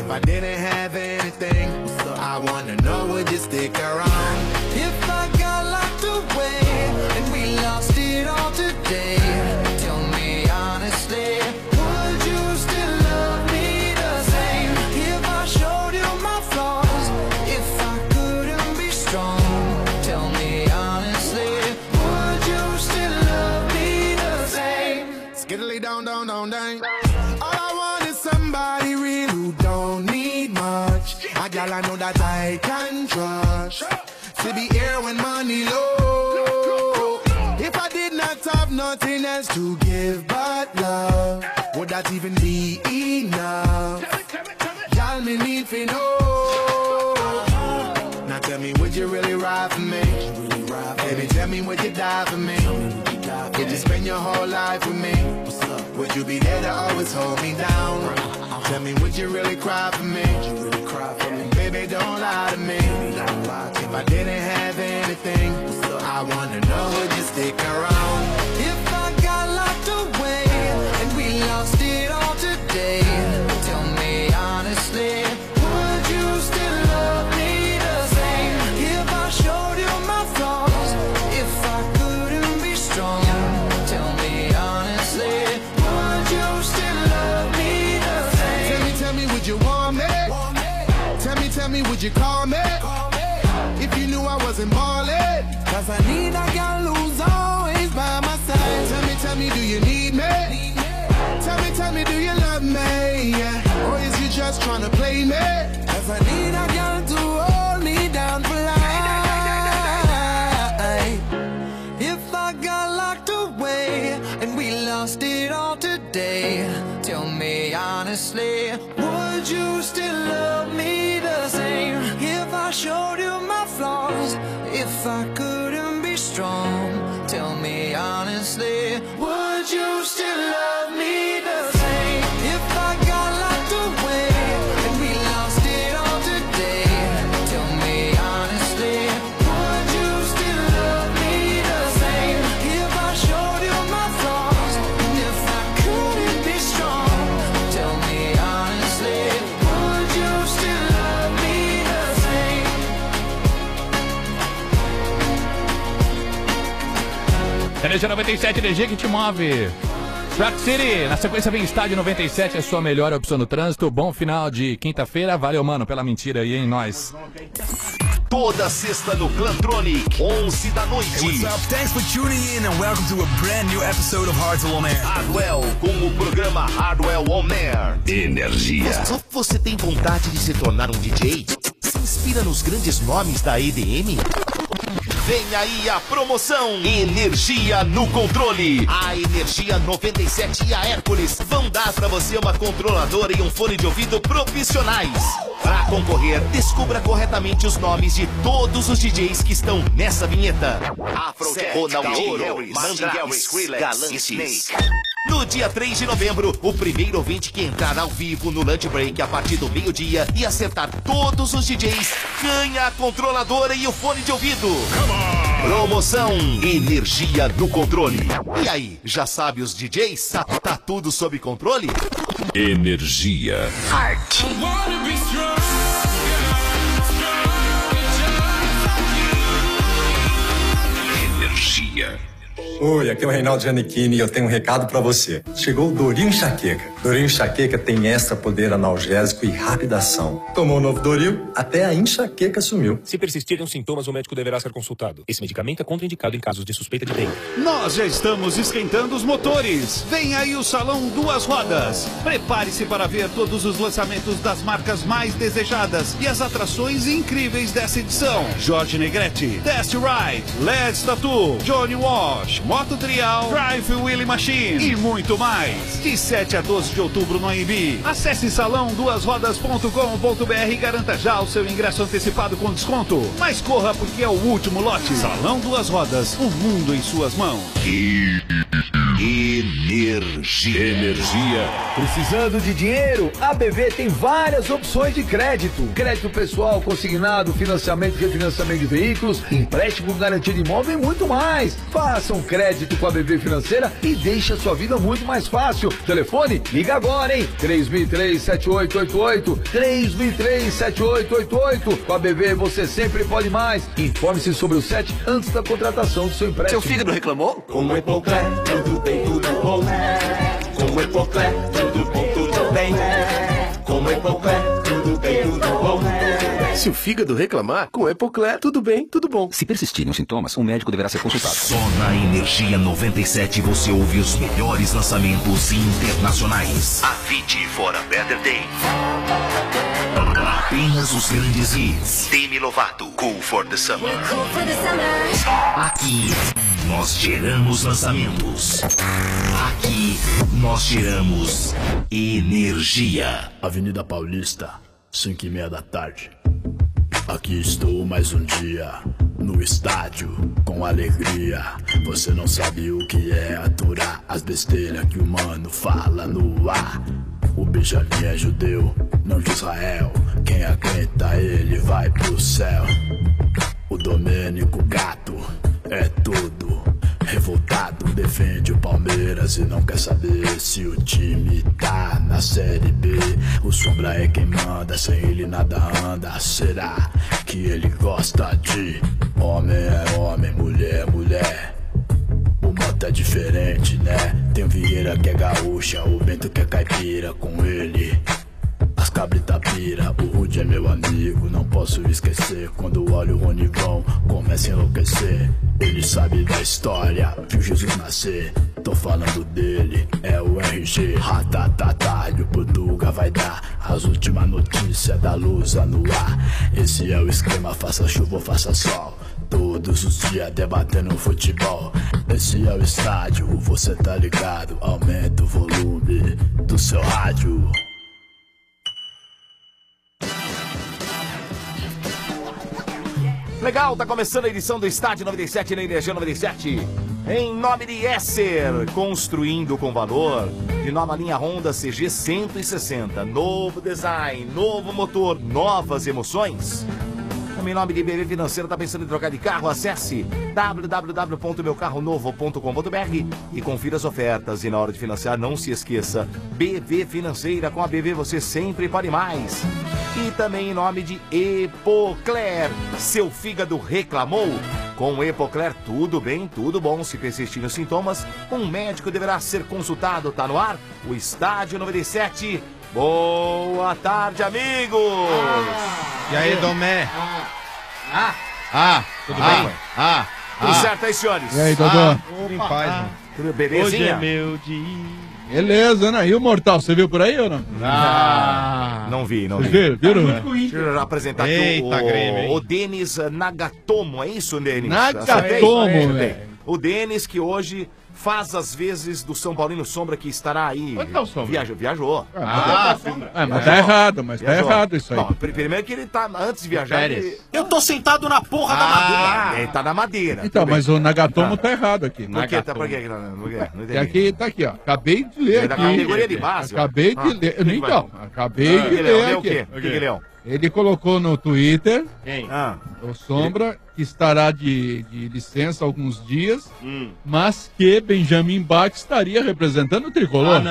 If I didn't have anything, I wanna know, would you stick around? If I got locked away and we lost it all today, tell me honestly, would you still love me the same? If I showed you my flaws, if I couldn't be strong, tell me honestly, would you still love me the same? Skiddly down, down, down, down. All I want is somebody real who don't need much. A gal I know that I can trust, to be here when money low. If I did not have nothing else to give but love, would that even be enough? Y'all me need to know. Now tell me, would you really ride for me? Baby, tell me, would you die for me? Would you spend your whole life with me? Would you be there to always hold me down? Tell me, would you really cry for me? Baby, don't lie to me. If I didn't have anything, I wanna know, would you stick around? If I got locked away and we lost it all today, tell me honestly, would you still love me the same? If I showed you my flaws, if I couldn't be strong, tell me honestly, would you still love me the same? Tell me, would you want me? Tell me, would you call me? If you knew I wasn't ballin', cause I need a girl who's always by my side. Tell me, do you need me? Tell me, do you love me? Yeah. Or is you just tryna play me? Cause I need a girl to hold me down for life. If I got locked away and we lost it all today, tell me honestly, would you still love me the same? If I showed you my flaws, if I couldn't be strong, tell me honestly, would you still love me the same? If I got locked away and we lost it all today, tell me honestly, would you still love me the same? If I showed you my flaws, and if I couldn't be strong, tell me honestly, would you still love me the same? Energia 97, energia que te move. Track City, na sequência vem Estádio 97, a sua melhor opção no trânsito. Bom final de quinta-feira. Valeu, mano, pela mentira aí, hein, nós. Toda sexta no Plantronic, 11 da noite. Hey, what's up? Thanks for tuning in and welcome to a brand new episode of Hardwell On Air. Hardwell, com o programa Hardwell On Air. Energia. Você tem vontade de se tornar um DJ? Se inspira nos grandes nomes da EDM? Vem aí a promoção Energia no Controle. A Energia 97 e a Hércules vão dar pra você uma controladora e um fone de ouvido profissionais. Para concorrer, descubra corretamente os nomes de todos os DJs que estão nessa vinheta. Afrojack, Ronaldinho, Mandrake, Galantes. No dia 3 de novembro, o primeiro ouvinte que entrar ao vivo no lunch break a partir do meio-dia e acertar todos os DJs ganha a controladora e o fone de ouvido. Promoção Energia no Controle. E aí, já sabe os DJs? Tá tudo sob controle? Energia. Arte. Energia. Oi, aqui é o Reinaldo Giannichini e eu tenho um recado pra você. Chegou o Doril Enxaqueca. Doril Enxaqueca tem extra poder analgésico e rápida ação. Tomou o novo Doril, até a enxaqueca sumiu. Se persistirem os sintomas, o médico deverá ser consultado. Esse medicamento é contraindicado em casos de suspeita de dengue. Nós já estamos esquentando os motores. Vem aí o Salão Duas Rodas. Prepare-se para ver todos os lançamentos das marcas mais desejadas e as atrações incríveis dessa edição. Jorge Negrete, Test Ride, Let's Tattoo, Johnny Walsh, Moto Trial, Drive Willy Machine e muito mais. De 7 a 12 de outubro no AMB. Acesse salãoduasrodas.com.br e garanta já o seu ingresso antecipado com desconto. Mas corra porque é o último lote. Salão Duas Rodas, o mundo em suas mãos. Energia. Precisando de dinheiro? A BV tem várias opções de crédito. Crédito pessoal, consignado, financiamento e refinanciamento de veículos, empréstimo com garantia de imóvel e muito mais. Faça Faça um crédito com a BV Financeira e deixe a sua vida muito mais fácil. Telefone? Liga agora, hein? 3003-7888. 3003-7888. Com a BV você sempre pode mais. Informe-se sobre o SET antes da contratação do seu empréstimo. Seu fígado reclamou? Com o Epocler, tudo bem, tudo bom. Com o Epocler, tudo bom, tudo bem. Com o Epocler, tudo bem, tudo bom. Se o fígado reclamar, com Epocler, tudo bem, tudo bom. Se persistirem os sintomas, um médico deverá ser consultado. Só na Energia 97 você ouve os melhores lançamentos internacionais. Avicii for a Better Day. Apenas os grandes hits. Demi Lovato, Cool for the Summer. Aqui, nós geramos lançamentos. Aqui, nós geramos energia. Avenida Paulista, 5:30 da tarde. Aqui estou mais um dia, no estádio, com alegria. Você não sabe o que é aturar as besteiras que o mano fala no ar. O Benjamin é judeu, não de Israel. Quem aguenta ele vai pro céu. O Domênico Gato é tudo. Revoltado, defende o Palmeiras e não quer saber se o time tá na Série B. O Sombra é quem manda, sem ele nada anda. Será que ele gosta de homem é homem, mulher é mulher? O Mota é diferente, né? Tem o Vieira que é gaúcha, o Bento que é caipira. Com ele as cabritas pira, o Rude é meu amigo, não posso esquecer. Quando olho o Ronivão, começa a enlouquecer. Ele sabe da história, viu Jesus nascer. Tô falando dele, é o RG. Ratatata, e o Portuga vai dar as últimas notícias da Lusa no ar. Esse é o esquema, faça chuva ou faça sol. Todos os dias debatendo futebol. Esse é o estádio, você tá ligado. Aumenta o volume do seu rádio. Legal, tá começando a edição do Estádio 97 na Energia 97. Em nome de Esser, construindo com valor. De nova linha Honda CG 160. Novo design, novo motor, novas emoções. Também em nome de BV Financeira, tá pensando em trocar de carro? Acesse www.meucarronovo.com.br e confira as ofertas. E na hora de financiar, não se esqueça, BV Financeira, com a BV você sempre pode mais. E também em nome de Epocler, seu fígado reclamou? Com o Epocler, tudo bem, tudo bom. Se persistirem os sintomas, um médico deverá ser consultado. Tá no ar o Estádio 97. Boa tarde, amigos! E aí, Domé? Tudo bem? Tudo certo aí, senhores? E aí, Dodô? Tudo em paz, mano. Tudo belezinha? Hoje é meu dia. Beleza, né? E o Mortal, você viu por aí ou não? Não vi. Viram? Deixa eu apresentar aqui o Denis Nagatomo, é isso, Denis? Nagatomo, velho. O Denis que hoje faz as vezes do São Paulino Sombra, que estará aí. Onde tá o Sombra? Viajou. Mas tá errado, isso aí. Não, primeiro que ele tá, antes de viajar, Eu tô sentado na porra da madeira. Ele tá na madeira. Então, mas o Nagatomo tá errado aqui. Por quê? Por quê? Aqui, tá aqui, ó. Acabei de ler aqui. Da categoria de base. Acabei de ler. Então, acabei de ler aqui. O que ele é? Ele colocou no Twitter, Quem? o Sombra, que estará de licença alguns dias, mas que Benjamin Bach estaria representando o Tricolor.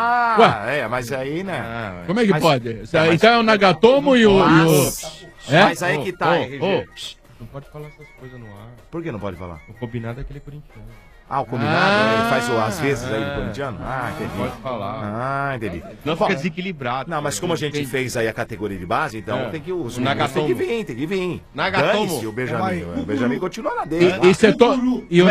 Mas aí, né? Como é que pode? Então é o Nagatomo e o... Mas aí que tá, RG. Não pode falar essas coisas no ar. Por que não pode falar? O combinado é aquele corintiano. O combinado, ele faz as vezes aí do corintiano? Entendi. Pode falar. Entendi. Não fica desequilibrado. Não, mas como a gente fez aí a categoria de base, então tem que os Nagatomo. Tem que vir. Nagatomo. Dane-se o Benjamin. O Benjamin continua na dele. E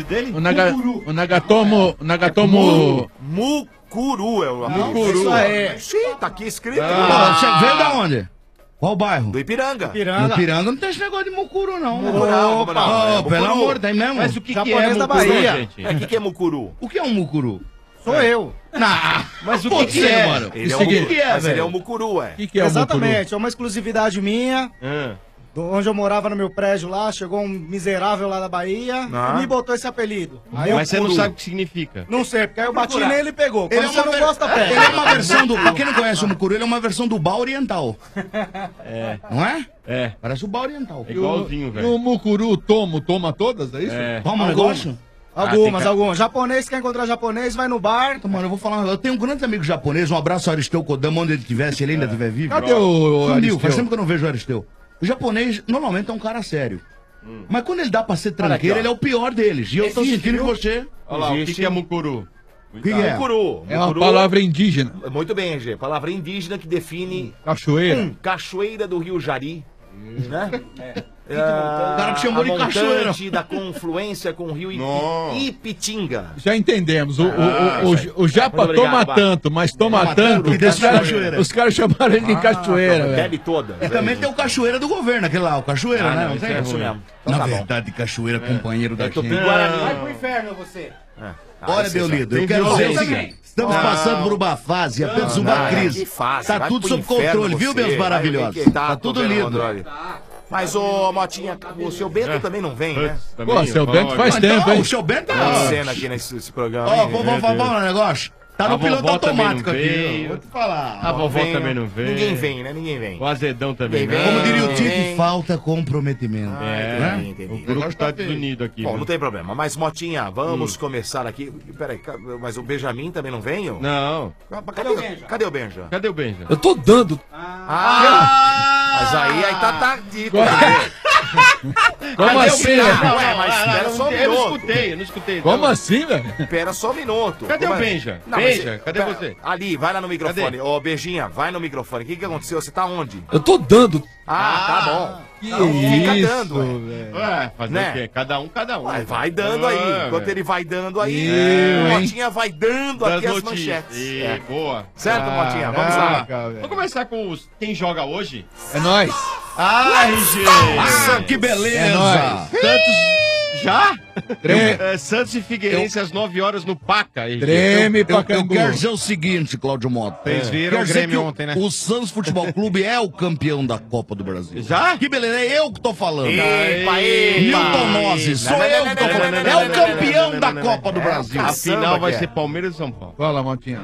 o Nagatomo... Mukuru é o nome. Mukuru. Isso aí. Sim, tá aqui escrito. Veio da onde? Qual bairro? Do Ipiranga. No Ipiranga não tem esse negócio de Mukuru, não. Não. Pelo amor, tem mesmo? Mas o que é Japonês da Mukuru, Bahia. gente? O que é Mukuru? O que é um Mukuru? Sou eu. Mas o que é, mano? Ele é o Mukuru, O que é o Exatamente, é uma exclusividade minha. Onde eu morava no meu prédio lá, chegou um miserável lá da Bahia e me botou esse apelido. Aí mas você não sabe o que significa. Não sei, porque aí eu bati nele e ele pegou. Quando você não gosta, pega. Ele é uma versão do... Pra quem não conhece o Mukuru, ele é uma versão do Bar Oriental. Não é? Parece o Bar Oriental. É igualzinho, velho. O Mukuru toma todas, é isso? Toma um negócio? Algumas. Japonês, quer encontrar japonês, vai no bar. Mano, eu vou falar, eu tenho um grande amigo japonês, um abraço ao Aristeu Kodama, onde ele estiver, se ele ainda estiver vivo. Cadê o Aristeu? Faz tempo que eu não vejo o Aristeu. O japonês, normalmente, é um cara sério. Mas quando ele dá pra ser tranqueiro, ele é o pior deles. E eu tô sentindo que você... Olha lá, o que é mucuru? O que é? Mucuru. É uma palavra indígena. Muito bem, Gê. Palavra indígena que define... Cachoeira. Cachoeira do Rio Jari. Né? O cara que chamou de cachoeira. Da confluência com o rio Ipitinga. Já entendemos. O Japa toma tanto, mas toma tanto que os caras chamaram ele de cachoeira. Bebe toda. E também tem o cachoeira do governo, aquele lá, o cachoeira, né? Não tem? É isso mesmo. Na verdade, cachoeira, companheiro da gente. Vai pro inferno, você. Olha, Deolido, eu quero dizer o seguinte. Estamos passando por uma fase, apenas uma crise. Tá tudo sob controle, viu, meus maravilhosos? Tá tudo lindo. Mas, ô, Motinha, o seu Bento também não vem, né? Pô, seu Bento faz tempo, hein? O seu Bento tá cena aqui nesse programa. Ó, vamos no negócio. Tá no piloto automático aqui. Vou te falar. A vovó também não veio. Ninguém vem, né? Ninguém vem. O azedão também não. Como diria o Tite, falta comprometimento. Entendi. O grupo tá desunido aqui. Bom, não tem problema. Mas, Motinha, vamos começar aqui. Peraí, mas o Benjamin também não veio? Não. Cadê o Benja? Cadê o Benja? Eu tô dando. Mas aí tá dito. Como assim, velho? Mas espera só um minuto. Eu não escutei. Como assim, velho? Espera só um minuto. Cadê o Benja? Benja, cadê você? Ali, vai lá no microfone. Ô, Beijinha, vai no microfone. O que aconteceu? Você tá onde? Eu tô dando. Tá bom. Que Fica isso, dando, Ué, fazer o quê? Cada um. Vai dando aí. Enquanto ele vai dando aí, o Motinha vai dando aqui as manchetes. Boa. Certo, Motinha? Vamos lá. Vamos começar com quem joga hoje? É nóis. RG! Nossa, que beleza! É nóis. Santos já? Santos e Figueirense às 9 horas no Paca. Treme pra Eu Cambu. quero dizer o seguinte, Cláudio Mota. Vocês viram Quer o dizer Grêmio que ontem, né? O Santos Futebol Clube é o campeão da Copa do Brasil. Já? Que beleza, é eu que tô falando. Epa! Milton Nozzi, sou eu que tô falando. É o campeão da Copa do Brasil. A final vai ser Palmeiras e São Paulo. Fala, Motinha.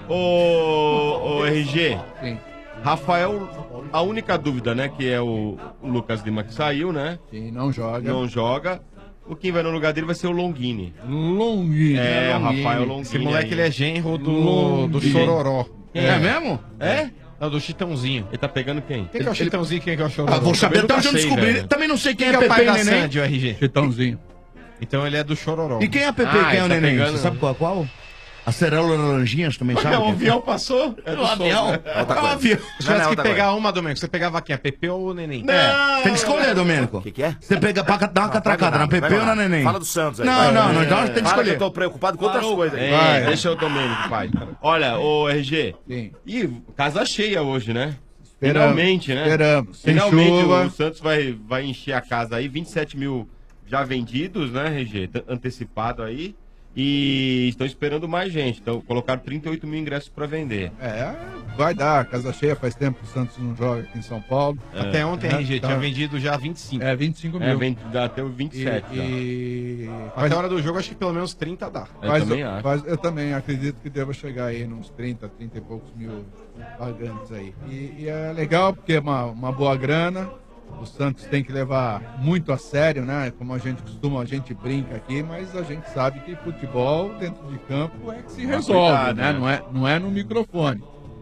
Ô, RG. Sim. Rafael, a única dúvida, né, que é o Lucas Lima que saiu, né? Sim, não joga. Não joga. O quem vai no lugar dele vai ser o Longini. Longini. O Rafael Longini. Esse moleque, aí. ele é genro do Chororó. É mesmo? É? Não, do Chitãozinho. Ele tá pegando quem? Quem que é o Chitãozinho e quem que é o Chororó? Vou saber, Também então já nunca sei, descobri. velho. Também não sei quem Quem é que é o pai Pepe e da Neném. Sandy, o RG? Chitãozinho. Então ele é do Chororó. E quem é a Pepe e quem é o tá Neném? pegando- Você sabe qual? A Cerela Laranjinhas também sabe? O quem é? avião passou? É do O avião. som, né? É o avião. Se tivesse que pegar uma, Domênico, você pegava quem? A Pepe ou o Neném? Tem que escolher, Domênico. O que é? Você pega pra dar uma catracada na Pepe ou na Neném? Fala do Santos aí. Não, então tem que Fala que escolher. eu tô preocupado com outras coisas aí. Vai, deixa o Domênico, pai. Olha, ô RG. Sim. Ih, casa cheia hoje, né? Esperamos, Finalmente, né? esperamos. Sem Finalmente chuva. o Santos vai encher a casa aí. 27 mil já vendidos, né, RG? Antecipado aí. E estão esperando mais gente. Então, colocaram 38 mil ingressos para vender. Vai dar. Casa cheia faz tempo que o Santos não joga aqui em São Paulo. Até ontem, RG, tinha vendido já 25. 25 mil. Dá até o 27 já. Até a hora do jogo, acho que pelo menos 30 dá. Eu também acredito que deva chegar aí nos 30 e poucos mil pagantes aí. E é legal porque é uma boa grana. O Santos tem que levar muito a sério, né? Como a gente brinca aqui, mas a gente sabe que futebol dentro de campo é que se resolve, cuidado, né? Não é no microfone.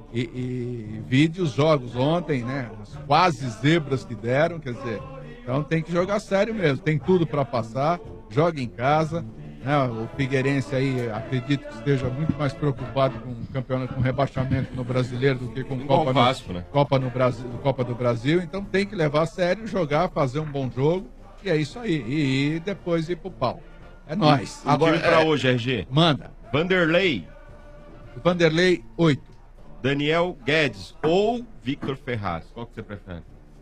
E vide os jogos ontem, né? As quase zebras que deram, quer dizer, então tem que jogar sério mesmo, tem tudo para passar, joga em casa, né? O Figueirense aí, acredito que esteja muito mais preocupado com o campeonato, com o rebaixamento no Brasileiro do que com Igual o Vasco, né? Copa do Brasil, então tem que levar a sério, jogar, fazer um bom jogo, e é isso aí, e depois ir pro pau. É nóis. O time pra hoje, RG. Manda. Vanderlei, 8. Daniel Guedes ou Victor Ferraz. Qual que você prefere?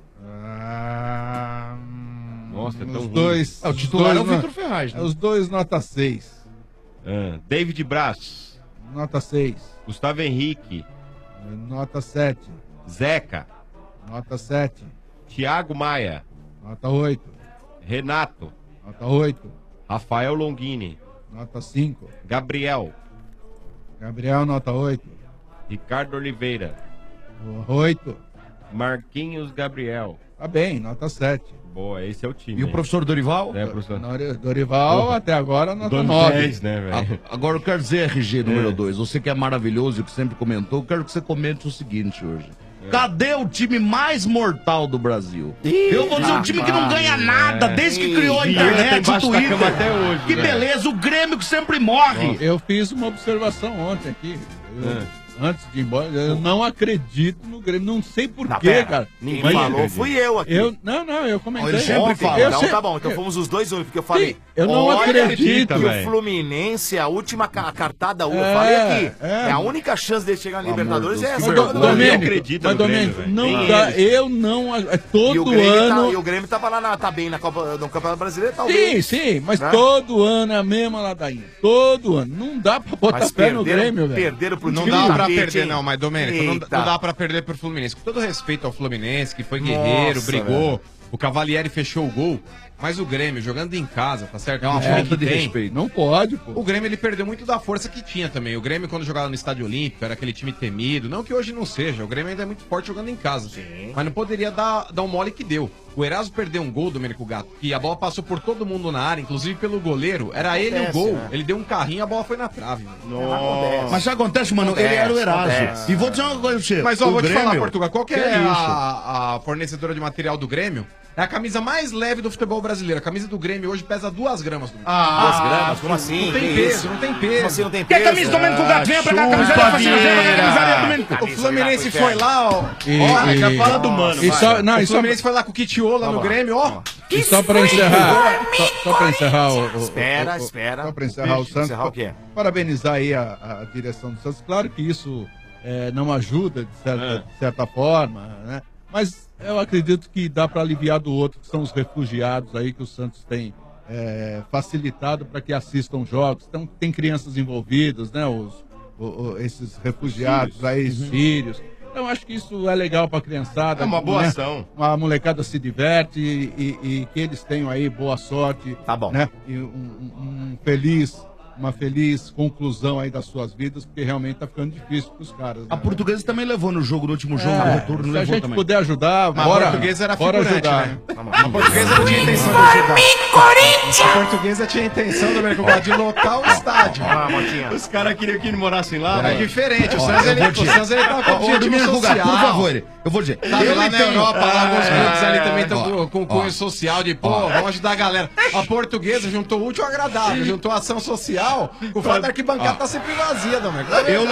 Nossa, é tão Os ruim. dois. O titular é o dois, Vitor Ferraz, né? Os dois, nota 6. David Braz. Nota 6. Gustavo Henrique. Nota 7. Zeca. Nota 7. Thiago Maia. Nota 8. Renato. Nota 8. Rafael Longini. Nota 5. Gabriel. Gabriel, nota 8. Ricardo Oliveira. 8. Marquinhos Gabriel. Tá bem, nota 7. Boa, esse é o time. E o professor Dorival? É, professor. Dorival, até agora, nota 9. 10, né, velho? Agora eu quero dizer, RG número 2, você que é maravilhoso e que sempre comentou, eu quero que você comente o seguinte hoje. Cadê o time mais mortal do Brasil? Eu vou dizer um time que não ganha nada desde que criou a internet, o Twitter. Até hoje, que beleza, o Grêmio que sempre morre. Eu fiz uma observação ontem aqui. Antes de ir embora, eu não acredito no Grêmio. Não sei porquê, cara. Ninguém falou, fui eu aqui. Não, eu comentei. Ele sempre fala. Então tá bom, então fomos os dois únicos, porque eu falei. Eu não acredito, que o Fluminense, a última cartada, eu falei aqui. É a única chance de chegar na Libertadores é essa. Mas, Domênico, não dá. Eu não. Todo ano. E o Grêmio tava lá, tá bem no Campeonato Brasileiro, talvez. Sim, mas todo ano é a mesma ladainha. Todo ano. Não dá pra botar pé no Grêmio, velho. Perderam pro time. Não dá pra perder, não, mas Domênico, não dá pra perder pro Fluminense. Com todo respeito ao Fluminense, que foi guerreiro, brigou, o Cavalieri fechou o gol. Mas o Grêmio, jogando em casa, tá certo? É uma falta de respeito. Não pode, pô. O Grêmio, ele perdeu muito da força que tinha também. O Grêmio, quando jogava no Estádio Olímpico, era aquele time temido. Não que hoje não seja. O Grêmio ainda é muito forte jogando em casa. Sim. Mas não poderia dar um mole que deu. O Eraso perdeu um gol, Domênico Gato, que a bola passou por todo mundo na área, inclusive pelo goleiro. Era ele o gol. Né? Ele deu um carrinho, a bola foi na trave. Mas isso acontece, mano. Ele era o Eraso. E vou dizer uma coisa pra você. Mas, ó, vou te falar, Portugal, qual que é a fornecedora de material do Grêmio? É a camisa mais leve do futebol brasileiro. A camisa do Grêmio hoje pesa 2 gramas. 2 gramas? Como assim? Não tem peso, não tem peso. Como assim não tem peso? Que camisa do Domênico Gato? Venha pra cá, camisa da O Fluminense foi lá, ó. Já fala do mano. O Fluminense foi lá com o Kitiola no Grêmio, ó. E só pra encerrar. Só pra encerrar Espera. Só pra encerrar o Santos. Encerrar o quê? Parabenizar aí a direção do Santos. Claro que isso não ajuda de certa forma, né? Mas eu acredito que dá para aliviar do outro, que são os refugiados aí que o Santos tem facilitado para que assistam jogos. Então, tem crianças envolvidas, né? Esses refugiados aí, sírios. Então, acho que isso é legal para a criançada. É uma boa ação. A molecada se diverte e que eles tenham aí boa sorte. Tá bom. Né? E uma feliz conclusão aí das suas vidas, porque realmente tá ficando difícil pros caras. Né? A Portuguesa também levou no jogo, no último jogo, no retorno, se a gente também. puder ajudar, bora. A Portuguesa era ajudar. Né? A Portuguesa não tinha intenção de ajudar. A Portuguesa tinha intenção de lotar o estádio. Os caras queriam que ele morasse lá. É diferente. O Santos ele tá com objetivo social. Por favor, eu vou dizer. Eu lá na Europa, lá alguns clubes ali também estão com cunho social de, vamos ajudar a galera. A Portuguesa juntou o útil ao agradável, juntou a ação social. O fato da arquibancada tá sempre vazia, Domênico.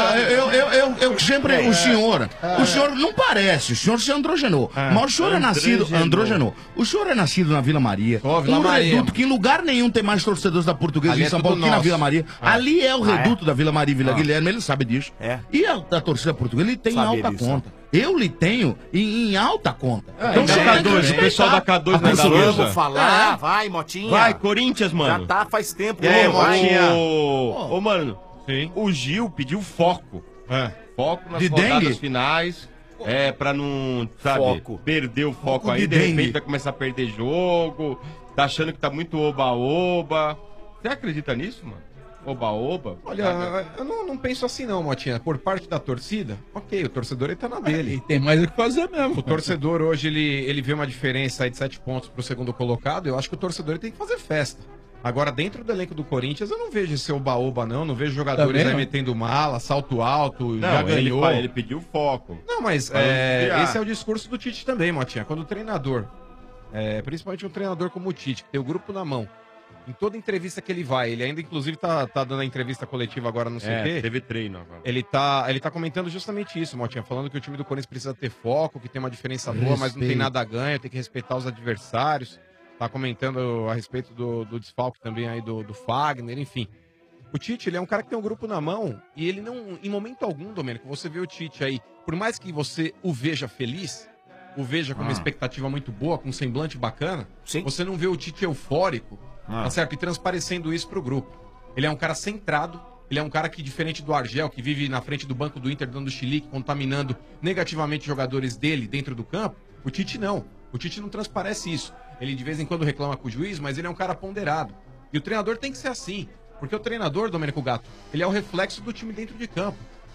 Eu sempre, o senhor não parece, o senhor se androgenou. Mas o senhor é nascido, androgenou. O senhor é nascido na Vila Maria. Reduto que em lugar nenhum tem mais torcedores da Portuguesa em São Paulo que na Vila Maria. Ali é o reduto da Vila Maria e Vila Guilherme, ele sabe disso. E a torcida portuguesa, ele tem alta conta. Eu lhe tenho em alta conta. Então, K2, o pessoal da K2 na eu vou falar, vai, Motinha. Vai, Corinthians, mano. Já tá faz tempo. Motinha. Ô, mano, o Gil pediu foco. Foco nas rodadas finais. Pra não, sabe, perder o foco aí. De repente vai começar a perder jogo. Tá achando que tá muito oba-oba. Você acredita nisso, mano? Oba-oba? Olha, eu não penso assim não, Motinha. Por parte da torcida, ok, o torcedor ele tá na dele. E tem mais o que fazer mesmo. O torcedor hoje, ele vê uma diferença aí de 7 pontos pro segundo colocado. Eu acho que o torcedor ele tem que fazer festa. Agora, dentro do elenco do Corinthians, eu não vejo esse oba-oba, não vejo jogadores aí metendo mala, salto alto, já ganhou. Ele pediu foco. Não, mas esse é o discurso do Tite também, Motinha. Quando o treinador, principalmente um treinador como o Tite, que tem o grupo na mão, em toda entrevista que ele vai, ele ainda inclusive tá dando a entrevista coletiva agora no CT. Teve treino agora. Ele tá comentando justamente isso, Motinha, falando que o time do Corinthians precisa ter foco, que tem uma diferença boa, mas não tem nada a ganho, tem que respeitar os adversários. Tá comentando a respeito do desfalque também aí do Fagner, enfim. O Tite, ele é um cara que tem um grupo na mão e ele não, em momento algum, Domênico, você vê o Tite aí, por mais que você o veja feliz, o veja com uma expectativa muito boa, com um semblante bacana, você não vê o Tite eufórico, tá certo? E transparecendo isso pro grupo. Ele é um cara centrado, ele é um cara que, diferente do Argel, que vive na frente do banco do Inter dando chilique, contaminando negativamente jogadores dele dentro do campo, o Tite não. O Tite não transparece isso. Ele de vez em quando reclama com o juiz, mas ele é um cara ponderado. E o treinador tem que ser assim. Porque o treinador, Domênico Gato, ele é o reflexo do time dentro de campo.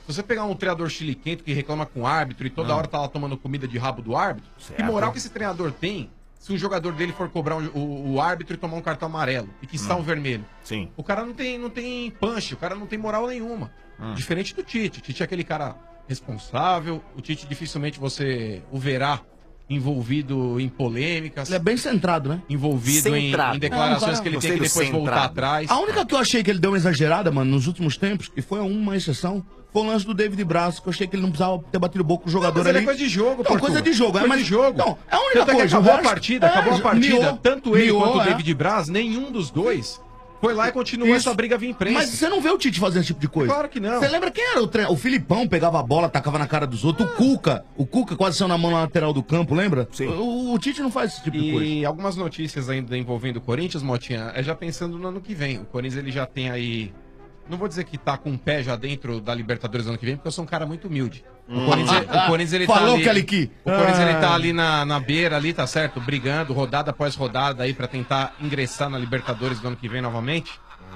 Se você pegar um treinador chiliquento que reclama com o árbitro e toda hora tá lá tomando comida de rabo do árbitro, que moral que esse treinador tem se um jogador dele for cobrar o árbitro e tomar um cartão amarelo e que está um vermelho? Sim. O cara não tem punch, o cara não tem moral nenhuma. Diferente do Tite. O Tite é aquele cara responsável, o Tite dificilmente você o verá envolvido em polêmicas. Ele é bem centrado, né? Envolvido em declarações que ele tem que depois voltar atrás. A única que eu achei que ele deu uma exagerada, mano, nos últimos tempos, que foi uma exceção, foi o lance do David Braz, que eu achei que ele não precisava ter batido boca com o jogador mas ali. É coisa de jogo, não, coisa de jogo, coisa mas de jogo. Não, é a única Tanto coisa. Acabou a partida, miou, tanto ele miou, quanto o David Braz, nenhum dos dois foi lá e continuou essa briga vir imprensa. Mas você não vê o Tite fazer esse tipo de coisa? Claro que não. Você lembra quem era o treinador? O Filipão pegava a bola, tacava na cara dos outros. O Cuca quase saiu na mão na lateral do campo, lembra? Sim. O Tite não faz esse tipo de coisa. E algumas notícias ainda envolvendo o Corinthians, Motinha, é já pensando no ano que vem. O Corinthians ele já tem aí... Não vou dizer que tá com o pé já dentro da Libertadores no ano que vem, porque eu sou um cara muito humilde. O Corinthians ele Falou, tá ali, Caliqui. O Corinthians ele tá ali na beira ali, tá certo? Brigando, rodada após rodada aí pra tentar ingressar na Libertadores do ano que vem novamente.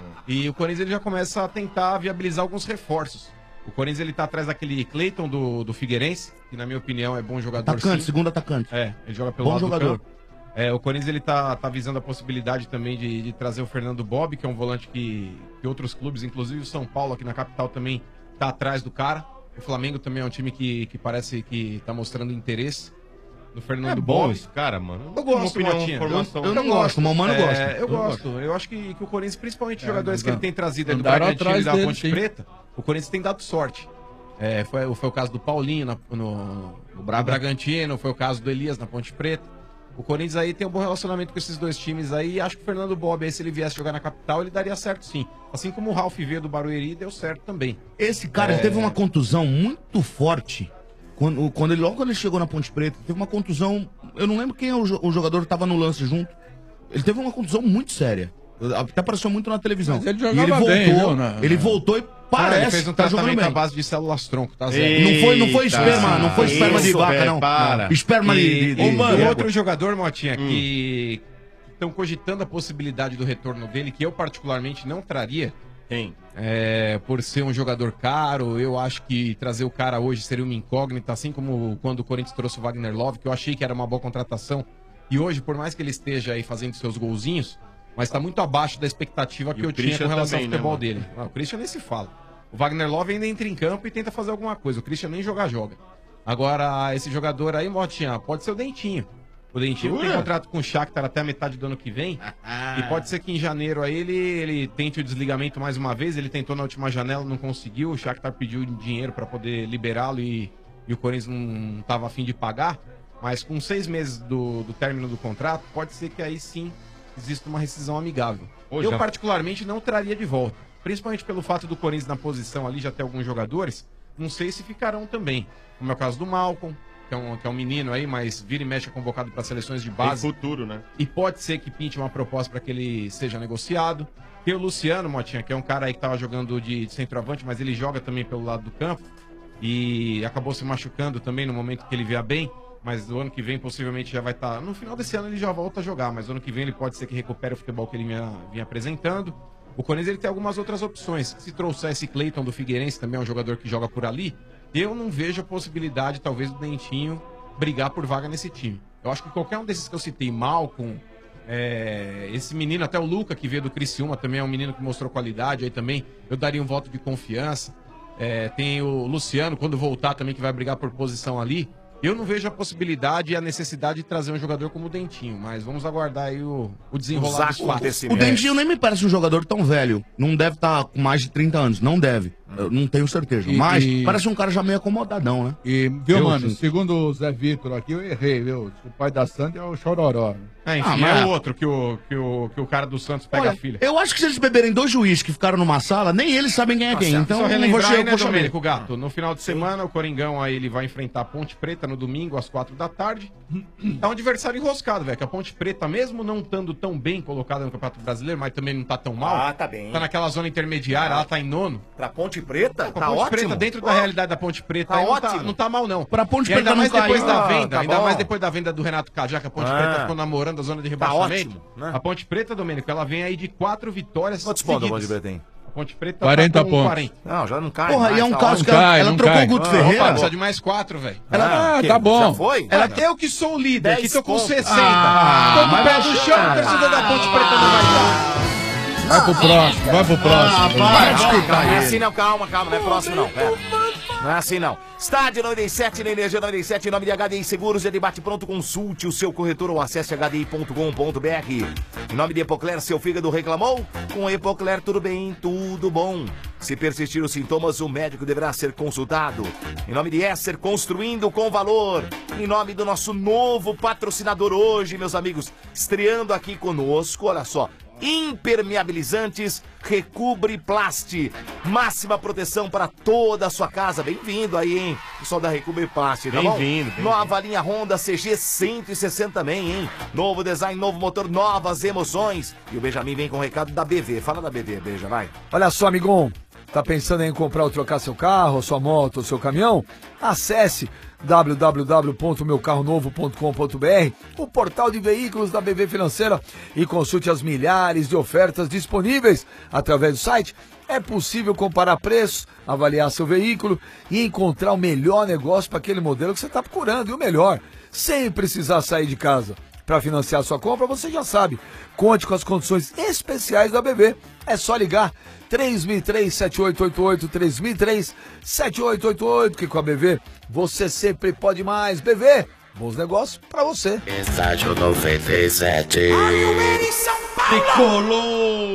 E o Corinthians ele já começa a tentar viabilizar alguns reforços. O Corinthians ele tá atrás daquele Cleiton do Figueirense, que na minha opinião é bom jogador. Atacante, segundo atacante. É, ele joga pelo bom lado jogador. do campo. O Corinthians ele tá visando a possibilidade também de trazer o Fernando Bob, que é um volante que outros clubes, inclusive o São Paulo aqui na capital também tá atrás do cara. O Flamengo também é um time que parece que tá mostrando interesse no Fernando Bob. Esse cara, mano. Eu gosto, Motinha. Eu não gosto, o Mano gosta. Eu gosto. Eu acho que o Corinthians, principalmente os jogadores que ele tem trazido do andaram Bragantino atrás e da dele, Ponte sim. Preta, o Corinthians tem dado sorte. Foi o caso do Paulinho no Bragantino, foi o caso do Elias na Ponte Preta. O Corinthians aí tem um bom relacionamento com esses dois times aí. Acho que o Fernando Bob, aí, se ele viesse jogar na capital, ele daria certo sim. Assim como o Ralf veio do Barueri, deu certo também. Esse cara ele teve uma contusão muito forte. Logo quando ele chegou na Ponte Preta, teve uma contusão. Eu não lembro quem é o jogador que estava no lance junto. Ele teve uma contusão muito séria. Até apareceu muito na televisão. Mas ele E jogava ele voltou, bem, viu, ele voltou e parece ele fez um tá jogando tratamento bem. à base de células tronco, tá zero. Não foi esperma, não foi esperma de vaca, não. Esperma de outro jogador, Motinha, que estão cogitando a possibilidade do retorno dele, que eu particularmente não traria. Quem? Por ser um jogador caro, eu acho que trazer o cara hoje seria uma incógnita, assim como quando o Corinthians trouxe o Wagner Love, que eu achei que era uma boa contratação. E hoje, por mais que ele esteja aí fazendo seus golzinhos, mas tá muito abaixo da expectativa que eu tinha com relação ao futebol dele. O Christian nem se fala. O Wagner Love ainda entra em campo e tenta fazer alguma coisa. O Christian nem joga. Agora, esse jogador aí, Motinha, pode ser o Dentinho. O Dentinho tem contrato com o Shakhtar até a metade do ano que vem. E pode ser que em janeiro aí ele tente o desligamento mais uma vez. Ele tentou na última janela, não conseguiu. O Shakhtar pediu dinheiro para poder liberá-lo e o Corinthians não estava a fim de pagar. Mas com 6 meses do término do contrato, pode ser que aí sim exista uma rescisão amigável. Eu particularmente não traria de volta. Principalmente pelo fato do Corinthians na posição ali já ter alguns jogadores. Não sei se ficarão também. Como é o caso do Malcolm, que é um menino aí, mas vira e mexe é convocado para seleções de base. Tem futuro, né? E pode ser que pinte uma proposta para que ele seja negociado. Tem o Luciano, Motinha, que é um cara aí que tava jogando de centroavante, mas ele joga também pelo lado do campo. E acabou se machucando também no momento que ele vier bem. Mas o ano que vem possivelmente já vai estar... No final desse ano ele já volta a jogar, mas o ano que vem ele pode ser que recupere o futebol que ele vinha apresentando. O Corinthians ele tem algumas outras opções. Se trouxer esse Cleiton do Figueirense, também é um jogador que joga por ali, eu não vejo a possibilidade, talvez, do Dentinho brigar por vaga nesse time. Eu acho que qualquer um desses que eu citei, Malcolm, esse menino, até o Luca, que veio do Criciúma, também é um menino que mostrou qualidade, aí também eu daria um voto de confiança. Tem o Luciano, quando voltar também, que vai brigar por posição ali. Eu não vejo a possibilidade e a necessidade de trazer um jogador como o Dentinho, mas vamos aguardar aí o desenrolar dos fatos. O Dentinho nem me parece um jogador tão velho. Não deve estar com mais de 30 anos, não deve. Eu não tenho certeza. Mas parece um cara já meio acomodadão, né? Viu, mano? Segundo o Zé Vitor aqui, eu errei, viu? O pai da Sandra é o Chororó. Enfim, é o outro que o cara do Santos pega a filha. Eu acho que se eles beberem 2 juízes que ficaram numa sala, nem eles sabem quem é quem. Então só eu não vou relembrar aí, chegar, né, Domênico Gato? No final de semana, o Coringão aí ele vai enfrentar a Ponte Preta no domingo, às 4 da tarde. É um adversário enroscado, velho. Que a Ponte Preta, mesmo não estando tão bem colocada no Campeonato Brasileiro, mas também não tá tão mal. Tá bem. Tá naquela zona intermediária, ela tá em 9º. Pra Ponte Preta? Tá Ponte Preta, dentro da realidade da Ponte Preta, aí não tá mal, não. Pra Ponte E ainda Preta mais não depois caiu. da venda, tá ainda bom. mais depois da venda do Renato Cajá, que a Ponte Preta ficou namorando a zona de rebaixamento. ótimo, né? A Ponte Preta, Domênico, ela vem aí de 4 vitórias Quantos pontos a seguidas. Ponte Preta tem? A Ponte Preta 40 tá com pontos. 40. Não, já não cai. Porra, mais, e é um tá caso ótimo. que ela trocou o Guto Ferreira. Precisa de mais 4, velho. Tá bom. Já foi? Eu que sou o líder, que tô com 10 60. Ah, tô com o mas pé do chão, o torcedor da Ponte Preta não vai dar. Vai pro próximo, vai pro próximo. Não é assim não, calma, não é próximo não. Pera. Não é assim não. Estádio 97 na Energia 97, em nome de HDI Seguros, é debate pronto, consulte o seu corretor ou acesse hdi.com.br. Em nome de Epocler, seu fígado reclamou? Com Epocler tudo bem, tudo bom. Se persistir os sintomas, o médico deverá ser consultado. Em nome de Esser, construindo com valor. Em nome do nosso novo patrocinador hoje, meus amigos, estreando aqui conosco, olha só. Impermeabilizantes Recubre Plast. Máxima proteção para toda a sua casa. Bem-vindo aí, hein? Pessoal da Recubre Plast, tá bom? Bem-vindo. Nova linha Honda CG 160 também, hein? Novo design, novo motor, novas emoções. E o Benjamin vem com o recado da BV. Fala da BV, Beija, vai. Olha só, amigão. Tá pensando em comprar ou trocar seu carro, sua moto ou seu caminhão? Acesse www.meucarronovo.com.br, o portal de veículos da BV Financeira, e consulte as milhares de ofertas disponíveis através do site. É possível comparar preços, avaliar seu veículo e encontrar o melhor negócio para aquele modelo que você está procurando, e o melhor, sem precisar sair de casa. Para financiar sua compra, você já sabe, conte com as condições especiais da BV. É só ligar 3003-7888, 3003-7888, que com a BV você sempre pode mais. BV, bons negócios para você. Estádio 97. Tricolor!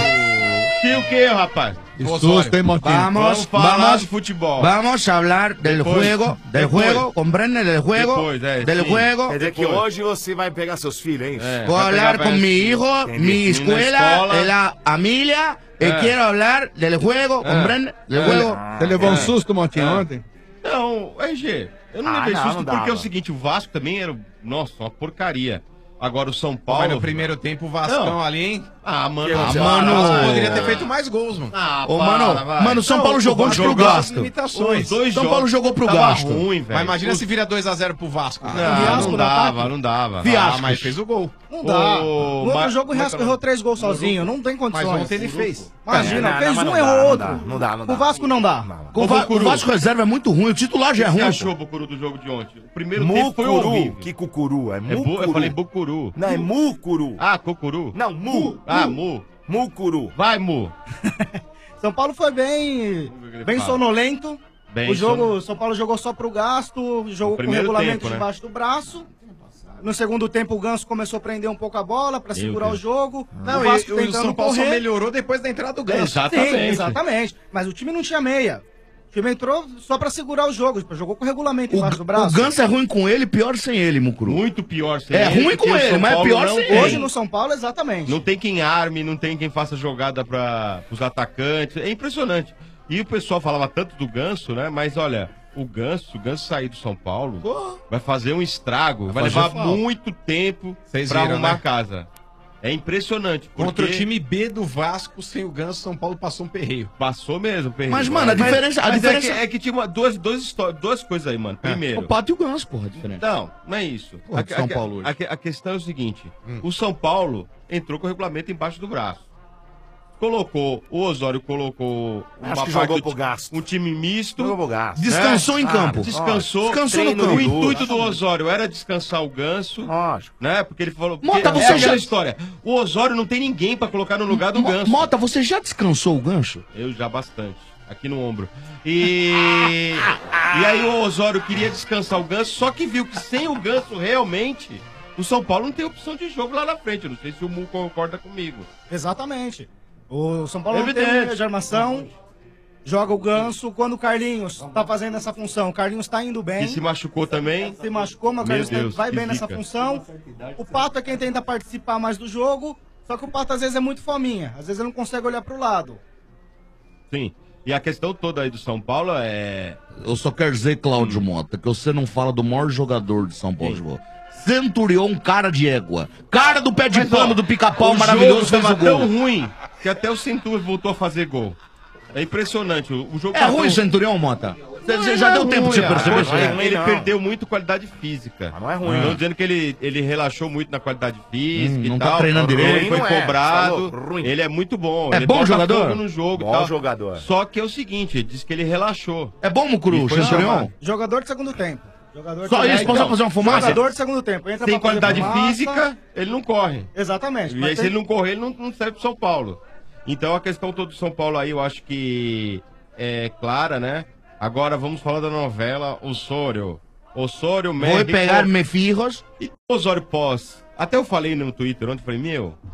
E o que, rapaz? Susto, hein, Montinho? Vamos falar de futebol. Vamos a hablar del juego, comprende, del juego, del juego. Quer dizer que hoje você vai pegar seus filhos, hein? Voy a hablar con mi hijo, mi escuela, de la familia, y quiero hablar del juego, comprende, del juego. Você levou um susto, Montinho, ontem? Não, RG, eu não levei susto porque é o seguinte, o Vasco também era, nossa, uma porcaria. Agora o São Paulo... Mas no primeiro tempo o Vascão ali, hein? Mano... Mano, poderia ter feito mais gols, mano. Mano, o São Paulo jogou pro Gasto. Limitações. São Paulo jogou pro Gasto. Ruim, velho. Mas imagina se vira 2x0 pro Vasco. Não dava. Mas fez o gol. Não dá. No outro jogo o Riasco errou 3 gols sozinho. Não tem condições. Mas ontem ele fez. Imagina, fez um, errou outro. Não dá. O Vasco não dá. O Vasco reserva é muito ruim, o titular já é ruim. O que você achou, Bucuru, do jogo de ontem? O primeiro tempo foi horrível. Que cucuru? É Mucuru. Eu falei Bucuru. Não, é Mucuru. Ah, Cocuru? Não, Mu. Mucuru. Vai, Mu. São Paulo foi bem sonolento. São Paulo jogou só pro Gasto, jogou com o regulamento debaixo do braço. No segundo tempo o Ganso começou a prender um pouco a bola pra segurar o jogo. Não, o Vasco o São Paulo só melhorou depois da entrada do Ganso. Exatamente. Mas o time não tinha meia. O time entrou só pra segurar o jogo, jogou com o regulamento embaixo do braço. O Ganso é ruim com ele, pior sem ele, Mucuru. Muito pior sem ele. É ruim com ele, mas é pior sem ele. Hoje no São Paulo, exatamente. Não tem quem arme, não tem quem faça jogada pros atacantes. É impressionante. E o pessoal falava tanto do Ganso, né? Mas olha, o Ganso sair do São Paulo vai fazer um estrago. Vai levar muito tempo pra arrumar a casa. É impressionante. Contra o time B do Vasco, sem o Ganso, São Paulo passou um perreio. Passou mesmo, perreio. Mas, mano, a diferença... É que tinha duas coisas aí, mano. Primeiro... O Pato e o Ganso, porra, diferente. Não é isso. São Paulo hoje. A questão é o seguinte. O São Paulo entrou com o regulamento embaixo do braço. O Osório colocou um time misto. Descansou em campo. Descansou no campo. O intuito do Osório era descansar o Ganso. Né? Porque ele falou. Mota, você aquela história. O Osório não tem ninguém pra colocar no lugar do Ganso. Mota, você já descansou o Ganso? Eu já bastante. Aqui no ombro. E aí o Osório queria descansar o Ganso, só que viu que sem o Ganso realmente o São Paulo não tem opção de jogo lá na frente. Eu não sei se o Mu concorda comigo. Exatamente. O São Paulo não tem linha de armação, joga o Ganso. Quando o Carlinhos tá fazendo essa função, o Carlinhos tá indo bem. E se machucou também. Se machucou, mas o Carlinhos vai bem nessa função. O Pato é quem tenta participar mais do jogo, só que o Pato às vezes é muito fominha. Às vezes ele não consegue olhar pro lado. Sim. E a questão toda aí do São Paulo é... Eu só quero dizer, Cláudio Mota, que você não fala do maior jogador de São Paulo. Centurion, cara de égua. Cara do pé de pano do Pica-Pau maravilhoso, fez o gol. Tão ruim que até o Centurion voltou a fazer gol. É impressionante. O jogo é ruim o Centurion, Mota? Já deu tempo de você perceber isso aí? Ele perdeu muito qualidade física. Mas não é ruim. Não dizendo que ele relaxou muito na qualidade física não e tá tal. treinando direito. Ele foi Não é, cobrado. falou, ruim. Ele é muito bom. É ele bom bota jogador? fogo no jogo e Bom tal. jogador. Só que é o seguinte, ele disse que ele relaxou. É bom, Mucuru, E foi Champignon? chamado. Jogador de segundo tempo. Jogador Só isso, pode fazer uma fumaça? Jogador de segundo tempo. Entra Tem pra fazer qualidade fumaça. física, ele não corre. Exatamente. E mas aí, se ele não correr, ele não serve pro São Paulo. Então a questão toda do São Paulo aí, eu acho que é clara, né? Agora vamos falar da novela Osório. Osório, México... Vou pegar meus filhos. E Osório pós. Até eu falei no Twitter ontem, falei,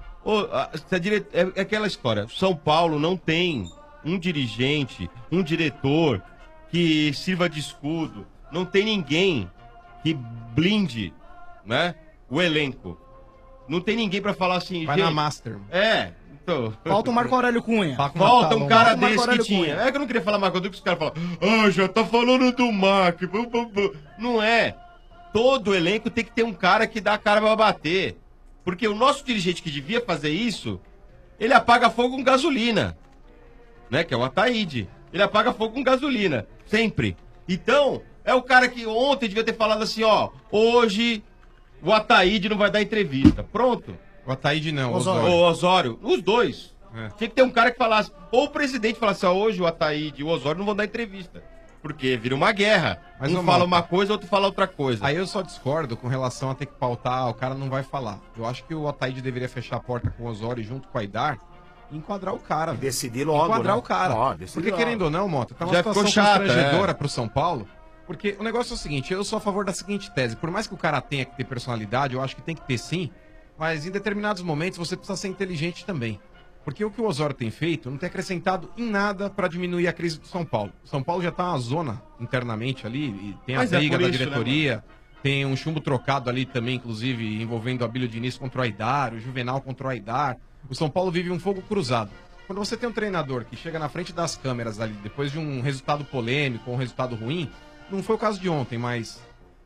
é aquela história. São Paulo não tem um dirigente, um diretor que sirva de escudo. Não tem ninguém que blinde, né, o elenco. Não tem ninguém pra falar assim... Vai na Master. Então... Falta o Marco Aurélio Cunha. Falta um cara Marco desse Aurélio que tinha. Cunha. É que eu não queria falar Marco Aurélio, que os caras falam, já tá falando do Mac. Não é. Todo elenco tem que ter um cara que dá a cara pra bater. Porque o nosso dirigente que devia fazer isso, ele apaga fogo com gasolina. Né? Que é o Ataíde. Ele apaga fogo com gasolina. Sempre. Então, é o cara que ontem devia ter falado assim, hoje o Ataíde não vai dar entrevista. Pronto. O Ataíde não, O Osório. Os dois. Tinha que ter um cara que falasse, ou o presidente falasse, hoje o Ataíde e o Osório não vão dar entrevista. Porque vira uma guerra. Mas, um fala uma coisa, outro fala outra coisa. Aí eu só discordo com relação a ter que pautar, o cara não vai falar. Eu acho que o Ataíde deveria fechar a porta com o Osório junto com o Aidar e enquadrar o cara. Decidir logo, Enquadrar né? o cara. Decidir Porque logo. querendo ou não, Mota, tá uma Já situação ficou chata, constrangedora pro São Paulo. Porque o negócio é o seguinte, eu sou a favor da seguinte tese. Por mais que o cara tenha que ter personalidade, eu acho que tem que ter sim. Mas em determinados momentos você precisa ser inteligente também. Porque o que o Osório tem feito não tem acrescentado em nada para diminuir a crise do São Paulo. O São Paulo já tá uma zona internamente ali, e tem a Mas é briga por da isso, diretoria, tem um chumbo trocado ali também, inclusive, envolvendo o Abílio Diniz contra o Aidar, o Juvenal contra o Aidar. O São Paulo vive um fogo cruzado. Quando você tem um treinador que chega na frente das câmeras ali, depois de um resultado polêmico, um resultado ruim, não foi o caso de ontem, mas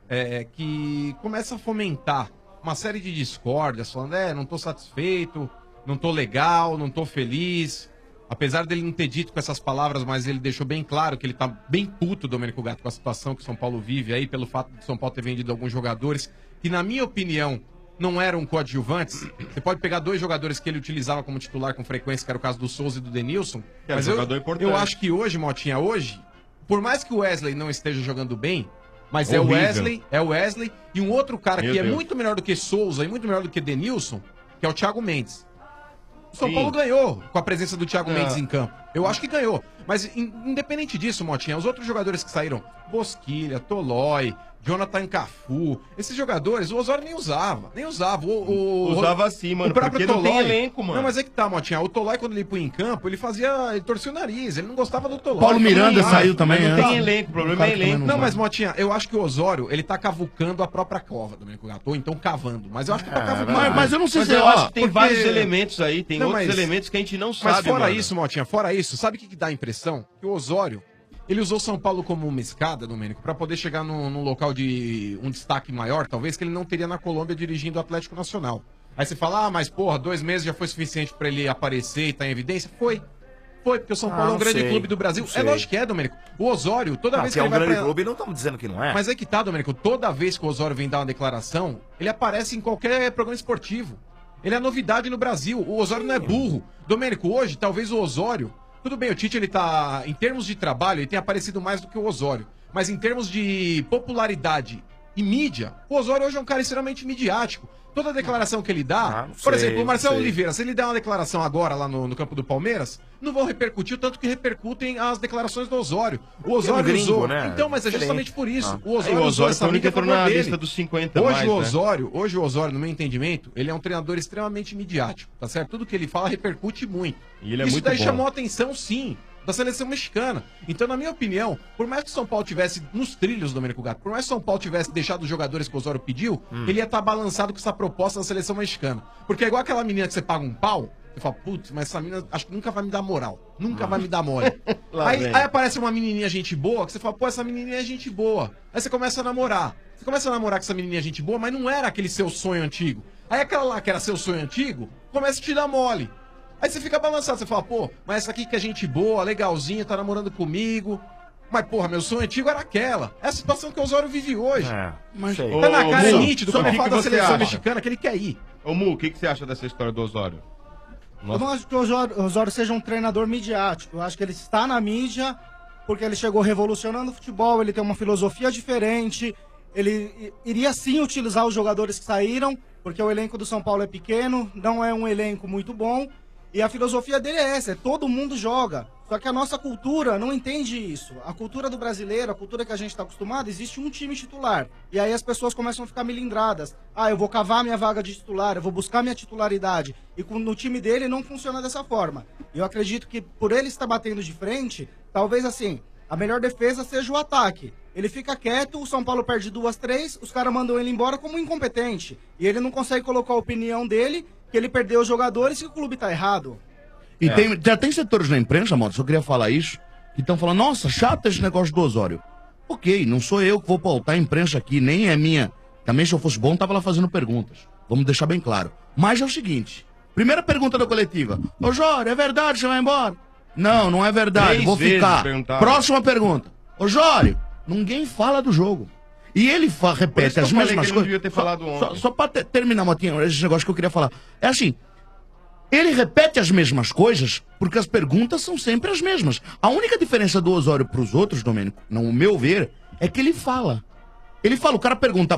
que começa a fomentar uma série de discórdias, falando, não tô satisfeito, não tô legal, não tô feliz. Apesar dele não ter dito com essas palavras, mas ele deixou bem claro que ele tá bem puto, Domênico Gato, com a situação que o São Paulo vive aí, pelo fato de o São Paulo ter vendido alguns jogadores que, na minha opinião, não eram coadjuvantes. Você pode pegar dois jogadores que ele utilizava como titular com frequência, que era o caso do Souza e do Denilson. É, Mas jogador importante. eu acho que hoje, Motinha, por mais que o Wesley não esteja jogando bem, mas Horrível. é o Wesley e um outro cara Meu que é Deus. muito melhor do que Souza e muito melhor do que Denilson, que é o Thiago Mendes. O São Sim. Paulo ganhou com a presença do Thiago É. Mendes em campo. Eu acho que ganhou. Mas independente disso, Motinha, os outros jogadores que saíram, Bosquilha, Tolói, Jonathan Cafu, esses jogadores, o Osório nem usava. Usava sim, mano, o próprio porque não tem Tolói- elenco, mano. Não, mas é que tá, Motinha. O Tolói, quando ele punha em campo, ele torcia o nariz, ele não gostava do Tolói. Paulo Miranda Também, saiu também, Mas não né? tem elenco, o problema Um cara é que também elenco. Não, vai. mas Motinha, eu acho que o Osório, ele tá cavucando a própria cova, Domênico Gato, ou então cavando. Mas eu acho que tá cavando. Mas eu não sei Mas se... eu acho que tem porque- vários elementos aí, tem Não, outros mas- elementos que a gente não sabe, Mas fora mano. isso, Motinha, fora isso, sabe o que dá a impressão? Que o Osório, ele usou São Paulo como uma escada, Domênico, pra poder chegar num local de um destaque maior, talvez, que ele não teria na Colômbia dirigindo o Atlético Nacional. Aí você fala, mas porra, 2 meses já foi suficiente pra ele aparecer e tá em evidência? Foi, porque o São Paulo é um não grande sei, clube do Brasil. não É sei. lógico que é, Domênico. O Osório, toda vez Se que é ele um vai grande pra... clube, não estamos dizendo que não é. Mas é que tá, Domênico, toda vez que o Osório vem dar uma declaração, ele aparece em qualquer programa esportivo. Ele é novidade no Brasil. O Osório não é burro. Domênico, hoje, talvez o Osório... Tudo bem, o Tite, ele tá... Em termos de trabalho, ele tem aparecido mais do que o Osório. Mas em termos de popularidade e mídia, o Osório hoje é um cara extremamente midiático. Toda declaração que ele dá... não por sei, exemplo, o Marcelo não sei. Oliveira, se ele der uma declaração agora lá no campo do Palmeiras, não vão repercutir o tanto que repercutem as declarações do Osório. O Osório gringo, usou... né? Então, mas é Diferente. justamente por isso. Ah. O Osório Aí o usou Osório essa foi o único mídia que a entrou favor na dele. lista dos 50 Hoje mais, o né? Osório, no meu entendimento, ele é um treinador extremamente midiático, tá certo? Tudo que ele fala repercute muito. E ele é Isso muito daí bom. chamou a atenção, sim, da seleção mexicana. Então, na minha opinião, por mais que o São Paulo tivesse nos trilhos, Domênico Gato, por mais que o São Paulo tivesse deixado os jogadores que o Osório pediu, ele ia estar balançado com essa proposta da seleção mexicana. Porque é igual aquela menina que você paga um pau, você fala, putz, mas essa menina acho que nunca vai me dar moral. Nunca vai me dar mole. Lá aí, vem. aí aparece uma menininha gente boa, que você fala, pô, essa menininha é gente boa. Aí você começa a namorar. Você começa a namorar com essa menininha gente boa, mas não era aquele seu sonho antigo. Aí aquela lá que era seu sonho antigo, começa a te dar mole. Aí você fica balançado, você fala, pô, mas essa aqui que é gente boa, legalzinha, tá namorando comigo. Mas, porra, meu sonho antigo era aquela. É a situação que o Osório vive hoje. Mas tá na cara, é nítido, quando ele que fala da você seleção acha? mexicana, que ele quer ir. Ô, Mu, o que você acha dessa história do Osório? Eu não acho que o Osório seja um treinador midiático. Eu acho que ele está na mídia porque ele chegou revolucionando o futebol, ele tem uma filosofia diferente, ele iria sim utilizar os jogadores que saíram, porque o elenco do São Paulo é pequeno, não é um elenco muito bom, e a filosofia dele é essa, todo mundo joga. Só que a nossa cultura não entende isso. A cultura do brasileiro, a cultura que a gente está acostumado, existe um time titular. E aí as pessoas começam a ficar melindradas. Ah, eu vou cavar minha vaga de titular, eu vou buscar minha titularidade. E no time dele não funciona dessa forma. E eu acredito que por ele estar batendo de frente, talvez assim, a melhor defesa seja o ataque. Ele fica quieto, o São Paulo perde 2, 3, os caras mandam ele embora como incompetente. E ele não consegue colocar a opinião dele, que ele perdeu os jogadores e que o clube tá errado. E já tem setores na imprensa, Moto, só queria falar isso, que estão falando, nossa, chato esse negócio do Osório. Ok, não sou eu que vou pautar a imprensa aqui, nem é minha. Também, se eu fosse bom, tava lá fazendo perguntas. Vamos deixar bem claro. Mas é o seguinte, primeira pergunta da coletiva. Osório, é verdade que você vai embora? Não, não é verdade, 3 vou vezes ficar. perguntaram. Próxima pergunta. Osório, ninguém fala do jogo. E ele repete as mesmas coisas. Devia ter falado ontem. Só pra terminar, Motinho, esse negócio que eu queria falar. É assim, ele repete as mesmas coisas porque as perguntas são sempre as mesmas. A única diferença do Osório pros outros, Domênico, no meu ver, é que ele fala. Ele fala, o cara pergunta,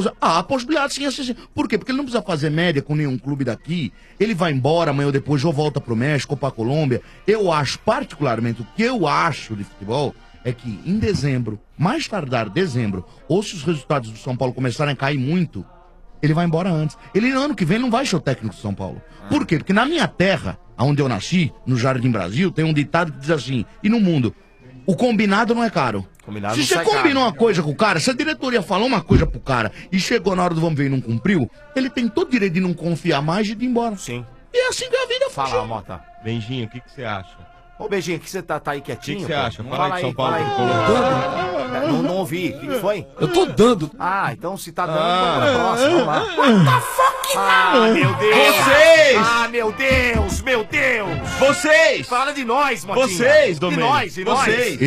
a possibilidade sim, assim. Por quê? Porque ele não precisa fazer média com nenhum clube daqui. Ele vai embora amanhã ou depois, ou volta pro México ou pra Colômbia. Eu acho, particularmente, o que eu acho de futebol é que em dezembro, mais tardar dezembro, ou se os resultados do São Paulo começarem a cair muito, ele vai embora antes. Ele, ano que vem, não vai ser o técnico do São Paulo. Por quê? Porque na minha terra, onde eu nasci, no Jardim Brasil, tem um ditado que diz assim, e no mundo, o combinado não é caro. Combinado Se não você sai combinou caro. uma coisa com o cara, se a diretoria falou uma coisa pro cara e chegou na hora do vamos ver e não cumpriu, ele tem todo o direito de não confiar mais e de ir embora. Sim. E é assim que a vida Fala, funciona. Mota. Benjinho, o que você acha? Ô, Beijinho, que você tá aí quietinho? O que você pô? acha? Não Fala aí de São Paulo. fala aí. Não ouvi. O que foi? Eu tô dando. Ah, então se tá dando, vamos pra próxima. Vamos lá. What the fuck, ah, meu Deus. Vocês! Ah, meu Deus, meu Deus. Vocês! Fala de nós, Motinha. Vocês, De Domênico. nós, de nós. Vocês.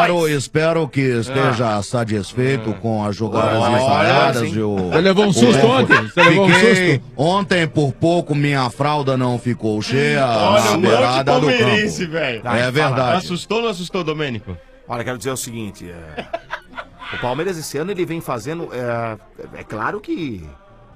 Espero que esteja satisfeito com as jogadas Olha, ensaiadas sim. e o... Você levou um susto ontem? Você levou um susto? Ontem, por pouco, minha fralda não ficou cheia. Olha, na um monte de beirada do palmeirense, campo. velho. É verdade. Assustou ou não assustou, Domênico? Olha, quero dizer o seguinte, o Palmeiras esse ano ele vem fazendo, é claro que...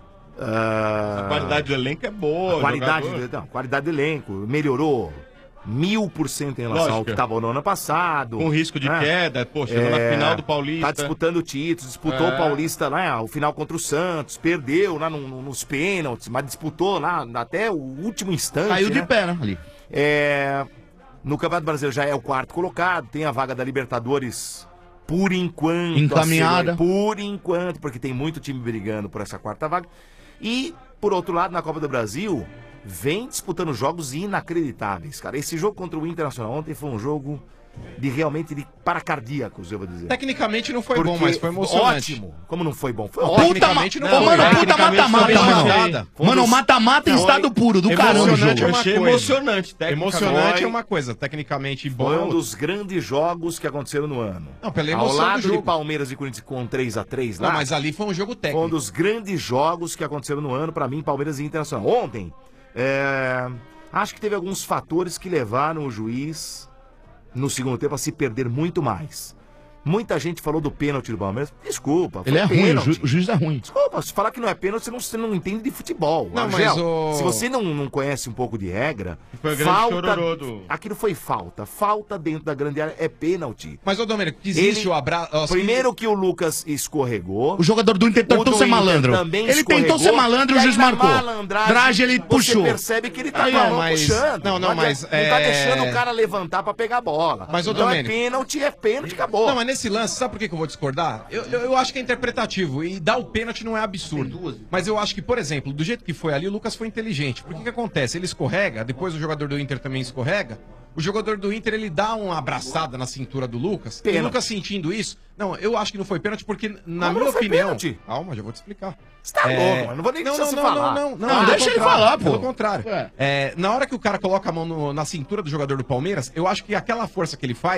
A qualidade do elenco é boa. A qualidade do elenco melhorou 1000% em relação ao Lógico. que estava no ano passado. Com risco de queda, pô, chegou na final do Paulista. Tá disputando o título, disputou o Paulista lá, o final contra o Santos, perdeu lá nos pênaltis, mas disputou lá até o último instante. Caiu de né? pé, né? Ali. No Campeonato Brasileiro já é o 4º colocado, tem a vaga da Libertadores por enquanto. Encaminhada. Por enquanto, porque tem muito time brigando por essa 4ª vaga. E, por outro lado, na Copa do Brasil, vem disputando jogos inacreditáveis, cara. Esse jogo contra o Internacional ontem foi um jogo realmente paracardíacos, eu vou dizer. Tecnicamente não foi Porque bom, mas foi emocionante. Ótimo. Como não foi bom? Foi Puta, Tecnicamente não foi. mano, puta Tecnicamente mata-mata, foi mano. nada. Mano, mata-mata em estado puro, do caramba. Emocionante é uma Achei coisa. emocionante, Emocionante Foi. é uma coisa, tecnicamente bom. Foi um dos grandes jogos que aconteceram no ano. Não, pela Ao emoção lado do jogo. de Palmeiras e Corinthians com 3x3 lá. Não, mas ali foi um jogo Foi técnico. um dos grandes jogos que aconteceram no ano, pra mim, Palmeiras e Internacional. Ontem, acho que teve alguns fatores que levaram o juiz, no segundo tempo, a se perder muito mais. Muita gente falou do pênalti do Palmeiras. Desculpa. Ele foi é ruim, pênalti. o juiz é ruim. Desculpa, se falar que não é pênalti, você não entende de futebol. Não, Argel, mas o- se você não conhece um pouco de regra, Foi o grande chororô do... aquilo foi falta. Falta dentro da grande área é pênalti. Mas, ô Domênico, existe Ele- o abraço... Primeiro que o Lucas escorregou. O jogador do Inter tentou do ser Inter malandro. também Ele tentou escorregou, ser malandro e o aí juiz na marcou. malandragem, Ele você puxou. percebe que ele tá Aí, com a não, mão mas- puxando. não, adianta- mas, não tá é- deixando o cara levantar pra pegar a bola. Mas, ô, então Domênico- é pênalti, acabou. Não, mas nesse lance, sabe por que eu vou discordar? Eu acho que é interpretativo e dar o pênalti não é absurdo. Mas eu acho que, por exemplo, do jeito que foi ali, o Lucas foi inteligente. Porque o que acontece? Ele escorrega, depois o jogador do Inter também escorrega. O jogador do Inter, ele dá uma abraçada na cintura do Lucas. E o Pênalti. Lucas sentindo isso... Não, eu acho que não foi pênalti porque, na Como minha não foi opinião... pênalti? Calma, já vou te explicar. Você tá louco, mano. Não vou nem deixar você falar. Não, Não, pelo deixa ele contrário, falar, pô. Pelo contrário. Na hora que o cara coloca a mão na cintura do jogador do Palmeiras, eu acho que aquela força que ele faz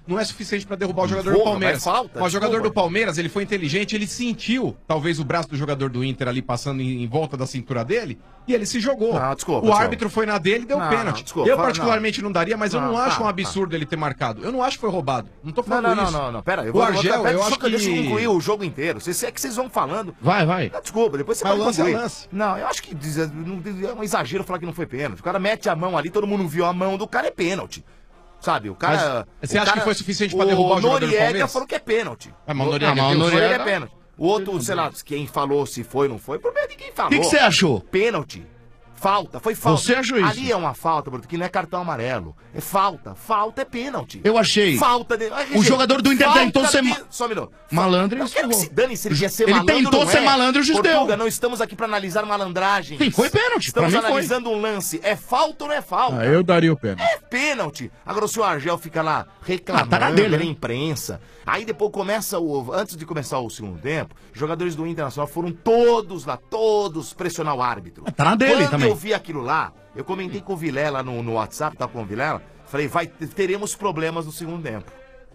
não é suficiente pra derrubar o jogador Porra, do Palmeiras. mas falta, Mas o jogador desculpa. do Palmeiras, ele foi inteligente, ele sentiu, talvez, o braço do jogador do Inter ali passando em volta da cintura dele, e ele se jogou. desculpa, o árbitro foi na dele e deu Não, pênalti. não, desculpa, eu, não. particularmente, não daria, mas eu não Não, acho tá, um absurdo ele ter marcado. Eu não acho que foi roubado. Não tô falando isso. Não, pera, eu o Argel, pera, eu acho que... Deixa eu concluir o jogo inteiro. Se é que vocês vão falando. Vai. Não, desculpa, depois você Mas vai lance é concluir. lance. Não, eu acho que é um exagero falar que não foi pênalti. O cara mete a mão ali, todo mundo viu a mão do cara, é pênalti. Sabe, o cara... Mas você acha que foi suficiente pra derrubar o jogador do Noriega Palmeiras? falou que é pênalti. Mas o Noriega o viu? Noriega é pênalti. O outro, sei lá, quem falou se foi ou não foi, o problema é de quem falou. O que você achou? Pênalti. Falta, foi falta. Você achou isso? Ali é uma falta, porque não é cartão amarelo. É falta. Falta é pênalti. Eu achei. Falta de... O jogador do Inter tentou ser Só um minuto. malandro e Eu quero que escorreu. se dane se ele quer ser Ele malandro tentou não ser é. malandro e o juiz deu. Portuga, não estamos aqui pra analisar malandragem. Sim, foi pênalti. Estamos Pra mim foi. analisando um lance. É falta ou não é falta? Eu daria o pênalti. É pênalti. Agora, se o Argel fica lá reclamando tá na dele, na né? imprensa, aí depois começa antes de começar o segundo tempo, os jogadores do Internacional foram todos lá, todos pressionar o árbitro. Tá na dele Quando também. eu vi aquilo lá, eu comentei com o Vilela no WhatsApp, tava com o Vilela, falei, teremos problemas no segundo tempo.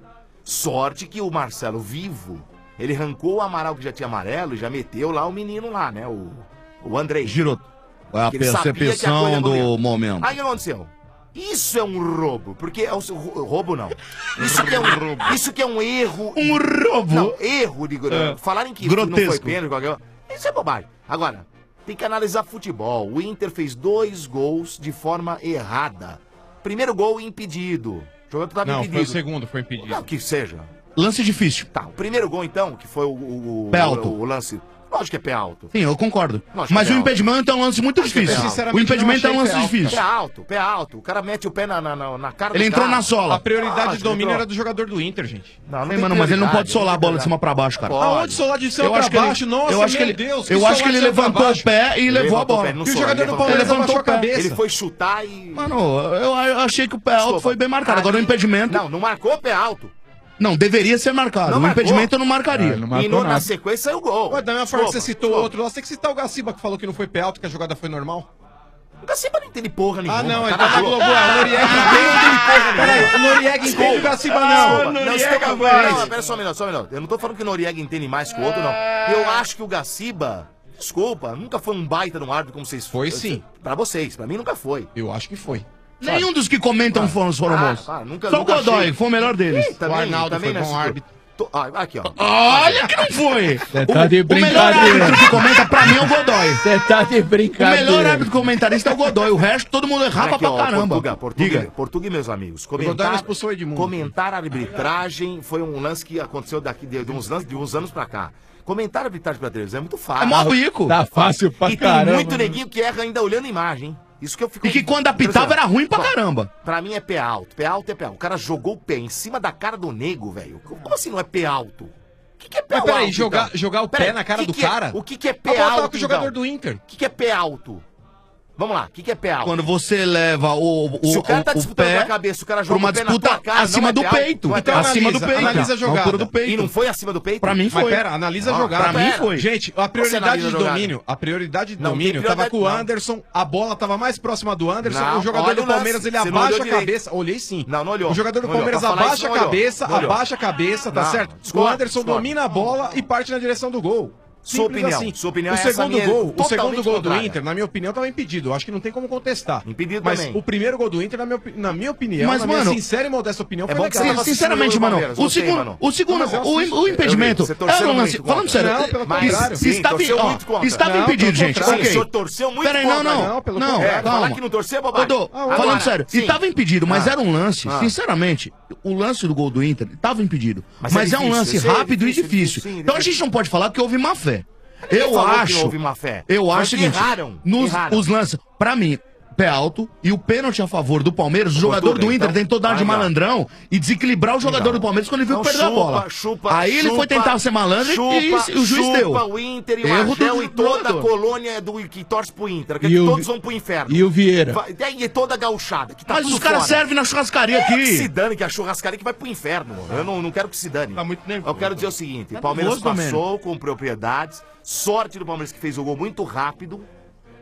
Sorte que o Marcelo Vivo, ele arrancou o Amaral que já tinha amarelo e já meteu lá o menino lá, né? O Andrei. Girou. A Que ele sabia que a coisa percepção ia do correr. momento. Aí o que aconteceu? Isso é um roubo, porque é roubo não. Isso que é um, isso que é um erro. Um roubo? Não, erro de falarem que não foi Grotesco. pênalti, qualquer... Isso é bobagem. Agora, tem que analisar futebol. O Inter fez 2 gols de forma errada. Primeiro gol impedido. O jogador estava Não, impedido. foi o segundo, foi impedido. Não, que seja. Lance difícil. Tá, o primeiro gol então, que foi o Pé alto. o lance. Lógico que é pé alto. Sim, eu concordo. Lógico Mas que o é alto. impedimento é um lance muito difícil. O impedimento é um lance difícil. Pé alto, pé alto. O cara mete o pé na cara Ele do entrou cara. na sola. A prioridade Lógico, de domínio entrou. era do jogador do Inter, gente. Não, Sim, mano, mas ele não pode solar a bola de cima pra baixo, cara. Aonde solar de cima Eu pra acho que ele- baixo? Nossa, eu acho que meu ele- Deus. eu que acho que ele solar de cima pra levantou baixo. o pé e levou a bola. Pé, não Que o sola, jogador do ele Palmeiras levantou abaixou a o pé. cabeça. Ele foi chutar e... Mano, eu achei que o pé alto foi bem marcado. Agora o impedimento. Não marcou pé alto. Não, deveria ser marcado. Não o marcou. impedimento eu não marcaria. Na sequência saiu o gol. Ué, da mesma forma que você Desculpa, citou o outro lá, você tem que citar o Gaciba que falou que não foi pé alto, que a jogada foi normal. O Gaciba não entende porra nenhuma. Ah, não, tá ele tá na na Globo. Globo. O Noriega entende. Peraí, o Noriega entende o Gaciba não. Não, pera só um minuto. Eu não tô falando que o Noriega entende mais que o outro, não. Eu acho que o Gaciba, desculpa, nunca foi um baita no árbitro como vocês Foi sim. Pra vocês, pra mim nunca foi. Eu acho que foi. Nenhum dos que comentam foram bons. Só o Godoy, que foi o melhor deles. Ih, também, O Arnaldo também foi bom nessa- árbitro. Aqui, ó. Olha que não foi! Você tá de O melhor brincadeira. árbitro que comenta pra mim é o Godoy. Você tá de O brincadeira. melhor árbitro comentarista é o Godoy. O resto todo mundo errava Aqui, pra ó, caramba. Portuga e meus amigos. Godoy não expulsou Edmundo. Comentar a arbitragem foi um lance que aconteceu daqui de uns anos pra cá. Comentar a arbitragem pra televisão é muito fácil. É mó rico. Tá fácil pra E tem caramba. muito neguinho que erra ainda olhando a imagem, hein? Isso que eu fico... E que quando apitava era ruim pra caramba. Pra mim é pé alto. Pé alto é pé alto. O cara jogou o pé em cima da cara do nego, velho. Como assim não é pé alto? O que é pé Mas alto? peraí, então? jogar o pé na cara do cara? O que é A pé bola tava alto, com o jogador então? do Inter. O que é pé alto? Vamos lá, o que é pé alto? Quando você leva Se o cara tá o disputando pé com a cabeça, o cara pra joga uma o pé na disputa tua cara, acima não é do pé alto? peito. Não é pé Então alto. Acima do peito. analisa a jogada. altura do peito. E não foi acima do peito? Pra mim Mas foi. pera, analisa a Ah, jogada. pra mim foi. Gente, a Você prioridade analisa de a jogada. domínio, a prioridade de Não, domínio tem tava prioridade, com o não. Anderson, a bola tava mais próxima do Anderson, Não, o jogador olha do o lance. Palmeiras ele Você não abaixa olhou a direito. cabeça. Olhei sim. Não olhou. O jogador do Não olhou. Palmeiras Pra falar abaixa isso, a não olhou. cabeça, Não olhou. abaixa a cabeça, tá Não, certo? O discordo, Anderson discordo. domina a bola e parte na direção do gol. Sua Simples opinião, assim. sua opinião o é essa, segundo minha é gol, o totalmente segundo gol do contrária. Inter, na minha opinião, tava impedido. Eu acho que não tem como contestar. Impedido Mas também. o primeiro gol do Inter, na minha opinião, Mas, na minha mano, sincera e modesta opinião, é foi bom legal. que você tava Sinceramente, assistindo mano, o Palmeiras, o gostei, segundo, mano. o segundo, Não, mas eu assisto. o impedimento Você torceu era um lance. muito Falando contra. sério, Não, pelo Mas contrário. sim, estava, torceu ó, muito contra. estava Não, impedido, pelo gente. contrário. O senhor Ok. torceu muito Peraí, contra. não, pelo não, contrário. Falar calma. que não torceu é bobagem. Rodô, Agora, falando sério, sim. estava impedido, mas Ah. era um lance, Ah. sinceramente, o lance do gol do Inter estava impedido. Mas Mas é é um difícil, lance eu sei, é rápido e difícil, difícil. sim, Então a gente não pode falar que houve má fé. Ninguém Eu falou que acho. não houve má fé. Eu Mas acho o que seguinte: erraram, nos erraram. os lances, pra mim, pé alto e o pênalti a favor do Palmeiras, o jogador Portuga, do Inter então, tentou dar de aí, ó. malandrão e desequilibrar o jogador do Palmeiras quando ele viu Então, perder a bola. Aí ele foi tentar ser malandro e o juiz deu. Chupa o Inter e o Erro do Argel e toda a jogador. colônia que torce pro Inter. Que E o todos Vi- vão pro inferno. E o Vieira? E toda a gauchada. Que tá Mas tudo os caras fora. servem na churrascaria Que se aqui. dane, que a churrascaria que vai pro inferno. Eu não quero que se dane. Tá muito nervoso. Eu quero dizer o seguinte: Tá o Palmeiras nervoso, passou com propriedades. Sorte do Palmeiras que fez o gol muito rápido.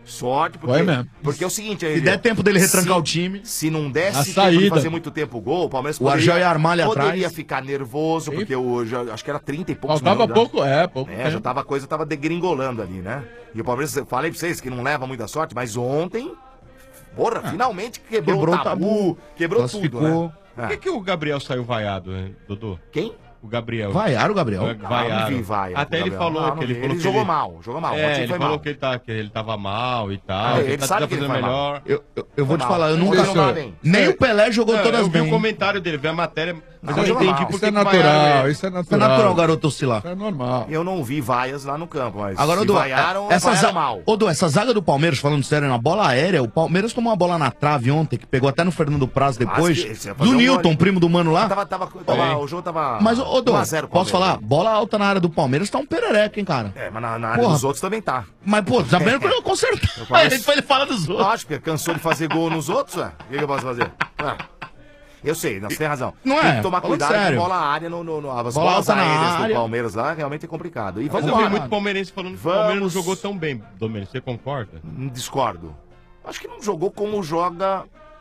Sorte, porque, Foi mesmo. porque é o seguinte... Se der tempo dele retrancar o time... Se não desse A tempo de saída. fazer muito tempo o gol, o Palmeiras O Argel ia armar ali poderia atrás. ficar nervoso, porque acho que era 30 e poucos Faltava minutos, né? pouco Já tava, a coisa tava degringolando ali, né? E o Palmeiras, eu falei pra vocês que não leva muita sorte, mas ontem, porra, finalmente quebrou o tabu, quebrou tudo, né? Por que o Gabriel saiu vaiado, hein, Dudu? Quem? O Gabriel. Vaiaram o Gabriel? Vaiaram. Não vi vaia Até do ele Gabriel. falou Não, que ele não vi. falou Ele que jogou mal, ontem ele foi falou mal. que ele tava mal e tal. Ah, ele tá sabe que ele fazendo foi mal. melhor. Eu vou te mal. falar, eu nunca... Hoje não tá bem. Nem o Pelé jogou todas Eu vi bem. o comentário dele, vi a matéria, mas Não, eu não entendi mal. por Isso que é que vaiaram natural, ele. isso é É natural. natural o garoto oscilar. Isso é normal. Eu não vi vaias lá no campo, mas Agora, se Odu, vaiaram, essa vaiaram zaga, mal. Odu, essa zaga do Palmeiras, falando sério, na bola aérea, o Palmeiras tomou uma bola na trave ontem, que pegou até no Fernando Praz depois, que você ia fazer do um Newton, gole. primo do Mano lá. O jogo tava Mas, Odu, 1 a 0 posso Palmeiras, falar? Bola alta na área do Palmeiras tá um perereca, hein, cara? É, mas na área Porra. dos outros também tá. Mas, pô, tá vendo que eu consertar. Ele fala dos outros. Lógico, porque cansou de fazer gol nos outros, ué. O que eu posso fazer? Eu sei, você tem razão. Não tem é? que tomar Falando cuidado sério. com bola área as Bola bolas alta na aéreas do área. Palmeiras lá realmente é complicado. E Mas vamos eu vi lá. muito palmeirense falando que o Palmeiras não jogou tão bem, Domênico. Você concorda? Discordo. Acho que não jogou como joga.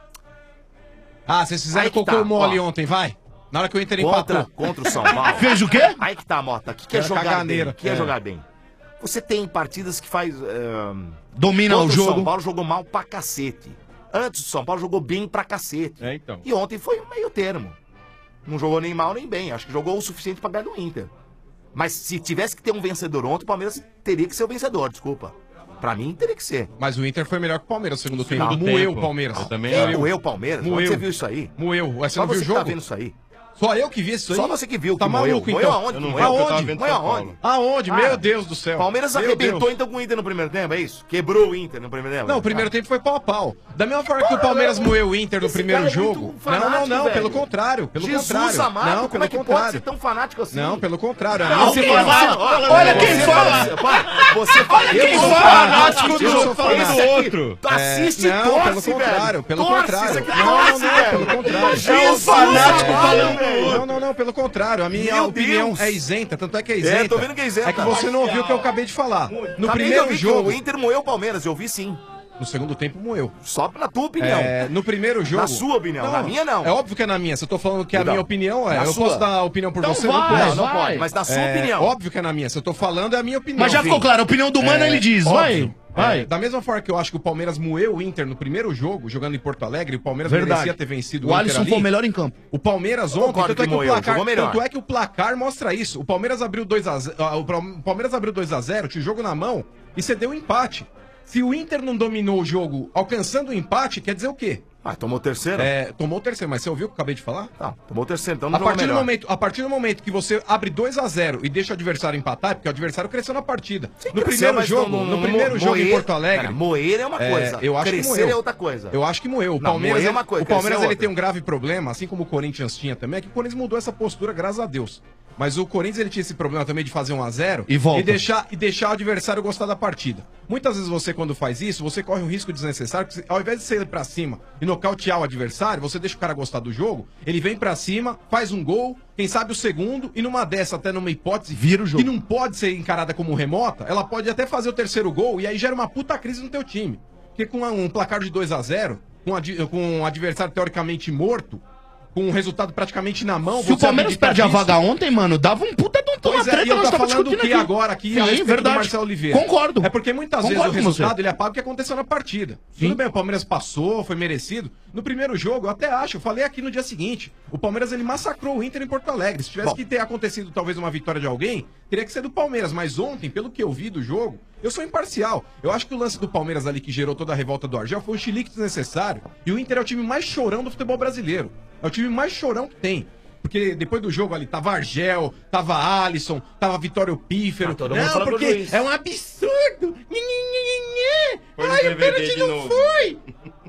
Ah, vocês fizeram Aí que cocô tá, mole ó. ontem, vai. Na hora que o Inter Contra, empatou. contra o São Paulo. Fez o quê? Aí que tá, Mota. O que é Era jogar caganeira. bem? O que é É. jogar bem? Você tem partidas que faz... Domina contra o jogo. São Paulo jogou mal pra cacete. Antes do São Paulo jogou bem pra cacete. É, então. E ontem foi um meio termo. Não jogou nem mal nem bem. Acho que jogou o suficiente pra ganhar do Inter. Mas se tivesse que ter um vencedor ontem, o Palmeiras teria que ser o vencedor, desculpa. Pra mim, teria que ser. Mas o Inter foi melhor que o Palmeiras no segundo tempo. Segundo Moeu tempo. o Palmeiras. Eu também Quem acho. moeu o Palmeiras? Onde Moeu. você viu isso aí? Moeu. Você Só não viu você o que tá jogo? vendo isso aí. Só eu que vi isso aí? Só você que viu Tá que moeu. maluco, Moeu então? aonde? Eu não Moeu vi, porque eu tava aonde? vendo Moeu São Paulo. aonde? Aonde? Ah, Meu Deus do céu. Palmeiras Meu arrebentou Deus. então com o Inter no primeiro tempo, é isso? Quebrou o Inter no primeiro tempo? Não, o primeiro tempo foi pau a pau. Da mesma forma que o Palmeiras moeu o Inter no Esse primeiro cara é muito jogo. fanático, Não, velho. pelo contrário. Pelo Jesus contrário. amado, Não, como pelo é que pode contrário. ser tão fanático assim? Não, pelo contrário. Não, Você quem fala- fala? Olha quem fala. Você fala quem eu sou fala. fanático Eu do sou jogo fanático. do outro. Tu assiste não, e torce, pelo contrário, velho. pelo Torce, contrário. isso aqui Não, torce, não, velho. pelo contrário. Jesus fanático amado, falando velho. Não, pelo contrário. A minha Meu opinião Deus. é isenta, tanto é que é isenta. É, tô vendo que é isenta. É que você não ouviu o que eu acabei de falar. No Também eu primeiro vi que jogo, o Inter moeu o Palmeiras, eu vi sim. no segundo tempo moeu. Só na tua opinião. No primeiro jogo. Na sua opinião, na minha não. É óbvio que é na minha. Se eu tô falando que é a Não. minha opinião, Na eu sua. posso dar a opinião por Então você, vai, não posso. Não pode, mas na sua opinião. Óbvio que é na minha. Se eu tô falando, é a minha opinião. Mas já ficou claro, a opinião do Mano ele diz, óbvio. vai. Da mesma forma que eu acho que o Palmeiras moeu o Inter no primeiro jogo, jogando em Porto Alegre, o Palmeiras Verdade. merecia ter vencido O Inter Alisson ali. foi o melhor em campo. O Palmeiras Eu ontem, concordo tanto é, que que o moeu, placar, jogou melhor. tanto é que o placar mostra isso. O Palmeiras abriu 2x0, o Palmeiras abriu 2x0, tinha o jogo na mão e cedeu um empate. Se o Inter não dominou o jogo alcançando o empate, quer dizer o quê? Ah, tomou o terceiro? Tomou o terceiro, mas você ouviu o que eu acabei de falar? Tá, tomou o terceiro, então não A jogou partir, do melhor. momento que você abre 2x0 e deixa o adversário empatar, é porque o adversário cresceu na partida. No cresceu, primeiro mas jogo, não- no não- primeiro jogo em moer- Porto Alegre. Cara, moer é uma coisa, eu acho que crescer moeu. é outra coisa. Eu acho que moeu. O Não, Palmeiras, moer é uma coisa, o Palmeiras crescer é ele outra. tem um grave problema, assim como o Corinthians tinha também, é que o Corinthians mudou essa postura, graças a Deus. Mas o Corinthians ele tinha esse problema também de fazer 1x0 E volta. e deixar o adversário gostar da partida. Muitas vezes você, quando faz isso, você corre um risco desnecessário, porque ao invés de você ir pra cima e nocautear o adversário, você deixa o cara gostar do jogo, ele vem pra cima, faz um gol, quem sabe o segundo, e numa dessa, até numa hipótese Vira o jogo. que não pode ser encarada como remota, ela pode até fazer o terceiro gol, e aí gera uma puta crise no teu time. Porque com um placar de 2x0, com um adversário teoricamente morto, com um resultado praticamente na mão... Se o você Palmeiras abdicar perde a disso- vaga ontem, mano, dava um puta de uma Pois é, treta, e eu nós tô tava falando o discutindo que aqui. agora aqui a Sim, respeito verdade. do Marcelo Oliveira. Concordo. É porque muitas vezes o Concordo com resultado você. ele apaga o que aconteceu na partida. Tudo bem, o Palmeiras passou, foi merecido. No primeiro jogo, eu até acho, eu falei aqui no dia seguinte, o Palmeiras ele massacrou o Inter em Porto Alegre. Se tivesse que ter acontecido talvez uma vitória de alguém, teria que ser do Palmeiras. Mas ontem, pelo que eu vi do jogo, eu sou imparcial. Eu acho que o lance do Palmeiras ali que gerou toda a revolta do Argel foi um chilique desnecessário. E o Inter é o time mais chorão do futebol brasileiro. É o time mais chorão que tem. Porque depois do jogo ali, tava Argel, tava Alisson, tava Vitório Pífero. todo mundo Não, falando do porque Luiz. é um absurdo. Foi no Ai, o DVD pênalti de não novo. foi.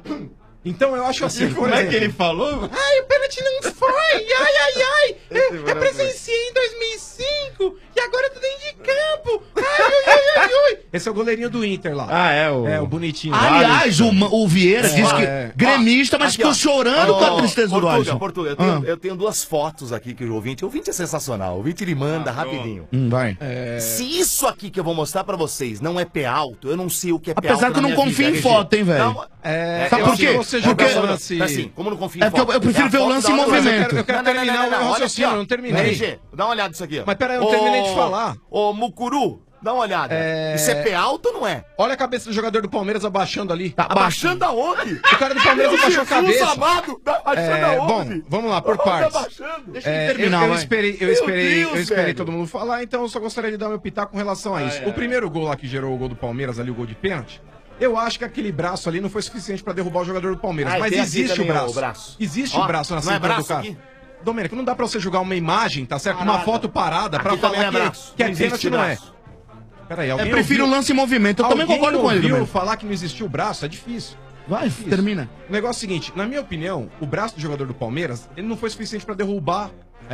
Então eu acho assim, por Como é exemplo, que ele falou? Ai, o pênalti não foi! Ai! Eu presenciei em 2005 e agora eu tô dentro de campo! Ai! Esse é o goleirinho do Inter lá. É, o bonitinho. Aliás, o Vieira disse que gremista, mas ficou chorando com a tristeza do Alisson. Portuga, eu tenho duas fotos aqui que o ouvinte é sensacional. O ouvinte ele manda rapidinho. Vai. Se isso aqui que eu vou mostrar pra vocês não é pé alto, eu não sei o que é pé alto. Apesar que eu não confio em foto, hein, velho. Sabe por quê? Porque assim, como não confio em foto? Eu prefiro ver o lance em movimento. Eu quero terminar o meu raciocínio, eu não terminei. RG, dá uma olhada nisso aqui. Mas peraí, eu não terminei de falar. Ô, Mucuru, dá uma olhada. Isso é pé alto ou não é? Olha a cabeça do jogador do Palmeiras abaixando ali. Abaixando aonde? O cara do Palmeiras abaixou a cabeça. Amado, abaixando aonde? Bom, vamos lá, por partes. Deixa ele terminar, eu esperei todo mundo falar, então eu só gostaria de dar meu pitaco com relação a isso. O primeiro gol lá que gerou o gol do Palmeiras, ali o gol de pênalti, eu acho que aquele braço ali não foi suficiente pra derrubar o jogador do Palmeiras. Mas existe o braço. Existe o braço na cintura do cara. Domênico, não dá pra você jogar uma imagem, tá certo? Uma foto parada pra falar que é pênalti, não é. Peraí, eu prefiro o lance em movimento, eu também concordo com ele. Falar que não existiu o braço é difícil. Vai, termina. O negócio é o seguinte, na minha opinião, o braço do jogador do Palmeiras, ele não foi suficiente pra derrubar.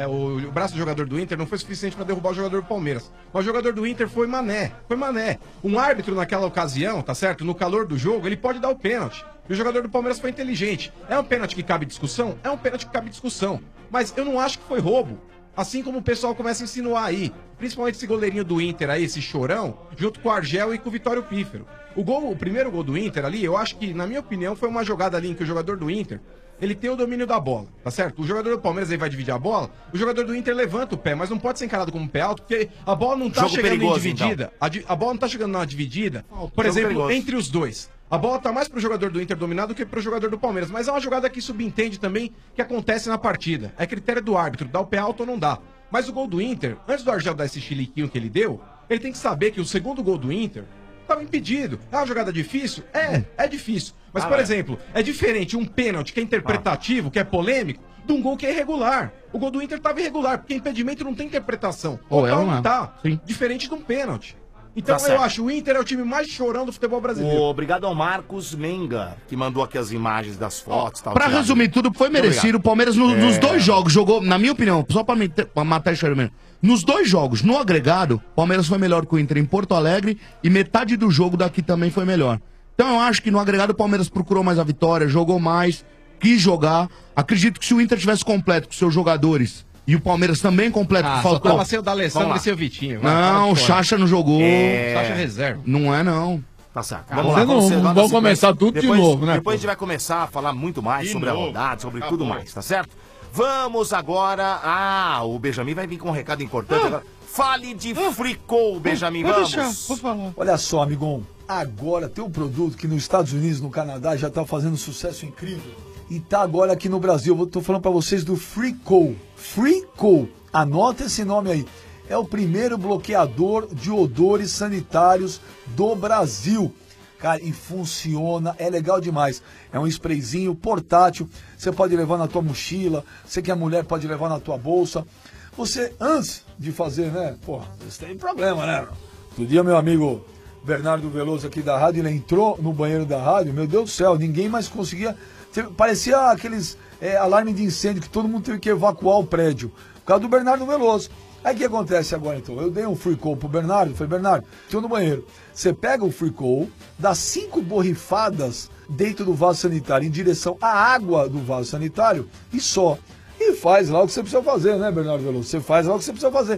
O braço do jogador do Inter não foi suficiente pra derrubar o jogador do Palmeiras. Mas o jogador do Inter foi Mané. Um árbitro naquela ocasião, tá certo? No calor do jogo, ele pode dar o pênalti. E o jogador do Palmeiras foi inteligente. É um pênalti que cabe discussão? É um pênalti que cabe discussão. Mas eu não acho que foi roubo. Assim como o pessoal começa a insinuar aí. Principalmente esse goleirinho do Inter aí, esse chorão, junto com o Argel e com o Vitório Pífero. O primeiro gol do Inter ali, eu acho que, na minha opinião, foi uma jogada ali em que o jogador do Inter, ele tem o domínio da bola, tá certo? O jogador do Palmeiras aí vai dividir a bola, o jogador do Inter levanta o pé, mas não pode ser encarado como um pé alto, porque a bola não tá chegando em dividida. Então. A bola não tá chegando na dividida, por exemplo, entre os dois. A bola tá mais pro jogador do Inter dominar do que pro jogador do Palmeiras. Mas é uma jogada que subentende também que acontece na partida. É critério do árbitro, dá o pé alto ou não dá. Mas o gol do Inter, antes do Argel dar esse chiliquinho que ele deu, ele tem que saber que o segundo gol do Inter estava impedido. É uma jogada difícil? É difícil. Mas, por exemplo, é diferente um pênalti que é interpretativo, que é polêmico, de um gol que é irregular. O gol do Inter estava irregular, porque impedimento não tem interpretação. Não tá. Sim. Diferente de um pênalti. Então eu acho, o Inter é o time mais chorão do futebol brasileiro. Obrigado ao Marcos Menga, que mandou aqui as imagens das fotos. Pra resumir tudo, foi merecido. O Palmeiras nos dois jogos jogou, na minha opinião, só pra matar esse cheiro mesmo. Nos dois jogos, no agregado, o Palmeiras foi melhor que o Inter em Porto Alegre e metade do jogo daqui também foi melhor. Então eu acho que no agregado o Palmeiras procurou mais a vitória, jogou mais, quis jogar. Acredito que se o Inter tivesse completo com seus jogadores e o Palmeiras também completo, que faltou. Tava sem o D'Alessandro e sem o Vitinho. Não, o Chacha não jogou. Chacha reserva. Não é, não. Tá certo. Vamos lá. Vamos começar tudo de novo, né? Depois a gente vai começar a falar muito mais sobre a rodada, sobre tudo mais, tá certo? Vamos agora. O Benjamin vai vir com um recado importante agora. Fale de Fricou, Benjamin, vamos. Vou falar. Olha só, amigão. Agora tem um produto que nos Estados Unidos, no Canadá, já tá fazendo sucesso incrível. E tá agora aqui no Brasil. Eu tô falando pra vocês do Fricou. Fricou. Anota esse nome aí. É o primeiro bloqueador de odores sanitários do Brasil. Cara, e funciona, é legal demais. É um sprayzinho portátil, você pode levar na tua mochila, você que é mulher pode levar na tua bolsa. Você, antes de fazer, né, porra, você tem problema, né? Outro dia meu amigo Bernardo Veloso aqui da rádio, ele entrou no banheiro da rádio, meu Deus do céu, ninguém mais conseguia... Parecia aqueles alarme de incêndio que todo mundo teve que evacuar o prédio, por causa do Bernardo Veloso. Aí o que acontece agora então? Eu dei um Fricou pro Bernardo, falei, Bernardo, estou no banheiro. Você pega o Fricou, dá 5 borrifadas dentro do vaso sanitário em direção à água do vaso sanitário e só. E faz lá o que você precisa fazer, né, Bernardo Veloso? Você faz lá o que você precisa fazer.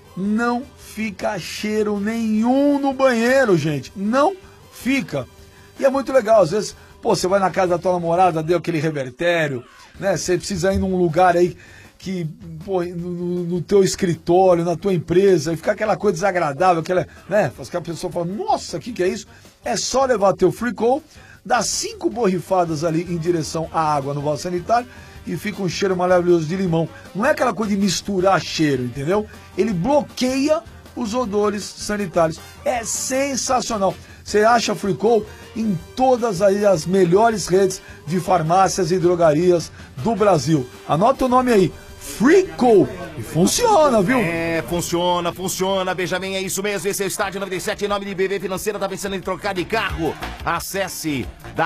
Não fica cheiro nenhum no banheiro, gente. Não fica. E é muito legal, às vezes, pô, você vai na casa da tua namorada, deu aquele revertério, né? Você precisa ir num lugar aí que, pô, no teu escritório, na tua empresa, e fica aquela coisa desagradável, aquela, né? Faz que a pessoa fala, nossa, o que é isso? É só levar teu Fricou, dar 5 borrifadas ali em direção à água no vaso sanitário e fica um cheiro maravilhoso de limão. Não é aquela coisa de misturar cheiro, entendeu? Ele bloqueia os odores sanitários. É sensacional. Você acha Fricou em todas aí as melhores redes de farmácias e drogarias do Brasil. Anota o nome aí. Fricou. E funciona, viu? Funciona, Benjamin, é isso mesmo. Esse é o Estádio 97, em nome de BV Financeira. Tá pensando em trocar de carro? Acesse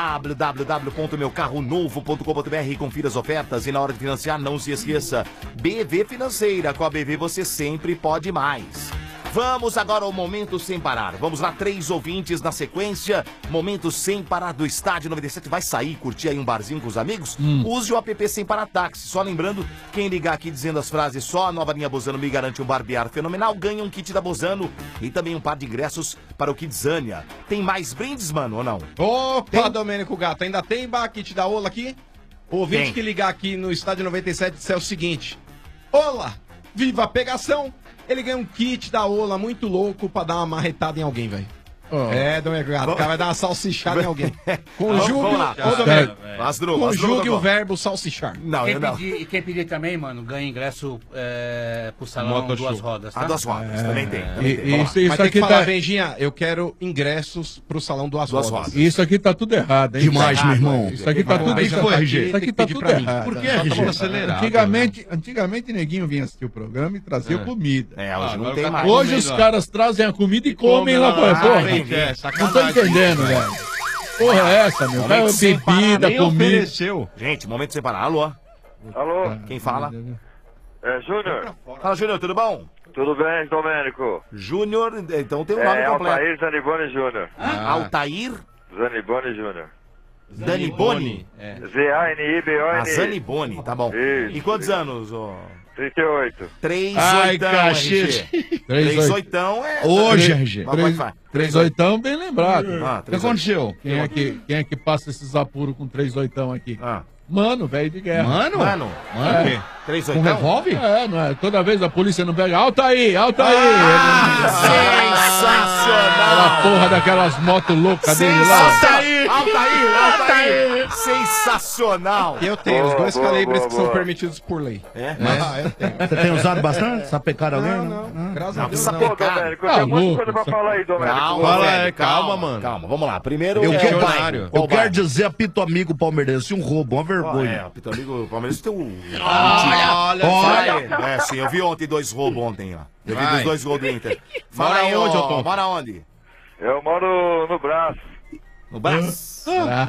www.meucarronovo.com.br e confira as ofertas. E na hora de financiar, não se esqueça, BV Financeira. Com a BV você sempre pode mais. Vamos agora ao Momento Sem Parar. Vamos lá, 3 ouvintes na sequência. Momento Sem Parar do Estádio 97. Vai sair, curtir aí um barzinho com os amigos? Use o app Sem Parar Táxi. Só lembrando, quem ligar aqui dizendo as frases só a nova linha Bozano me garante um barbear fenomenal, ganha um kit da Bozano e também um par de ingressos para o Kidzania. Tem mais brindes, mano, ou não? Opa, Domênico Gato, ainda tem kit da Ola aqui? O ouvinte que ligar aqui no Estádio 97 disser o seguinte: Ola, viva a pegação! Ele ganha um kit da Ola muito louco pra dar uma marretada em alguém, velho. Domênico Gato, o cara vai dar uma salsichada em alguém. Conjugue, conjugue o verbo salsichar. Não, quem pedir também, mano, ganha ingresso pro salão Duas Rodas, tá? Duas Rodas, também tem. Mas tem que falar, Benjinha, eu quero ingressos pro salão Duas Rodas. Isso aqui tá tudo errado, hein? Demais, meu irmão. Isso aqui tá tudo errado. Isso aqui tá tudo errado. Por que, RG? Antigamente, neguinho vinha assistir o programa e trazia comida. Hoje não tem mais. Hoje os caras trazem a comida e comem lá fora. Porra, não tô entendendo, velho. Porra é essa, meu? Bebida, comida. Gente, Momento Sem Parar. Alô? Alô? Quem fala? É Júnior. Fala, Júnior, tudo bom? Tudo bem, Domênico? Júnior, então tem o nome completo. Altair Zaniboni Júnior. Altair? Zaniboni Júnior. Zaniboni? Z-A-N-I-B-O-N-I. Zaniboni, tá bom. Isso. E quantos anos, ô? 38. 38, cacete. 38 é... Hoje, RG. 38 bem lembrado. O que aconteceu? Quem é que passa esses apuros com 38 aqui? Mano, velho de guerra. Mano? O quê? 38? Com revólver? Não é. Toda vez a polícia não pega. Alta aí! Sensacional! Aquela porra daquelas motos loucas dele lá. Altair! Sensacional! Eu tenho os dois calibres que são permitidos por lei. Eu tenho. Você tem usado bastante? Sapecar alguém? Não. Graças a Deus, Pô, Domênico, tem muita coisa pra falar aí, Domênico. Calma, mano. Calma, vamos lá. Primeiro, eu quero dizer a Pito Amigo palmeirense, um roubo, uma vergonha. Pito Amigo palmeirense tem um... Olha. Sim, eu vi ontem 2 roubos ontem, ó. Eu vi dos 2 gols do Inter. Mora onde, Otô? Mora onde? Eu moro no Braço. No Braço?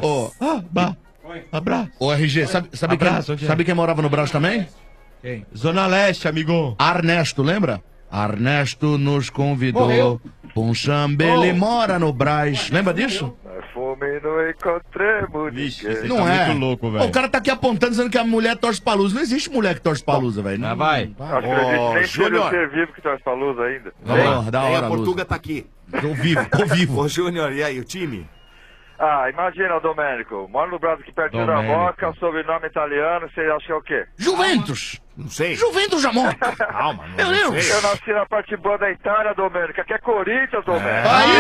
Abraço. Ô, RG, sabe quem morava no Braço também? Quem? Zona Leste, amigo. Arnesto, lembra? Arnesto nos convidou. Um samba, ele mora no Brás. Lembra disso? Fome não encontremos. Vixe, não tá é. muito louco, velho. O cara tá aqui apontando dizendo que a mulher torce pra luz. Não existe mulher que torce pra luz, velho. Vai. Acho que não existe nem ser vivo que torce pra luz ainda. Da hora, a Portuga tá aqui. Tô vivo. Ô, Júnior, e aí, o time? Imagina, Domênico. Moro no Brasil aqui pertinho da Moca, sobrenome italiano, você acha que é o quê? Juventus! Não sei. Juventus da Moca! Calma, Meu Deus! Eu nasci na parte boa da Itália, Domênico. Aqui é Corinthians, Domênico. Aí,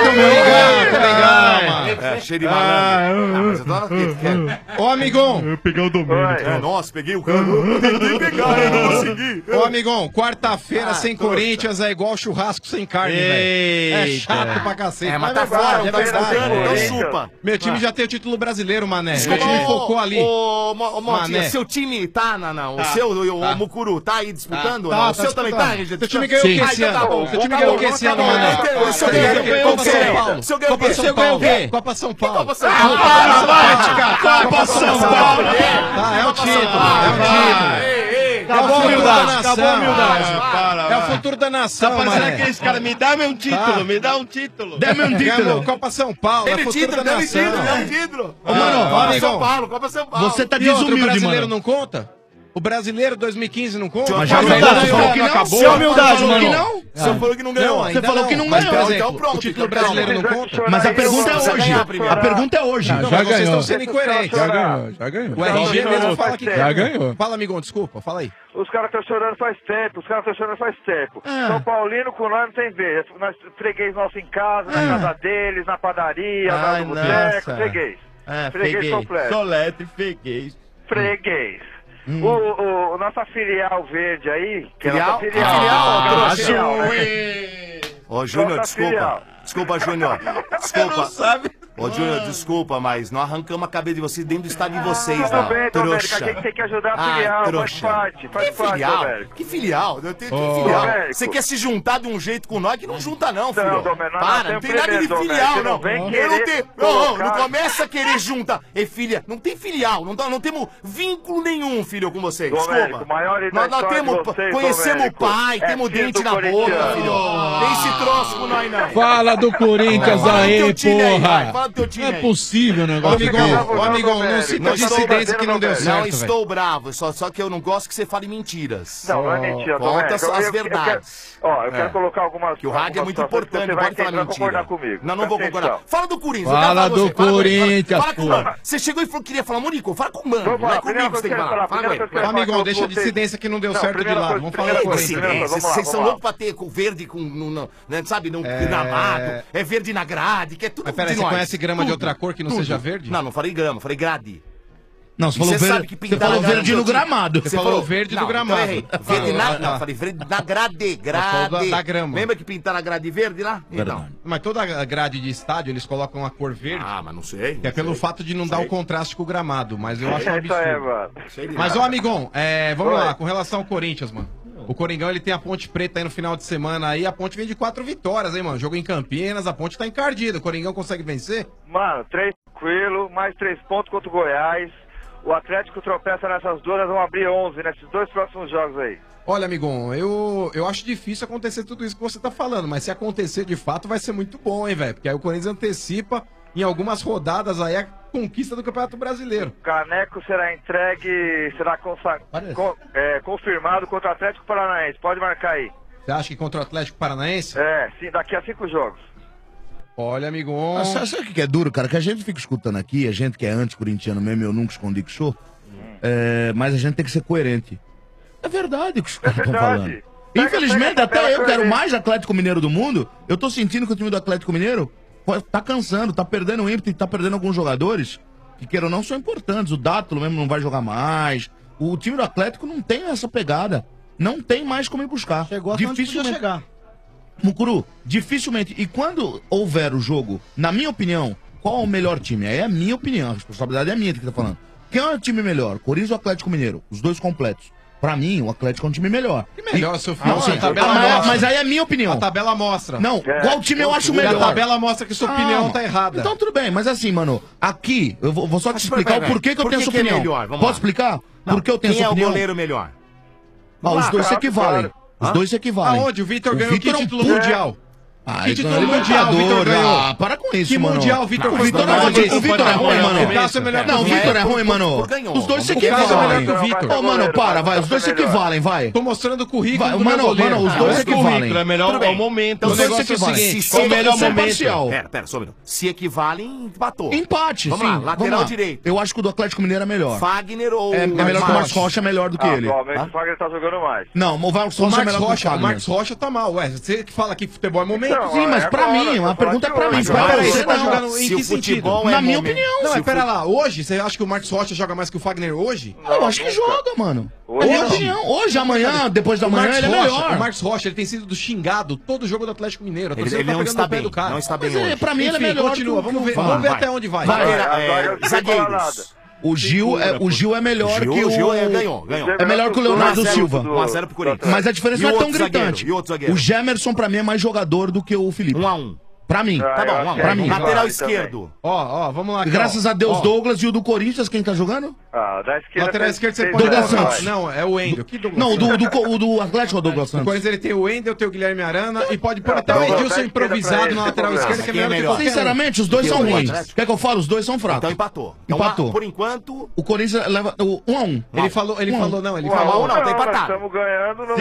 Domênico! Cheio de malandro. Ô, amigão! Eu peguei o Domênico. Nossa, peguei o cano. Tentei pegar, eu não consegui. Ô, amigão, quarta-feira sem Corinthians é igual churrasco sem carne, velho. É chato pra cacete. Mas tá fora, é verdade. Então chupa. Meu time já tem o título brasileiro, mané. Meu time focou ali. Ô, Motinha, seu time tá, o seu, o Mukuru, tá aí disputando? Tá, o seu também tá? Seu time ganhou o que esse ano? Seu time ganhou o que esse ano, mané? O seu ganhou o quê? Seu ganhou o quê? Copa São Paulo. Copa São Paulo. Copa São Paulo. É o título. Acabou a humildade. É o futuro da nação, tá parecendo aqueles caras, me dá meu título, me dá um título. Dá-me um título. Copa São Paulo, é o futuro da nação. Título. Ô, mano, Copa São Paulo, Copa São Paulo. Você tá desumilde, mano. O brasileiro não conta? O brasileiro 2015 não conta? Mas já falou que não acabou. Sem humildade, mano. Você falou que não ganhou. Você falou que não ganhou. O título brasileiro não conta? Mas a pergunta é hoje. A pergunta é hoje. Já Vocês ganhou. estão sendo incoerentes. Já ganhou. O RG mesmo fala que já ganhou. Fala, amigão, desculpa, fala aí. Os caras estão chorando faz tempo, São Paulino com nós não tem vez. Nós freguês nosso em casa, na casa deles, na padaria, no boteco, freguês. Freguês completo. Solete, freguês. O nossa filial verde aí, que Filial? é nossa filial. Ô, Júnior, desculpa. Desculpa, Júnior. Desculpa. Não sabe. Ô, Júnior, desculpa, mas nós arrancamos a cabeça de vocês dentro do estádio de vocês, Tudo não. bem, Domênico, Trouxa. a gente tem que ajudar a filial, faz parte, Domênico. Que filial? Eu tenho Ô, filial. Domênico. Você quer se juntar de um jeito com nós que não junta não, filho. Não, Domênico, nós Para, não temos tem nada de primeiro, filial, Domênico, não. você não vem Eu querer não tenho... colocar- Não começa a querer juntar. E filha, não tem filial, não temos vínculo nenhum, filho, com vocês. Domênico, Desculpa. maior da Nós história temos, de vocês, conhecemos Domênico. o pai, É temos filho dente do na boca, corintiano. filho. Tem esse troço com nós, não. Fala do Corinthians Fala do aí, teu time aí, vai, porra. fala do teu time Não é aí. possível o negócio desse. Ô, amigão, não cita a dissidência que não deu certo, Não velho. estou bravo, só que eu não gosto que você fale mentiras. Não, não é mentira, Conta Domênico. as verdades. Eu quero colocar algumas... Que o rádio é muito algumas situações que importante, você não vai pode falar tentar mentira. concordar comigo. Não, não vou Presta concordar. atenção. Fala do Corinthians. Fala eu quero falar do com você. Fala com ele, Corinthians, fala com o porra. mano. Você chegou e falou que queria falar, Murico, fala com o mano. Vamos Não lá, é comigo que você tem que falar. Fala com ele. Ô, amigão, deixa a dissidência que não deu certo de lado. Vamos falar do Corinthians. Vocês são loucos pra ter com verde, com, sabe, no gramado. É verde na grade, que é tudo Mas peraí, de você nós. conhece grama de outra cor que não seja verde? Não falei grama, falei grade. Não, você falou Você verde, sabe que você pintar falou na verde no grade- gramado. Você falou verde do Não, gramado. então eu errei. Verde não, falei verde na grade, grade. da grama. Lembra que pintaram a grade verde lá? Então. Mas toda a grade de estádio eles colocam a cor verde. Ah, mas não sei. Que é pelo fato de não dar o contraste com o gramado. Mas eu acho um Isso é, absurdo. mano. Mas, ô amigão, vamos Oi. lá, com relação ao Corinthians, mano. O Coringão, ele tem a Ponte Preta aí no final de semana aí. A Ponte vem de 4 vitórias, hein, mano? Jogo em Campinas, a Ponte tá encardida. O Coringão consegue vencer? Mano, 3 tranquilo, mais 3 pontos contra o Goiás. O Atlético tropeça nessas duas, nós vamos abrir 11 nesses dois próximos jogos aí. Olha, amigão, eu acho difícil acontecer tudo isso que você tá falando, mas se acontecer de fato vai ser muito bom, hein, velho? Porque aí o Corinthians antecipa em algumas rodadas aí a conquista do Campeonato Brasileiro. Caneco será entregue, será confirmado contra o Atlético Paranaense. Pode marcar aí. Você acha que contra o Atlético Paranaense? É, sim, daqui a 5 jogos. Olha, amigão. Sabe o que é duro, cara? Que a gente fica escutando aqui, a gente que é anti-corintiano mesmo, eu nunca escondi que sou, mas a gente tem que ser coerente. É verdade o que os caras estão falando. Infelizmente, até eu quero mais Atlético Mineiro do mundo. Eu tô sentindo que o time do Atlético Mineiro tá cansando, tá perdendo o ímpeto e tá perdendo alguns jogadores que, queiram ou não, são importantes. O Dátulo mesmo não vai jogar mais. O time do Atlético não tem essa pegada. Não tem mais como ir buscar. Chegou até onde podia chegar. Mucuru, dificilmente. E quando houver o jogo, na minha opinião, qual é o melhor time? Aí é a minha opinião, a responsabilidade é minha que tá falando. Quem é o time melhor? Corinthians ou Atlético Mineiro? Os dois completos. Pra mim, o Atlético é um time melhor. Que melhor, seu filho? Não, A tabela mostra. mas aí é a minha opinião. A tabela mostra. Não, qual time eu acho melhor? A tabela mostra que sua opinião tá errada. Então tudo bem, mas assim, mano, aqui, eu vou só te explicar o porquê que eu tenho essa opinião. Posso explicar? Por que eu tenho essa opinião? Quem é o goleiro melhor? Os dois se equivalem. Os dois se equivalem. Aonde? O Vitor ganhou que título mundial? Ah, que título mundial o Vitor ganhou? Para com isso, que mano. mundial o Vitor O Vitor é ruim, mano. O Cássio é melhor Não, o Vitor é ruim, mano. Os dois se equivalem. Ô, mano, para, vai. Os dois se equivalem, vai. Tô mostrando o currículo do Mano, os dois se equivalem. É melhor o momento. Os dois se equivalem. Se é melhor momento. Pera, só um minuto. Se equivalem, empatou. Empate, Vamos sim. lá, lateral direito. Eu acho que o do Atlético Mineiro é melhor. Fagner ou... É melhor que o Marcos Rocha, é melhor do que ele. Atualmente o Fagner tá jogando mais. Não, o Marcos Rocha é melhor que o O Fagner. Marcos Rocha tá mal, ué. Você que fala que futebol é momento. Então, Sim, mas pra mim, a pergunta é pra mim. Mas peraí, você tá não. jogando em Se que o sentido? futebol é Na minha momento. opinião. Não, mas pera lá, hoje, você acha que o Marcos Rocha joga mais que o Fagner hoje? Eu acho que joga, mano. Hoje É minha não. opinião. Hoje, amanhã, depois da O manhã, Marcos ele é Rocha, melhor. o Marcos Rocha, ele tem sido xingado todo jogo do Atlético Mineiro. A torcida Ele tá não pegando está no pé bem, do cara. não está bem Mas hoje. pra mim ele é Enfim, melhor. continua, que o- vamos ver Vai. até onde vai. Zagueiros. O Gil é melhor que o... O Gil ganhou. É melhor que o Leonardo 1 a 0 Silva. 1x0 pro Corinthians. Mas a diferença E não é o tão outro zagueiro? gritante. E o outro zagueiro? O Gemerson, pra mim, é mais jogador do que o Felipe. 1x1. Pra mim. Tá bom, 1x1. Pra mim. Lateral esquerdo. Ó, vamos lá. aqui, Graças ó. a Deus, Ó, Douglas e o do Corinthians, quem tá jogando? Ah, da esquerda. Lateral esquerdo você fez- pode Douglas colocar. Santos. Não, é o Wendel. Que Douglas Não, Santos? o do Atlético ou Douglas O Santos? Corinthians ele tem o Wendel, tem o Guilherme Arana e pode pôr Não, até o Douglas, Edilson dá a esquerda improvisado pra ele, na lateral sem esquerda, que é Quem é melhor do que melhor? qualquer um. Sinceramente, os dois Que são o ruins. Atlético? Quer que eu fale? Os dois são fracos. Então empatou. Empatou. Por enquanto... O Corinthians leva 1x1. Ele falou, Um a um. não, ele 1 a 1 falou. não, tá empatado. Estamos ganhando, não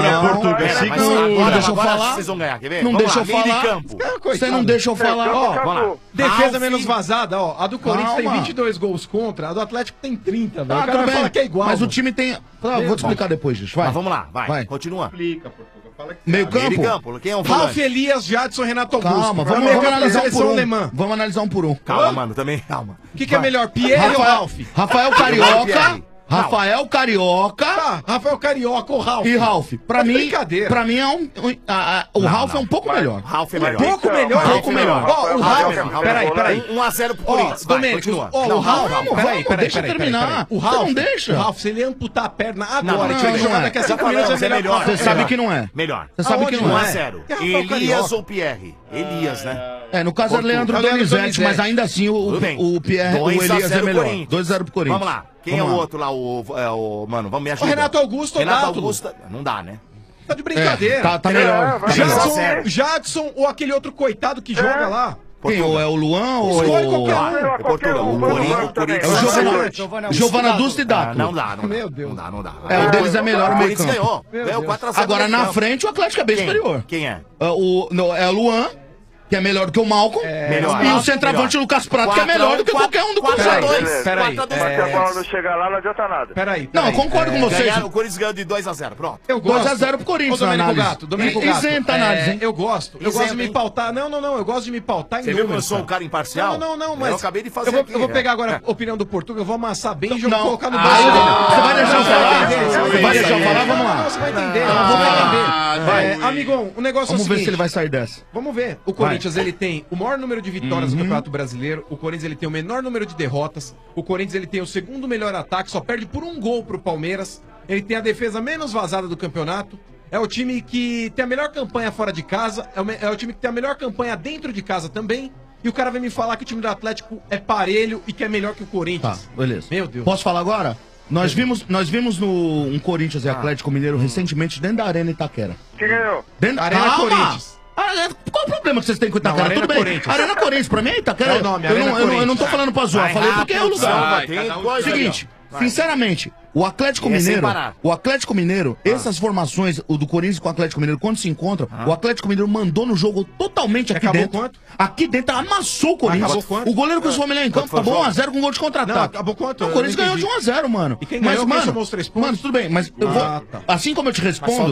Agora deixa eu falar. vocês vão ganhar, quer ver? Não Vamos deixa eu lá, meio falar. de campo. Você não deixa eu falar, ó. Vamos lá. Defesa Ralf. menos vazada, ó. A do Corinthians tem Calma. 22 gols contra, a do Atlético tem 30, velho. Ah, O cara tudo vai bem. falar que é igual. Mas o mano. time tem. Vou te explicar depois disso. Vai. Mas vamos lá, vai. Continua. Continua. Explica, Portugal. Fala que Meio Meio de campo. campo. Quem é o Ralf volante? Elias, Jadson, Renato Augusto. Calma, Pra vamos meio campo da analisar um seleção por um. alemã. Vamos analisar um por um. Calma, mano, também calma. O que é melhor, Pierre ou Ralf? Rafael Carioca. Rafael Carioca. Tá, Rafael Carioca, o Ralf. E Ralf. Pra mim, brincadeira. pra mim é o Ralf é um pouco melhor. Ralf é melhor. Pouco melhor? Pouco melhor. Ó, o Ralf. Peraí. 1x0 pro Corinthians. Vai, continua. Ó, o Ralf. Peraí. Deixa terminar. O Ralf, não deixa. O Ralf, se ele amputar a perna Não, agora, não, tiver não jogado é. daqui a 5 minutos, é melhor. Você sabe que não é. Melhor. Você sabe que não é. 1x0. Elias ou Pierre? Elias, né? No caso é Leandro Donizete, mas ainda assim o Pierre, o Elias é melhor. 2x0 pro Corinthians. Vamos lá. Quem é o outro lá? Mano, vamos me ajudar. O Renato Augusto ou Renato Dátulo? Augusto. Não dá, né? Tá de brincadeira. Tá melhor. Jadson ou aquele outro coitado que joga lá? Quem? Ou é o Luan ou Escolhe qualquer um. o Giovana Dusta e Dato. Não dá. Meu Deus. Não dá. O deles é melhor o meio campo. Ganhou 4x0. Agora na frente o Atlético é bem superior. Quem é? É o Luan, que é melhor do que o Malcom. Melhor. E o centroavante Lucas Prato, que é melhor do que qualquer um do Cruzeiro. Peraí. Mas se a bola não chegar lá, não adianta nada. Peraí. Não, eu concordo com vocês. O Corinthians ganhou de 2x0, pronto. 2x0 pro Corinthians, Domênico Gato. Isenta a análise, hein? Eu gosto de me pautar. Não, eu gosto de me pautar em números. Você viu que eu sou um cara imparcial? Não, mas... Eu acabei de fazer aqui. Eu vou pegar agora a opinião do Portugal, eu vou amassar bem e colocar no bolso dele. Você vai deixar eu falar? Você vai deixar eu falar? Vamos lá. Você vai entender. Vai. Amigão, o negócio é o seguinte. Vamos ver se ele vai sair dessa. Vamos ver. O Corinthians, ele tem o maior número de vitórias no Campeonato Brasileiro. O Corinthians, ele tem o menor número de derrotas. O Corinthians, ele tem o segundo melhor ataque, só perde por 1 gol pro Palmeiras. Ele tem a defesa menos vazada do campeonato. É o time que tem a melhor campanha fora de casa. É o time que tem a melhor campanha dentro de casa também. E o cara vem me falar que o time do Atlético é parelho e que é melhor que o Corinthians. Tá, beleza. Meu Deus. Posso falar agora? Nós vimos um Corinthians e Atlético Mineiro recentemente dentro da Arena Itaquera. Quem ganhou? Arena Corinthians. Qual o problema que vocês têm com Itaquera? Arena Tudo bem. Corinthians. Arena Corinthians, pra mim é Itaquera. É o nome, eu não tô falando pra zoar, falei porque é o lugar. Vai, Seguinte, sinceramente, o Atlético Mineiro, essas formações, o do Corinthians com o Atlético Mineiro, quando se encontram, o Atlético Mineiro mandou no jogo totalmente aqui acabou dentro. Quanto? Aqui dentro, amassou o Corinthians. Acabou O goleiro que o melhor em campo acabou 1x0 com um gol de contra-ataque. Acabou quanto? O Corinthians ganhou de 1x0, mano. E quem ganhou, mas, quem somou os 3 pontos? Mano, tudo bem, mas eu vou. Assim como eu te respondo,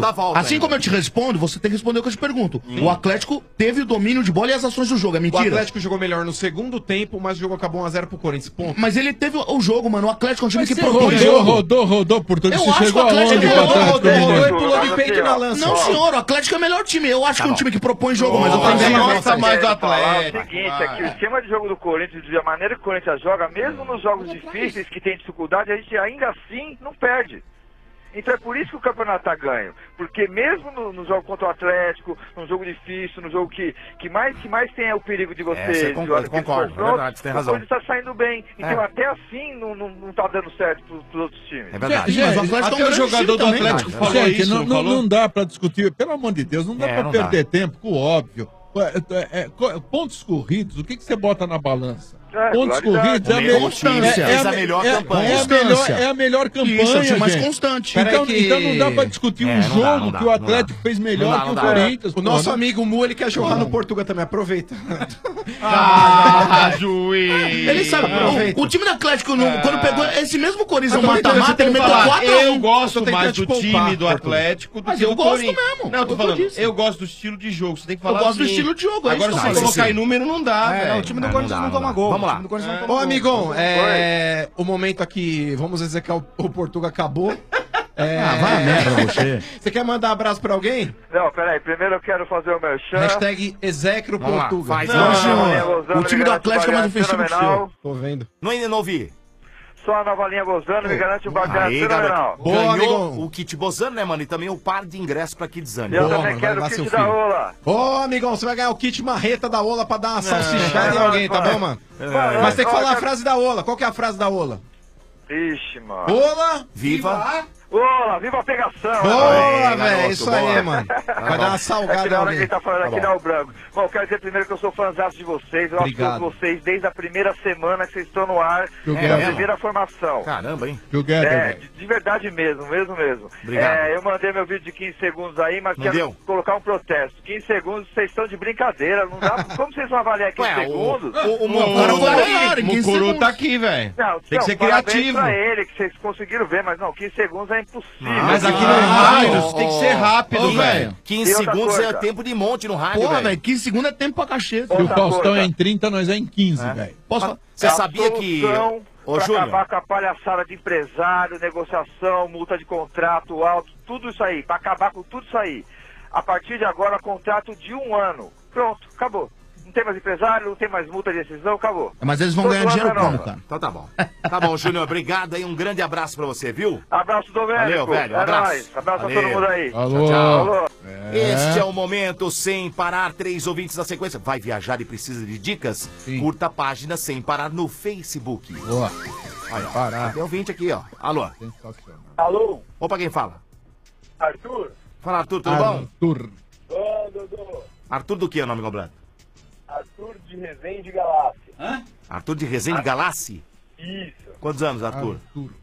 você tem que responder o que eu te pergunto. O Atlético teve o domínio de bola e as ações do jogo, é O mentira? Atlético jogou melhor no segundo tempo, mas o jogo acabou 1x0 pro Corinthians. Ponto. Mas ele teve o jogo, mano. O Atlético é um time que propõe jogo. Rodou, Portugal. Você chegou aonde com o Atlético Mineiro? E pulou de peito na lança. Não, senhor, o Atlético é o melhor time. Eu acho que é um time que propõe jogo, mas eu também gosto mais do Atlético. O seguinte, é que o esquema de jogo do Corinthians, da maneira que o Corinthians joga, mesmo nos jogos difíceis que tem dificuldade, a gente ainda assim não perde. Então é por isso que o campeonato tá ganho. Porque mesmo no jogo contra o Atlético, num jogo difícil, no jogo que mais tem o perigo de você... Concordo, é verdade, você tem razão. O Corinthians tá saindo bem. Então até assim não tá dando certo pros outros times. É verdade. Gente, mas o Atlético até o jogador do Atlético falou gente, isso, não dá pra discutir, pelo amor de Deus, não dá pra perder tempo com o óbvio. Pontos corridos, o que você bota na balança? Pontos corridos é a melhor campanha. É a melhor campanha, isso, gente. mais constante. Então não dá pra discutir um jogo que o Atlético fez melhor que o Corinthians. O nosso amigo Mu, ele quer jogar no Portugal também, aproveita. Juiz! Ele sabe, o time do Atlético, quando pegou esse mesmo Corinthians no mata-mata, ele meteu 4-1. Eu gosto mais do time do Atlético do que do Corinthians. Mesmo. Não, eu tô falando, eu gosto do estilo de jogo, você tem que falar Eu gosto do estilo de jogo. Agora, se você colocar em número, não dá, o time do Corinthians não toma gol. Vamos lá. Ô, amigão, o momento aqui, vamos dizer que o Portugal acabou. Vai a merda você. Você quer mandar abraço pra alguém? Não, peraí, primeiro eu quero fazer o merchan. Hashtag Execro Portugal. Não, senhor. O time do Atlético é mais ofensivo que o seu. Tô vendo. Não ouvi. Só a nova linha Bozano me garante um bacana fenomenal. Ganhou o kit Bozano, né, mano? E também o par de ingressos pra Kidzane. Eu também quero o kit da Ola. Ô, amigão, você vai ganhar o kit marreta da Ola pra dar uma salsichada em alguém, tá bom, mano? Mas tem que falar a frase da Ola. Qual que é a frase da Ola? Ixi, mano. Ola! Viva! Boa, viva a pegação! Boa, velho, isso aí, mano. Vai dar uma salgada na hora que ele tá falando aqui, dá o branco. Bom, eu quero dizer primeiro que eu sou fãzaço de vocês. Eu apoio vocês desde a primeira semana que vocês estão no ar. A primeira formação. Caramba, hein? De verdade mesmo. Obrigado. Eu mandei meu vídeo de 15 segundos aí, mas quero colocar um protesto. 15 segundos, vocês estão de brincadeira. Não dá. Como vocês vão avaliar 15 segundos? O Mucuru tá aqui, velho. Tem que ser criativo. Pra ele, que vocês conseguiram ver, mas não, 15 segundos é impossível. Mas aqui no rádio tem que ser rápido, velho. 15 segundos é tempo de monte no rádio, velho. 15 segundos é tempo pra cacheta. E o Faustão é em 30, nós é em 15, velho. Você sabia que Ô, pra Júnior. acabar com a palhaçada de empresário, negociação, multa de contrato alto, tudo isso aí, pra acabar com tudo isso aí. A partir de agora, contrato de 1 ano. Pronto, acabou. Não tem mais empresário, não tem mais multa de rescisão, acabou. Mas eles vão Todo ganhar ano dinheiro é nova. como, cara? Então tá bom. Tá bom, Júnior, obrigado aí, um grande abraço pra você, viu? Abraço, Domênico. Valeu, velho, abraço. Nóis. Abraço Valeu. a todo mundo aí. Tchau, tchau. Alô. Este é o momento sem parar, 3 ouvintes na sequência. Vai viajar e precisa de dicas? Curta a página Sem Parar no Facebook. Boa. Vai parar. Tem ouvinte aqui, ó. Alô. Alô. Opa, quem fala? Arthur. Fala, Arthur, tudo bom? Arthur. Ô, Dodô. Arthur do que é o nome completo? Arthur de Resende Galáxia. Arthur de Resende Galassi? Isso. Quantos anos, Arthur?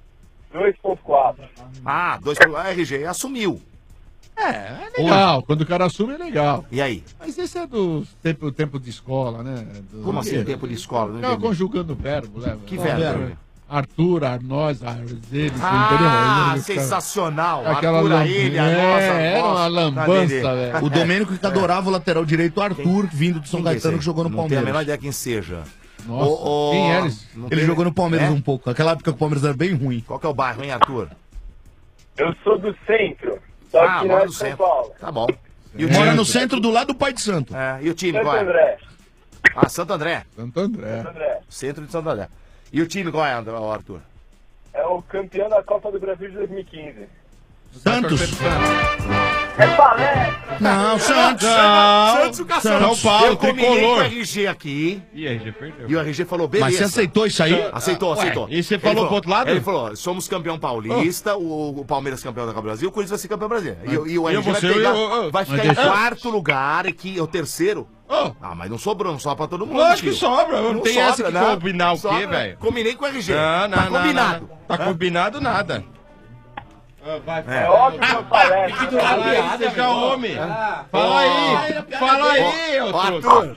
2.4. Ah, 2. A RG assumiu. É legal. Quando o cara assume, é legal. E aí? Mas esse é do tempo de escola, né? Como assim, tempo de escola? Não Ficava entendi. conjugando o verbo, né? Que verbo? Arthur, Arnós, Arzeles, Ah, entendeu? sensacional. Aquela Arthur, lam- ele, é, a nossa era voz. uma lambança, velho. O Domênico que adorava o lateral direito, Arthur, vindo do São Quem que é Caetano, esse? que jogou no Não Palmeiras. tenho a menor ideia quem seja. Nossa, quem era esse? Ele jogou no Palmeiras É? um pouco. Aquela época que o Palmeiras era bem ruim. Qual que é o bairro, hein, Arthur? Eu sou do centro. Só que não mora é no de São centro. Paulo. Tá bom. E o Mora time? no centro do lado do Pai de Santo. É, e o time, Santo qual é? André. Ah, Santo André. Santo André. Santo André. Centro de Santo André. E o time qual é, Arthur? É o campeão da Copa do Brasil de 2015. Santos. É palestra. Não, Santos. Santos, o Caçador. São Paulo, Eu combinei com o tricolor. RG aqui. E a RG perdeu. E o RG falou, beleza. Mas você aceitou isso aí? Aceitou, Ué, aceitou. e você Ele falou pro outro lado? Ele falou, somos campeão paulista, o Palmeiras campeão da Copa do Brasil, o Corinthians vai ser campeão brasileiro. E o eu RG vai, você, pegar, eu- vai ficar mas em deixa- quarto lugar, e que é o terceiro. Ah, mas não sobrou, não sobra pra todo mundo. Lógico que tio. sobra, não tem essa que né? combinar o quê, Sobra. velho? Combinei com o RG. Não, Tá combinado. Tá combinado nada. É óbvio que eu palestra. Fala aí, seja homem. Fala aí, ô trouxa.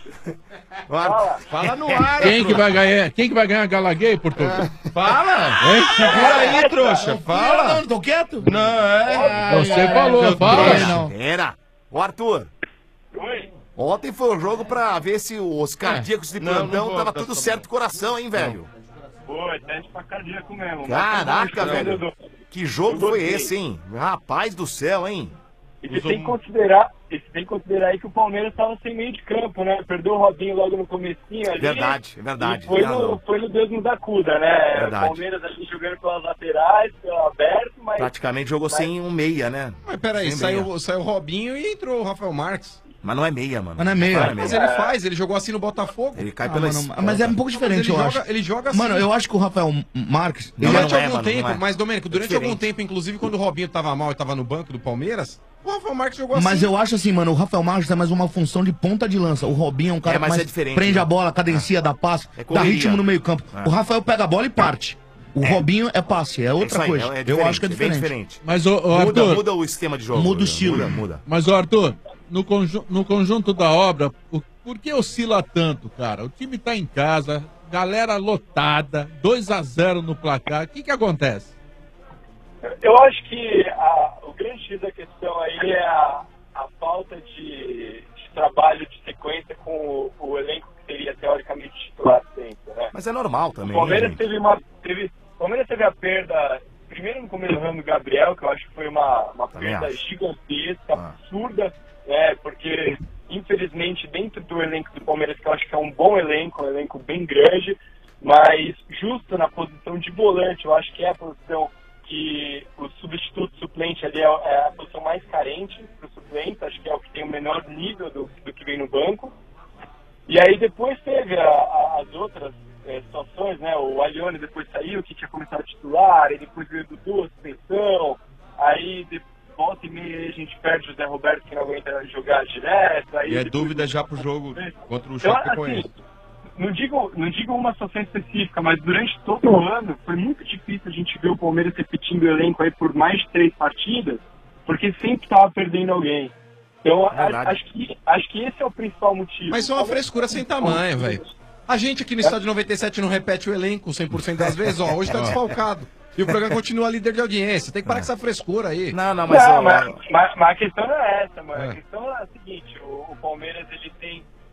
Fala no ar, Quem que trouxa. vai ganhar? Quem que vai ganhar a Gala Gay, Portugal? Fala! Hein? Segura aí, trouxa. Fala! Não, tô quieto? Não, é. Você falou, fala. Era. Ô, Arthur. Oi. Ontem foi um jogo pra ver se os cardíacos de Não, plantão não vou, tava tá tudo bom. certo com o coração, hein, velho? Foi, teste pra cardíaco mesmo. Caraca, Mas, velho. Dodô, Que jogo eu foi gostei. esse, hein? Rapaz do céu, hein? E você tem que considerar aí que o Palmeiras estava sem meio de campo, né? Perdeu o Robinho logo no comecinho ali. Verdade, é verdade. E foi, Tem razão. foi no Deus nos acuda, né? Verdade. O Palmeiras ali jogando pelas laterais, pelo aberto, mas... Praticamente jogou sem um meia, né? Mas peraí, Sem meia. saiu o Robinho e entrou o Rafael Marques. Mas não é meia, mano. Mas não é meia. Mas ele faz, ele jogou assim no Botafogo. Ele cai pela Mano, mas é um pouco diferente, eu acho. Ele joga assim. Mano, eu acho que o Rafael Marques... Não, Durante não é, algum mano, tempo, não é. mas Domênico, durante diferente. algum tempo, inclusive quando o Robinho tava mal e tava no banco do Palmeiras, o Rafael Marques jogou assim. Mas eu acho assim, mano, o Rafael Marques é mais uma função de ponta de lança. O Robinho é um cara É, mas que mais é diferente, prende né? a bola, cadencia, dá passe, É dá correria. ritmo no meio campo. É. O Rafael pega a bola e parte. O Robinho é passe, é outra Isso aí, coisa. é Eu diferente, acho que é bem diferente. diferente. Mas, ô, Muda, Arthur, muda o esquema de jogo. Muda o estilo. Muda. mas, ô, Arthur, no conjunto da obra, por que oscila tanto, cara? O time tá em casa, galera lotada, 2-0 no placar. O que acontece? Eu acho que o grande X da questão aí é a falta de trabalho de sequência com o elenco que seria teoricamente titular sempre, né? Mas é normal O também. Palmeiras né, teve o Palmeiras teve a perda, primeiro no começo do ano do Gabriel, que eu acho que foi uma Também perda acho. gigantesca, absurda, né? Porque, infelizmente, dentro do elenco do Palmeiras, que eu acho que é um bom elenco, um elenco bem grande, mas justo na posição de volante, eu acho que é a posição que o substituto suplente ali é a posição mais carente para o suplente, acho que é o que tem o menor nível do que vem no banco. E aí depois teve as outras situações, né? O Alione depois saiu, que tinha começado a titular, e depois veio o Dudu, a suspensão, aí de volta e meia a gente perde o José Roberto, que não aguenta jogar direto. Aí E é depois- dúvida já pro jogo contra o Então, Chapecoense. assim, não digo uma situação específica, mas durante todo o ano foi muito difícil a gente ver o Palmeiras repetindo o elenco aí por mais de 3 partidas, porque sempre estava perdendo alguém. Então, acho que esse é o principal motivo. Mas isso é uma frescura sem tamanho, velho. A gente aqui no Estádio 97 não repete o elenco 100% das vezes, ó, hoje tá desfalcado. E o programa continua líder de audiência. Tem que parar com essa frescura aí. Não, Mas a questão não é essa, mano. A questão é a seguinte, o Palmeiras ele tem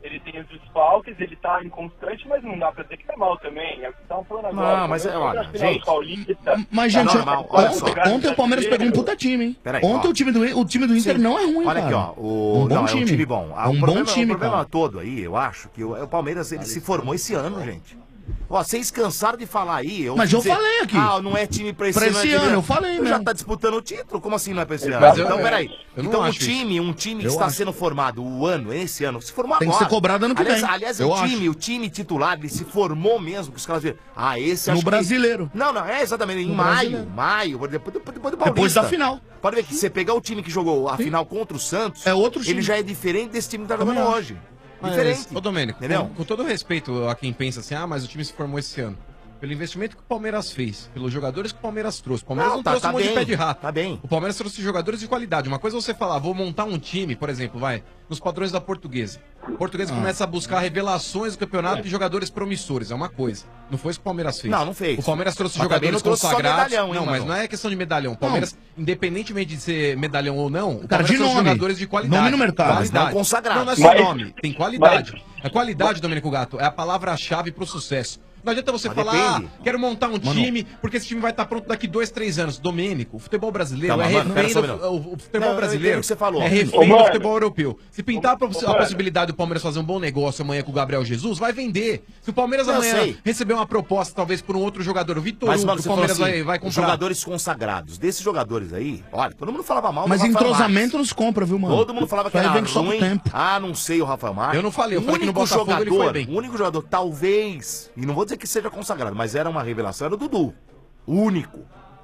ele tem os desfalques, ele tá inconstante, mas não dá pra dizer que tá mal também. É o que estavam falando agora. Não, mas olha, gente... Mas, gente, tá normal, olha só. Ontem o Palmeiras pegou um puta time, hein? Ontem o time do Inter não é ruim, olha cara. Olha aqui, ó. Um bom time. É um time bom. É um bom time, O problema todo aí, eu acho, que o Palmeiras ele se formou esse ano, gente. Ó, vocês cansaram de falar aí. Mas eu falei aqui. Ah, não é time pra esse ano. Pra esse ano, eu falei mesmo. Já tá disputando o título? Como assim não é pra esse ano? Mas Então, peraí. Então, um time que Eu está acho. sendo formado esse ano, se formou Tem que agora. ser cobrado ano que vem. Aliás, Eu o time titular, ele se formou mesmo, que os caras viram. Ah, esse No acho brasileiro. Que... Não, é exatamente. Em No maio, brasileiro. depois do Paulista. Depois da final. Pode ver que você pegar o time que jogou a final contra o Santos, é outro time. Ele já é diferente desse time que tá jogando hoje. Diferente. Ô, Domênico, Entendeu? com todo respeito a quem pensa assim, mas o time se formou esse ano. Pelo investimento que o Palmeiras fez, pelos jogadores que o Palmeiras trouxe. O Palmeiras não trouxe um monte de pé de rato. Tá bem. O Palmeiras trouxe jogadores de qualidade. Uma coisa é você falar, vou montar um time, por exemplo, nos padrões da Portuguesa. A Portuguesa começa a buscar revelações do campeonato de jogadores promissores. É uma coisa. Não foi isso que o Palmeiras fez. Não fez. O Palmeiras trouxe Mas também jogadores não trouxe só consagrados. medalhão, hein, não, mas mano? não é questão de medalhão. O Palmeiras, independentemente de ser medalhão ou não, o Cara, Palmeiras de trouxe nome. jogadores de qualidade. Nome no mercado. Mas não consagrado. Não é só nome, tem qualidade. A qualidade, Domênico Gato, é a palavra-chave pro sucesso. Não adianta você falar, quero montar um time, porque esse time vai estar pronto daqui 2, 3 anos. Domênico, o futebol brasileiro é refém o futebol brasileiro que você falou. é refém do futebol europeu. Se pintar a possibilidade do Palmeiras fazer um bom negócio amanhã com o Gabriel Jesus, vai vender. Se o Palmeiras amanhã receber uma proposta, talvez por um outro jogador, o Vitor Hugo, mano, o Palmeiras assim, vai comprar. Jogadores consagrados. Desses jogadores aí, olha, todo mundo falava mal do Mas Rafael entrosamento Marques. não se compra, viu, mano? Todo mundo falava que Isso aí era vem só com ruim. tempo. Ah, não sei o Rafael Marques. Eu não falei, eu falei que no Botafogo ele foi bem. O único jogador, talvez, e não vou dizer que seja consagrado, mas era uma revelação, era o Dudu. O único.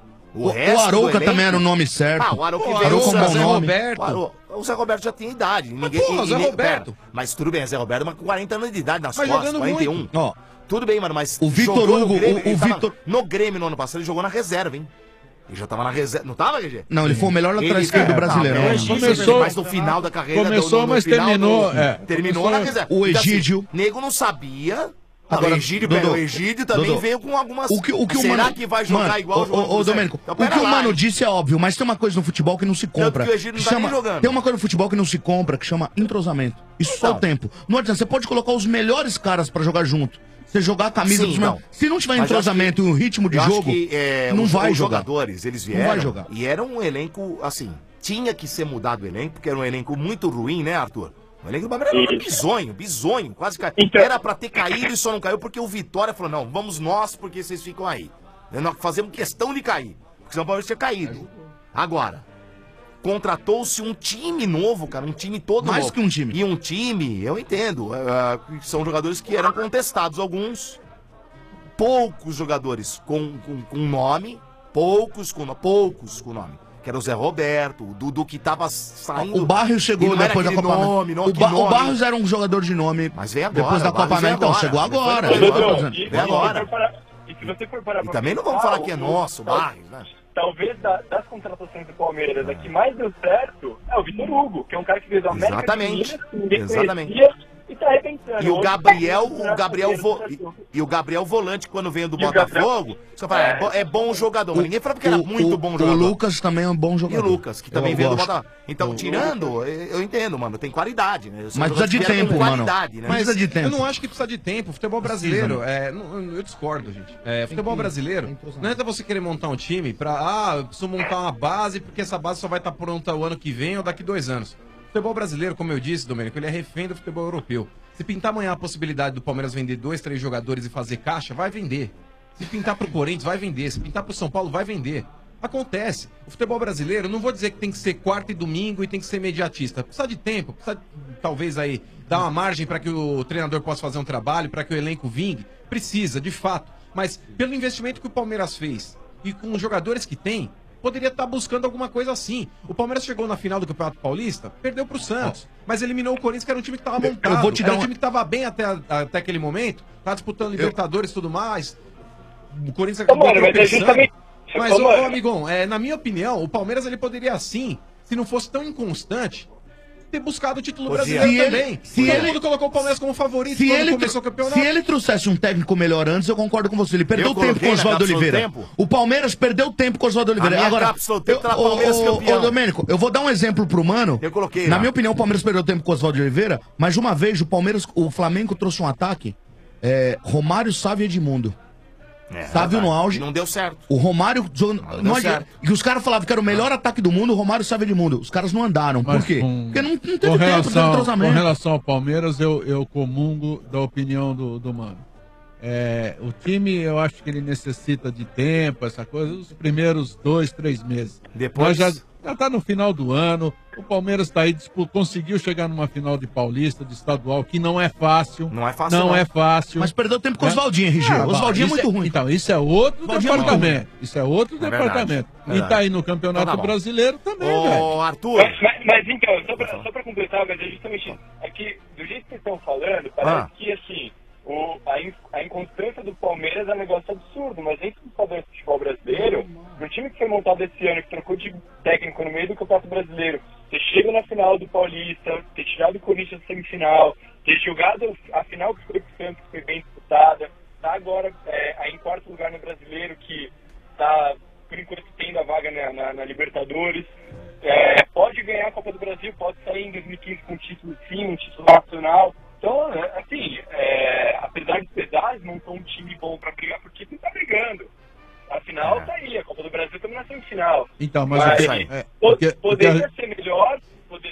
O Arouca também era o nome certo. Ah, o Arouca O veio Arouca é um bom Zé nome. Roberto. O Zé Roberto já tinha idade. porra, Zé Roberto. Mas tudo bem, Zé Roberto, mas com 40 anos de idade nas Mas costas, jogando 41. muito. Ó, Tudo bem, mano, mas o Vitor jogou no Hugo, Grêmio, ele tava Vitor... no Grêmio no ano passado, ele jogou na reserva, hein? Ele já tava na reserva. Não tava, GG? Não, ele foi o melhor lateral esquerdo do Brasileirão. Mas no final da carreira... Começou, mas terminou. Terminou na reserva. O Egídio. Nego não sabia... Agora, o Egídio também veio com algumas... O que o Será mano, que vai jogar igual o jogo? Ô, Domênico, Então, o que o lá, Mano hein? disse é óbvio, mas tem uma coisa no futebol que não se compra. que o Egídio não tá nem jogando. Tem uma coisa no futebol que não se compra, que chama entrosamento. Isso só o tempo. Não adianta, você pode colocar os melhores caras pra jogar junto. Você jogar a camisa dos melhores. Se não tiver entrosamento e um ritmo de jogo, não vai os jogar. jogadores, eles Não vieram vai jogar. e era um elenco, assim, tinha que ser mudado o elenco, porque era um elenco muito ruim, né, Arthur? O elenco do Palmeiras era bizonho, quase caiu. Era pra ter caído e só não caiu porque o Vitória falou, não, vamos nós porque vocês ficam aí. Nós fazemos questão de cair, porque senão o Palmeiras tinha caído. Agora, contratou-se um time novo, cara, um time todo novo. Mais que um time. E um time, eu entendo, são jogadores que eram contestados, alguns, poucos jogadores com nome, poucos com nome. Que era o Zé Roberto, o Dudu que tava saindo. O Barrios chegou depois da Copa América. O Barrios era um jogador de nome. Mas veio agora. Depois da Copa América, então, chegou agora. Veio agora. E se você for parar E também não vamos falar que é nosso, o Barrios, né? Talvez das contratações do Palmeiras, a que mais deu certo é o Vitor Hugo, que é um cara que veio do América. Exatamente. De Minas, ninguém Exatamente. conhecia, e tá arrebentando. E o Gabriel Volante, quando veio do Botafogo, você fala, é bom jogador. Mas ninguém falava que era muito bom jogador. O Lucas também é um bom jogador. E o Lucas, que também veio do Botafogo. Então, tirando, eu entendo, mano, tem qualidade, né? Mas precisa de tempo, mano. Né? Mas precisa de tempo. eu não acho que precisa de tempo. O futebol brasileiro, eu discordo, gente. Futebol brasileiro, não é você querer montar um time pra, eu preciso montar uma base, porque essa base só vai estar pronta o ano que vem ou daqui 2 anos. O futebol brasileiro, como eu disse, Domênico, ele é refém do futebol europeu. Se pintar amanhã a possibilidade do Palmeiras vender 2, 3 jogadores e fazer caixa, vai vender. Se pintar pro Corinthians, vai vender. Se pintar pro São Paulo, vai vender. Acontece. O futebol brasileiro, não vou dizer que tem que ser quarta e domingo e tem que ser imediatista. Precisa de tempo, precisa talvez aí dar uma margem para que o treinador possa fazer um trabalho, para que o elenco vingue. Precisa, de fato. Mas pelo investimento que o Palmeiras fez e com os jogadores que tem, poderia estar buscando alguma coisa assim. O Palmeiras chegou na final do Campeonato Paulista, perdeu pro Santos, mas eliminou o Corinthians, que era um time que estava montado. Eu vou te dar era um time que estava bem até aquele momento, tá disputando Libertadores e tudo mais. O Corinthians acabou tropeçando. Mas, ô amigão, na minha opinião, o Palmeiras ele poderia sim, se não fosse tão inconstante, ter buscado o título Podia. brasileiro Se ele- também. se Todo ele- mundo colocou o Palmeiras como favorito Se quando ele, começou o campeonato. se ele trouxesse um técnico melhor antes, eu concordo com você. Ele perdeu Eu tempo coloquei com o na Oswaldo cápsula do Oliveira. tempo. O Palmeiras perdeu tempo com o Oswaldo Oliveira. minha Agora, cápsula do tempo tá lá, Palmeiras campeão. Domênico, eu vou dar um exemplo pro Mano. Eu coloquei Na lá. minha opinião, o Palmeiras perdeu tempo com o Oswaldo Oliveira, mas de uma vez o Flamengo trouxe um ataque. Romário, Sávio e Edmundo. Sávio no auge. Não deu certo. O Romário. deu certo. E os caras falavam que era o melhor ataque do mundo, o Romário, Sávio e Edmundo. Os caras não andaram. Por quê? Porque não teve tempo, não teve Com entrosamento. relação ao Palmeiras, eu comungo da opinião do Mano. O time, eu acho que ele necessita de tempo, essa coisa, os primeiros 2, 3 meses. Depois Mas já tá no final do ano, o Palmeiras tá aí, conseguiu chegar numa final de Paulista, de estadual, que não é fácil. Não é fácil, Não é fácil. Mas perdeu tempo com o Oswaldinho, RG. O Oswaldinho é isso muito ruim. Então, isso é outro Oswaldinho é muito departamento. ruim. Isso é outro É departamento. verdade. E tá aí no Campeonato Então tá bom. Brasileiro também, Ô, velho. Arthur. Mas então, só pra completar, mas é justamente aqui, do jeito que vocês estão falando, parece que assim, a inconstância do Palmeiras é um negócio absurdo, mas dentro do padrão do futebol brasileiro, no time que foi montado esse ano, que trocou de técnico no meio do Campeonato Brasileiro, ter chegado na final do Paulista, ter tirado o Corinthians na semifinal, ter jogado a final que foi com o Santos, que foi bem disputada, tá agora aí em quarto lugar no Brasileiro, que tá, por enquanto, tendo a vaga na Libertadores, pode ganhar a Copa do Brasil, pode sair em 2015 com um título sim, um título nacional. Então, assim, apesar de pesares, não são um time bom pra brigar por título, tá brigando. Afinal, tá aí, a Copa do Brasil estamos na semifinal. Então, mas poderia ser melhor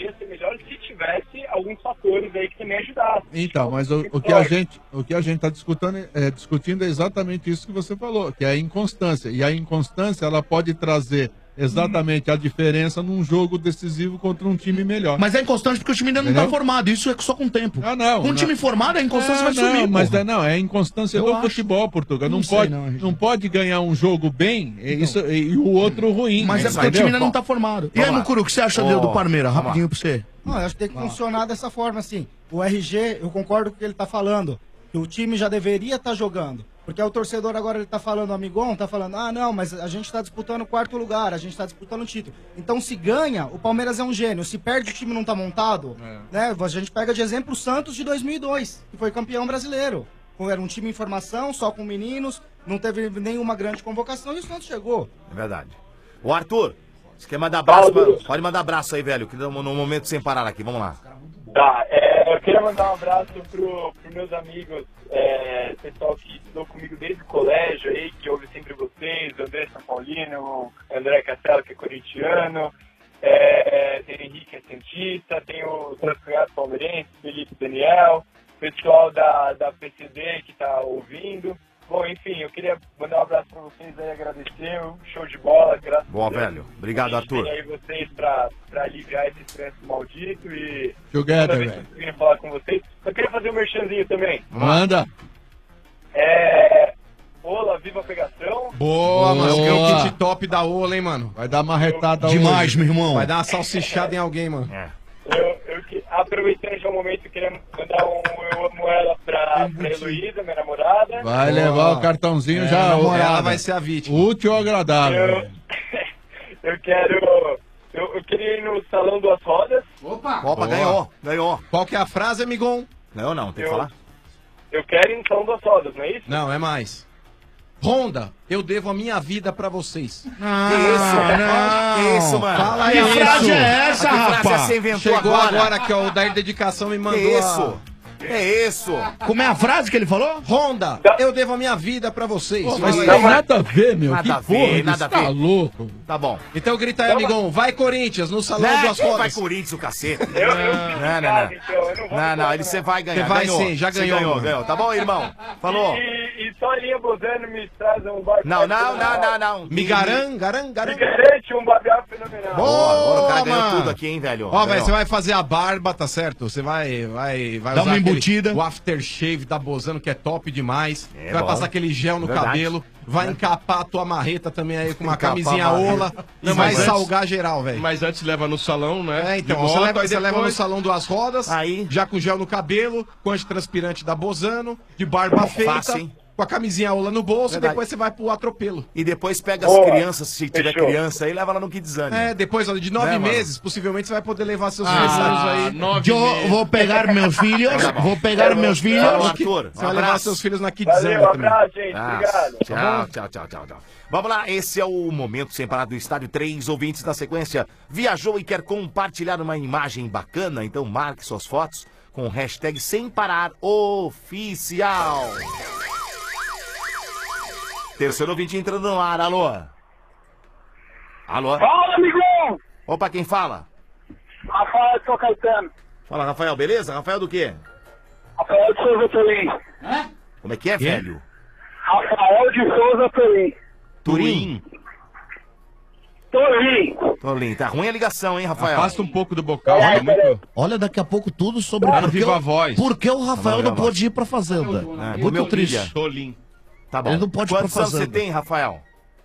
se tivesse alguns fatores aí que também ajudassem. Então, mas o que a gente está discutindo é exatamente isso que você falou, que é a inconstância. E a inconstância, ela pode trazer exatamente a diferença num jogo decisivo contra um time melhor. Mas é inconstante porque o time ainda não está formado. Isso é só com o tempo. Com um time formado, a inconstância vai sumir. Mas é a inconstância do futebol, Portugal. Não pode ganhar um jogo bem e o outro ruim. Mas é porque o time ainda não está formado. E aí, Mucuru, o que você acha do Parmeira? Rapidinho pra você. Não, eu acho que tem que funcionar dessa forma, assim. O RG, eu concordo com o que ele tá falando, que o time já deveria estar jogando. Porque o torcedor agora, ele tá falando, o amigão, tá falando, não, mas a gente tá disputando o quarto lugar, a gente tá disputando o título. Então, se ganha, o Palmeiras é um gênio. Se perde, o time não tá montado, né? A gente pega de exemplo o Santos de 2002, que foi campeão brasileiro. Era um time em formação, só com meninos, não teve nenhuma grande convocação e o Santos chegou. É verdade. Ô, Arthur, você quer mandar abraço? Pode mandar abraço aí, velho, que no momento sem parar aqui. Vamos lá. Tá, eu queria mandar um abraço pros meus amigos, pessoal que estudou comigo desde o colégio aí, que ouve sempre vocês, o André São Paulino, o André Castelo, que é corintiano, tem o Henrique, que é cientista, tem o Transcunhado Palmeirense, Felipe Daniel, pessoal da PCD que tá ouvindo. Bom, enfim, eu queria mandar um abraço pra vocês aí, agradecer, show de bola, graças a Boa, Deus. velho. Obrigado, Arthur. Tem aí vocês pra aliviar esse trânsito maldito e... Together, toda vez que eu queria falar com vocês. Eu queria fazer um merchanzinho também. Manda. Ola, viva a pegação. Boa, mano. Que é o kit top da Ola, hein, mano. Vai dar uma retada demais, meu irmão. Vai dar uma salsichada em alguém, mano. Aproveitando já o momento, eu queria mandar eu amo ela pra Heloísa, minha namorada. Vai levar o cartãozinho já. Ela vai ser a vítima. Útil ou agradável. Eu queria ir no Salão Duas Rodas. Opa, ganhou. Qual que é a frase, amigão? Não, tem que falar. Eu quero ir no Salão Duas Rodas, não é isso? Não, é mais. Honda, eu devo a minha vida pra vocês. Que isso, mano? Fala Que isso. frase é essa, Que rapaz? frase você inventou Chegou agora aqui, ó. O Dair Dedicação me mandou. É isso. Como é a frase que ele falou? Honda, eu devo a minha vida pra vocês. Pô, mas tem nada a ver, meu. Nada Que a ver, porra, nada a tá ver. louco. Tá bom. Então grita aí, amigão. Vai, Corinthians, no Salão Duas Rodas. Vai Corinthians, o cacete. Não, você vai ganhar. Você vai ganhou. sim, já Você ganhou, mano. ganhou. Tá bom, irmão? Falou. E só a linha Bozano me traz um barco. Não. Me garante um babel fenomenal. Boa, agora o cara ganhou mano. tudo aqui, hein, velho? Ó, velho, Ganhou. você vai fazer a barba, tá certo? Você vai Dá usar uma embutida. o aftershave da Bozano, que é top demais. Vai bom. passar aquele gel no Verdade. cabelo. Vai encapar a tua marreta também aí com uma Encapar camisinha a marreta. Ola. E Não, vai mas antes- salgar geral, velho. Mas antes leva no salão, né? Então, De você moto, leva, aí você leva no depois- Salão Duas Rodas, Aí. já com gel no cabelo, com antitranspirante da Bozano, de barba feita. Fácil, hein? com a camisinha aula no bolso, e depois você vai pro atropelo. E depois pega as crianças, se tiver criança aí, leva lá no Kidzania. Depois de 9 meses, possivelmente você vai poder levar seus filhos aí. Eu vou pegar meus filhos, Arthur. Você vai levar seus filhos na Kidzania também. Obrigado. Tchau. Vamos lá, esse é o momento sem parar do estádio. 3 ouvintes na sequência. Viajou e quer compartilhar uma imagem bacana? Então marque suas fotos com o hashtag sem parar oficial. Terceiro ouvinte entrando no ar, alô? Alô? Fala, amigão! Opa, quem fala? Rafael de São Caetano. Fala, Rafael, beleza? Rafael do quê? Rafael de Souza Pelim. Como é que é, velho? Rafael de Souza Pelim. Turim. Tolim. Tá ruim a ligação, hein, Rafael? Afasta um pouco do bocal. Tá muito... Olha, daqui a pouco tudo sobre Tá no Viva Voz. Por que o Rafael não pôde ir pra Fazenda? Muito triste. Tolim. Tá bom. Ele não pode ir pra Quantos anos Fazenda. você tem, Rafael?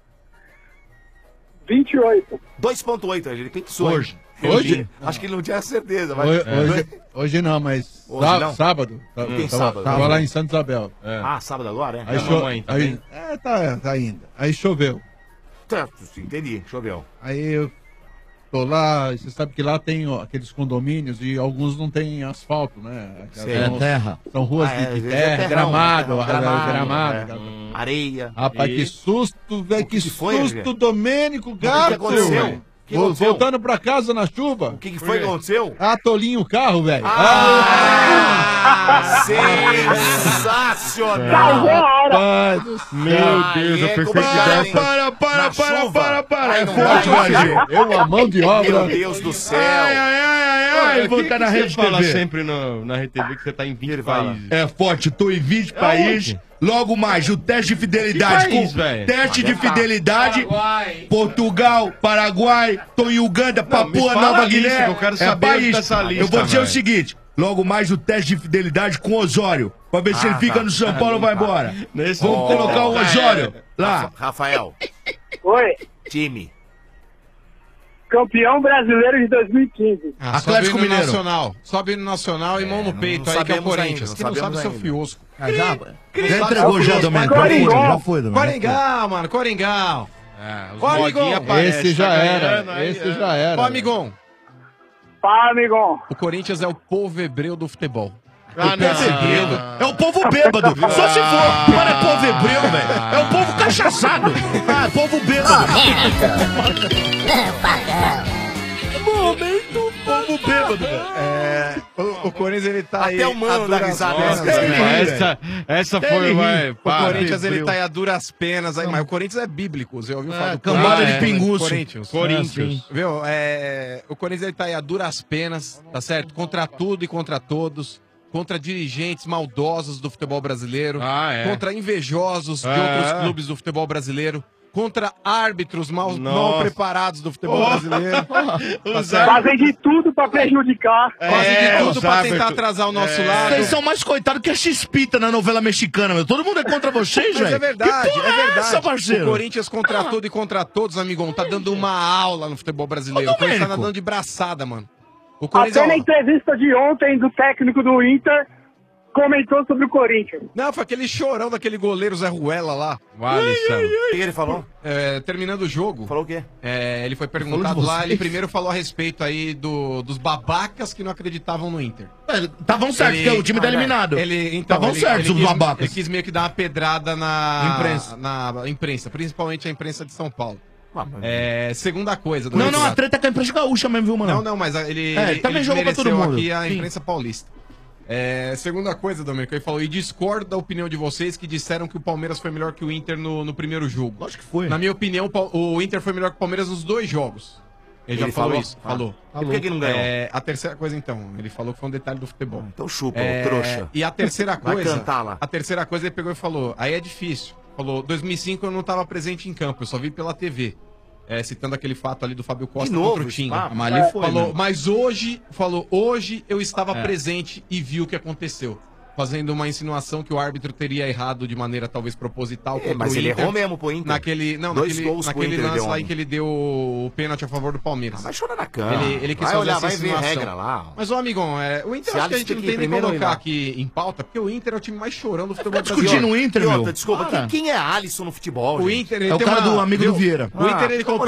28. 2.8, ele pensou. Hoje? Acho que ele não tinha certeza. Mas... Hoje não, mas Hoje não? sábado. Tem sábado? Tava lá em Santa Isabel. Ah, sábado agora, é? Aí tá indo. Aí choveu. Entendi, choveu. Aí eu tô lá, você sabe que lá tem aqueles condomínios e alguns não tem asfalto, né? Terra. São ruas de terra, gramado. Areia. Rapaz, que susto, velho, que susto, Domênico Gato. O que aconteceu? Voltando pra casa na chuva. O que foi que aconteceu? Atolinho o carro, velho. Sensacional! Rapaz do céu. Meu Deus, a perfeição. Para. É forte, Varginho. Eu, a mão de obra. Meu Deus do céu. Ai, vou estar na Rede fala TV. sempre na Rede TV que você tá em 20 países. É forte, tô em 20 países. Logo mais, o teste de fidelidade. Teste de fidelidade. Portugal, Paraguai, tô em Uganda, Papua Nova Guiné. Eu quero saber onde tá essa lista, eu vou dizer o seguinte. Logo mais o teste de fidelidade com o Osório. Pra ver se ele fica no São Paulo ou vai embora. Vamos colocar o Osório lá. Rafael. Oi. Time. Campeão brasileiro de 2015. Atlético Mineiro. Sobe no Nacional e mão no peito aí, que é o Corinthians. Que não sabe o seu fiosco. Já entregou já, Domênico. Já foi, Domênico. Coringão, mano, Coringão. Ó, amigão. Esse já era. Ó, amigão. Fala, amigão. O Corinthians é o povo hebreu do futebol. É o povo bêbado. Só se for. Mano, é povo hebreu, velho. É o povo cachaçado. É povo bêbado. Momento povo bêbado, velho. O Corinthians, ele tá Até o mano da risada. Essa foi, vai. O Corinthians, ele tá aí a duras penas aí, mas o Corinthians é bíblico, você ouviu falar do cambada de pinguço. Corinthians. Viu? O Corinthians, ele tá aí a duras penas, tá certo? Contra tudo e contra todos. Contra dirigentes maldosos do futebol brasileiro. Contra invejosos de outros clubes do futebol brasileiro. Contra árbitros mal preparados do futebol brasileiro. Fazem de tudo pra prejudicar. Fazem de tudo pra tentar atrasar o nosso lado. Vocês são mais coitados que a X-Pita na novela mexicana, meu. Todo mundo é contra vocês, velho. Mas é verdade, Que porra é essa, parceiro? O Corinthians contra tudo e contra todos, amigão, tá dando uma aula no futebol brasileiro. O Corinthians tá nadando de braçada, mano. O Corinthians, Até na entrevista de ontem do técnico do Inter, comentou sobre o Corinthians. Não, foi aquele chorão daquele goleiro Zé Ruela lá. O que ele falou? Terminando o jogo. Falou o quê? Ele foi perguntado lá, ele primeiro falou a respeito aí dos babacas que não acreditavam no Inter. Estavam certos, porque o time tá eliminado. Estavam certos os babacas. Ele quis meio que dar uma pedrada na imprensa, principalmente a imprensa de São Paulo. Segunda coisa. Não, a treta é com a imprensa gaúcha mesmo, viu, mano? Não, mas ele também jogou pra todo mundo. Aqui a imprensa paulista. Segunda coisa, Domênico, ele falou, e discordo da opinião de vocês que disseram que o Palmeiras foi melhor que o Inter no primeiro jogo. Lógico que foi. Na minha opinião, o Inter foi melhor que o Palmeiras nos 2 jogos. Ele já falou isso? Falou. E por que não ganhou? A terceira coisa, então, ele falou que foi um detalhe do futebol. Então chupa, trouxa. E a terceira coisa, Vai cantar lá. a terceira coisa ele pegou e falou, aí é difícil. Falou, 2005 eu não estava presente em campo, eu só vi pela TV. Citando aquele fato ali do Fábio Costa contra o Tinga. Mas ali foi, falou, mas hoje eu estava presente e vi o que aconteceu. fazendo uma insinuação que o árbitro teria errado de maneira talvez proposital. Mas ele errou mesmo pro Inter. Naquele lance lá em que ele deu o pênalti a favor do Palmeiras. Vai chorar na cama. Ele quis vai fazer olhar, essa vai ver insinuação. regra lá. Mas, ô amigão, o Inter acho que a gente não tem nem colocar aqui em pauta, porque o Inter é o time mais chorão do futebol brasileiro. Discutindo o Inter, meu. Desculpa, quem é Alisson no futebol, o gente? Inter, é o cara do amigo do Vieira. O Inter,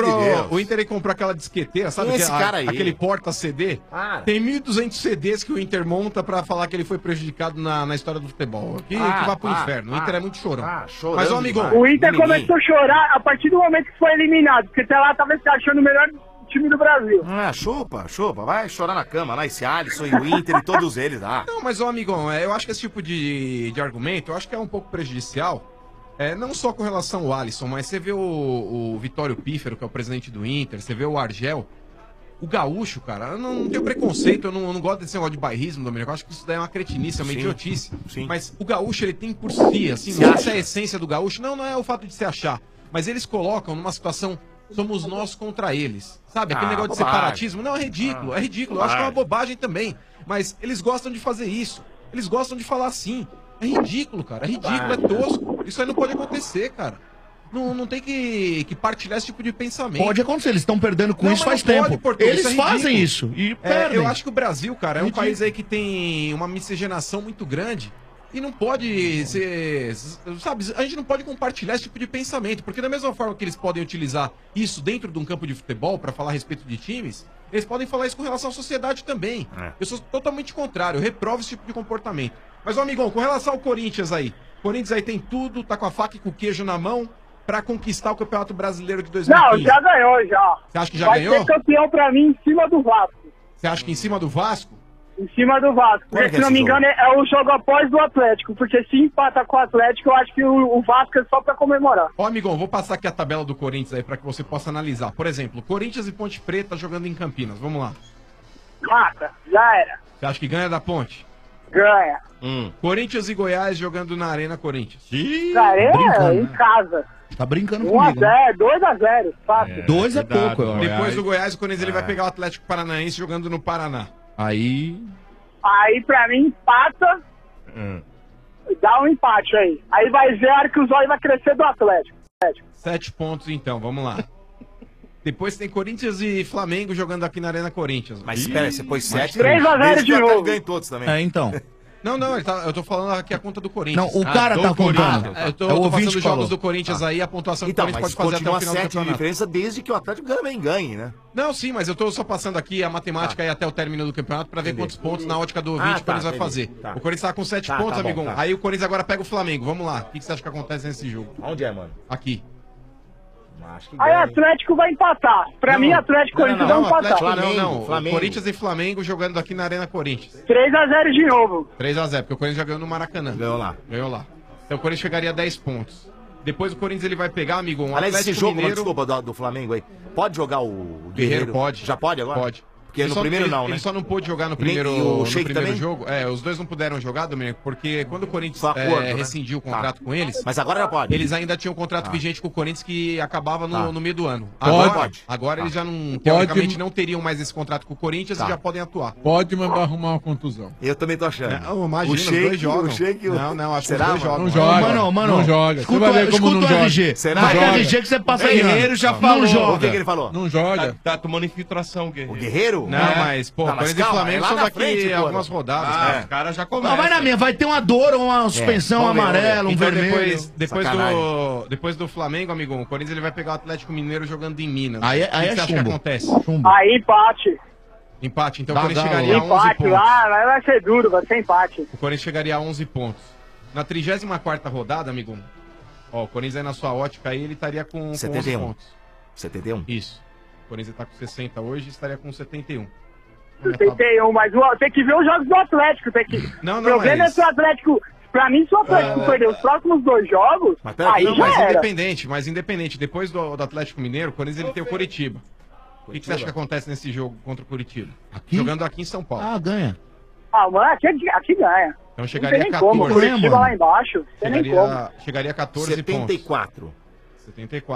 ele comprou aquela disqueteira, sabe? Esse cara aí? Aquele porta-CD. Tem 1.200 CDs que o Inter monta pra falar que ele foi prejudicado na história do futebol. Que vai pro inferno. O Inter é muito chorão. Mas, ô amigão... O Inter começou a chorar a partir do momento que foi eliminado, porque até lá tava se achando o melhor time do Brasil. Chupa. Vai chorar na cama lá, esse Alisson e o Inter e todos eles lá. Não, mas, ô amigão, eu acho que esse tipo de argumento, eu acho que é um pouco prejudicial. Não só com relação ao Alisson, mas você vê o Vitório Pífero, que é o presidente do Inter, você vê o Argel, o Gaúcho, cara, eu não tenho preconceito, eu não gosto desse negócio de bairrismo, Domênico, eu acho que isso daí é uma cretinice, é uma idiotice. Sim. Mas o Gaúcho, ele tem por si, assim, não sei se é a essência do Gaúcho, não é o fato de se achar, mas eles colocam numa situação, somos nós contra eles, sabe? Aquele negócio de separatismo, não, é ridículo, eu acho que é uma bobagem também, mas eles gostam de fazer isso, eles gostam de falar assim. É ridículo, cara. É ridículo, é tosco. Isso aí não pode acontecer, cara. Não tem que partilhar esse tipo de pensamento. Pode acontecer, eles estão perdendo com isso faz tempo. Eles fazem isso e perdem. Eu acho que o Brasil, cara, é um país aí que tem uma miscigenação muito grande e não pode ser... Sabe, a gente não pode compartilhar esse tipo de pensamento, porque da mesma forma que eles podem utilizar isso dentro de um campo de futebol para falar a respeito de times, eles podem falar isso com relação à sociedade também. Eu sou totalmente contrário, eu reprovo esse tipo de comportamento. Mas, ô amigão, com relação ao Corinthians aí, o Corinthians aí tem tudo, tá com a faca e com o queijo na mão pra conquistar o Campeonato Brasileiro de 2015. Não, já ganhou, já. Você acha que já Vai ganhou? ser campeão pra mim em cima do Vasco. Você acha que em cima do Vasco? Em cima do Vasco. Porque, se não me engano, é o jogo após do Atlético. Porque se empata com o Atlético, eu acho que o Vasco é só pra comemorar. Ó, amigão, vou passar aqui a tabela do Corinthians aí pra que você possa analisar. Por exemplo, Corinthians e Ponte Preta jogando em Campinas. Vamos lá. Mata, já era. Você acha que ganha da Ponte? Ganha. Corinthians e Goiás jogando na Arena Corinthians. Em casa. Tá brincando 1-0, 2-0, fácil. 2 é pouco. Depois do Goiás, o Corinthians ele vai pegar o Atlético Paranaense jogando no Paraná. Aí, pra mim, empata. Dá um empate aí. Aí vai ver a hora que o zóio vai crescer do Atlético. 7 pontos, então, vamos lá. Depois tem Corinthians e Flamengo jogando aqui na Arena Corinthians. Mas espera, você pôs 7. 3-0 de novo. Ganha todos também. Então. Não, eu tô falando aqui a conta do Corinthians. Não, o cara tá contando. Eu tô passando os jogos do Corinthians aí, a pontuação que o Corinthians pode fazer até o final do 7 de campeonato. diferença desde que o Atlético também ganhe, né? Não, sim, mas eu tô só passando aqui a matemática aí até o término do campeonato pra ver quantos pontos na ótica do ouvinte o Corinthians vai fazer. O Corinthians tá com 7 pontos, amigão. Aí o Corinthians agora pega o Flamengo. Vamos lá. O que você acha que acontece nesse jogo? Onde é, mano? Aqui. Aí o Atlético vai empatar. Pra mim, Atlético e Corinthians vão empatar. Flamengo. Corinthians e Flamengo jogando aqui na Arena Corinthians. 3-0 de novo. 3-0, porque o Corinthians já ganhou no Maracanã. Ganhou lá. Então o Corinthians chegaria a 10 pontos. Depois o Corinthians ele vai pegar, amigo, um Aliás, Atlético esse jogo, Mineiro... desculpa, do Flamengo aí, pode jogar o Guerreiro? Pode. Já pode agora? Pode. Porque no primeiro não, né? Ele só não pôde jogar no primeiro, jogo. Os dois não puderam jogar, Domênico, porque quando o Corinthians rescindiu o contrato com eles... Mas agora já pode. Eles ainda tinham um contrato vigente com o Corinthians que acabava no meio do ano. Agora eles já não, teoricamente, não teriam mais esse contrato com o Corinthians e já podem atuar. Pode mandar arrumar uma contusão. Eu também tô achando. Imagina, os dois jogam. Não, acho que os dois jogam. Não joga. Não joga. Você vai ver como não joga. RG. Será? Vai com RG que você passa aí. Guerreiro já falou. Não joga. O que ele falou? Não joga. Tá tomando infiltração, Guerreiro. O Guerreiro? Não, mas, pô, Corinthians e Flamengo são daqui algumas rodadas. Os caras já começam. Vai na minha, vai ter uma dor, uma suspensão amarela, um vermelho. Depois do Flamengo, amigo, o Corinthians ele vai pegar o Atlético Mineiro jogando em Minas. Aí o que você acha que acontece? Aí empate. Empate, então o Corinthians chegaria a 11 empate pontos. lá, vai ser duro, vai ser empate. O Corinthians chegaria a 11 pontos. Na 34ª rodada, amigo, o Corinthians aí na sua ótica aí, ele estaria com 11 pontos. 71? Isso. O Corinthians tá com 60 hoje e estaria com 71. 71, mas tem que ver os jogos do Atlético. O problema é se o Atlético... Pra mim, se o Atlético perder os próximos 2 jogos, independente. Depois do Atlético Mineiro, o Corinthians ele tem o Coritiba. O que você acha que acontece nesse jogo contra o Curitiba? Jogando aqui em São Paulo. Ganha. Mano, aqui ganha. Então chegaria a 14. Curitiba lá embaixo, Chegaria a 14 74. pontos. 74.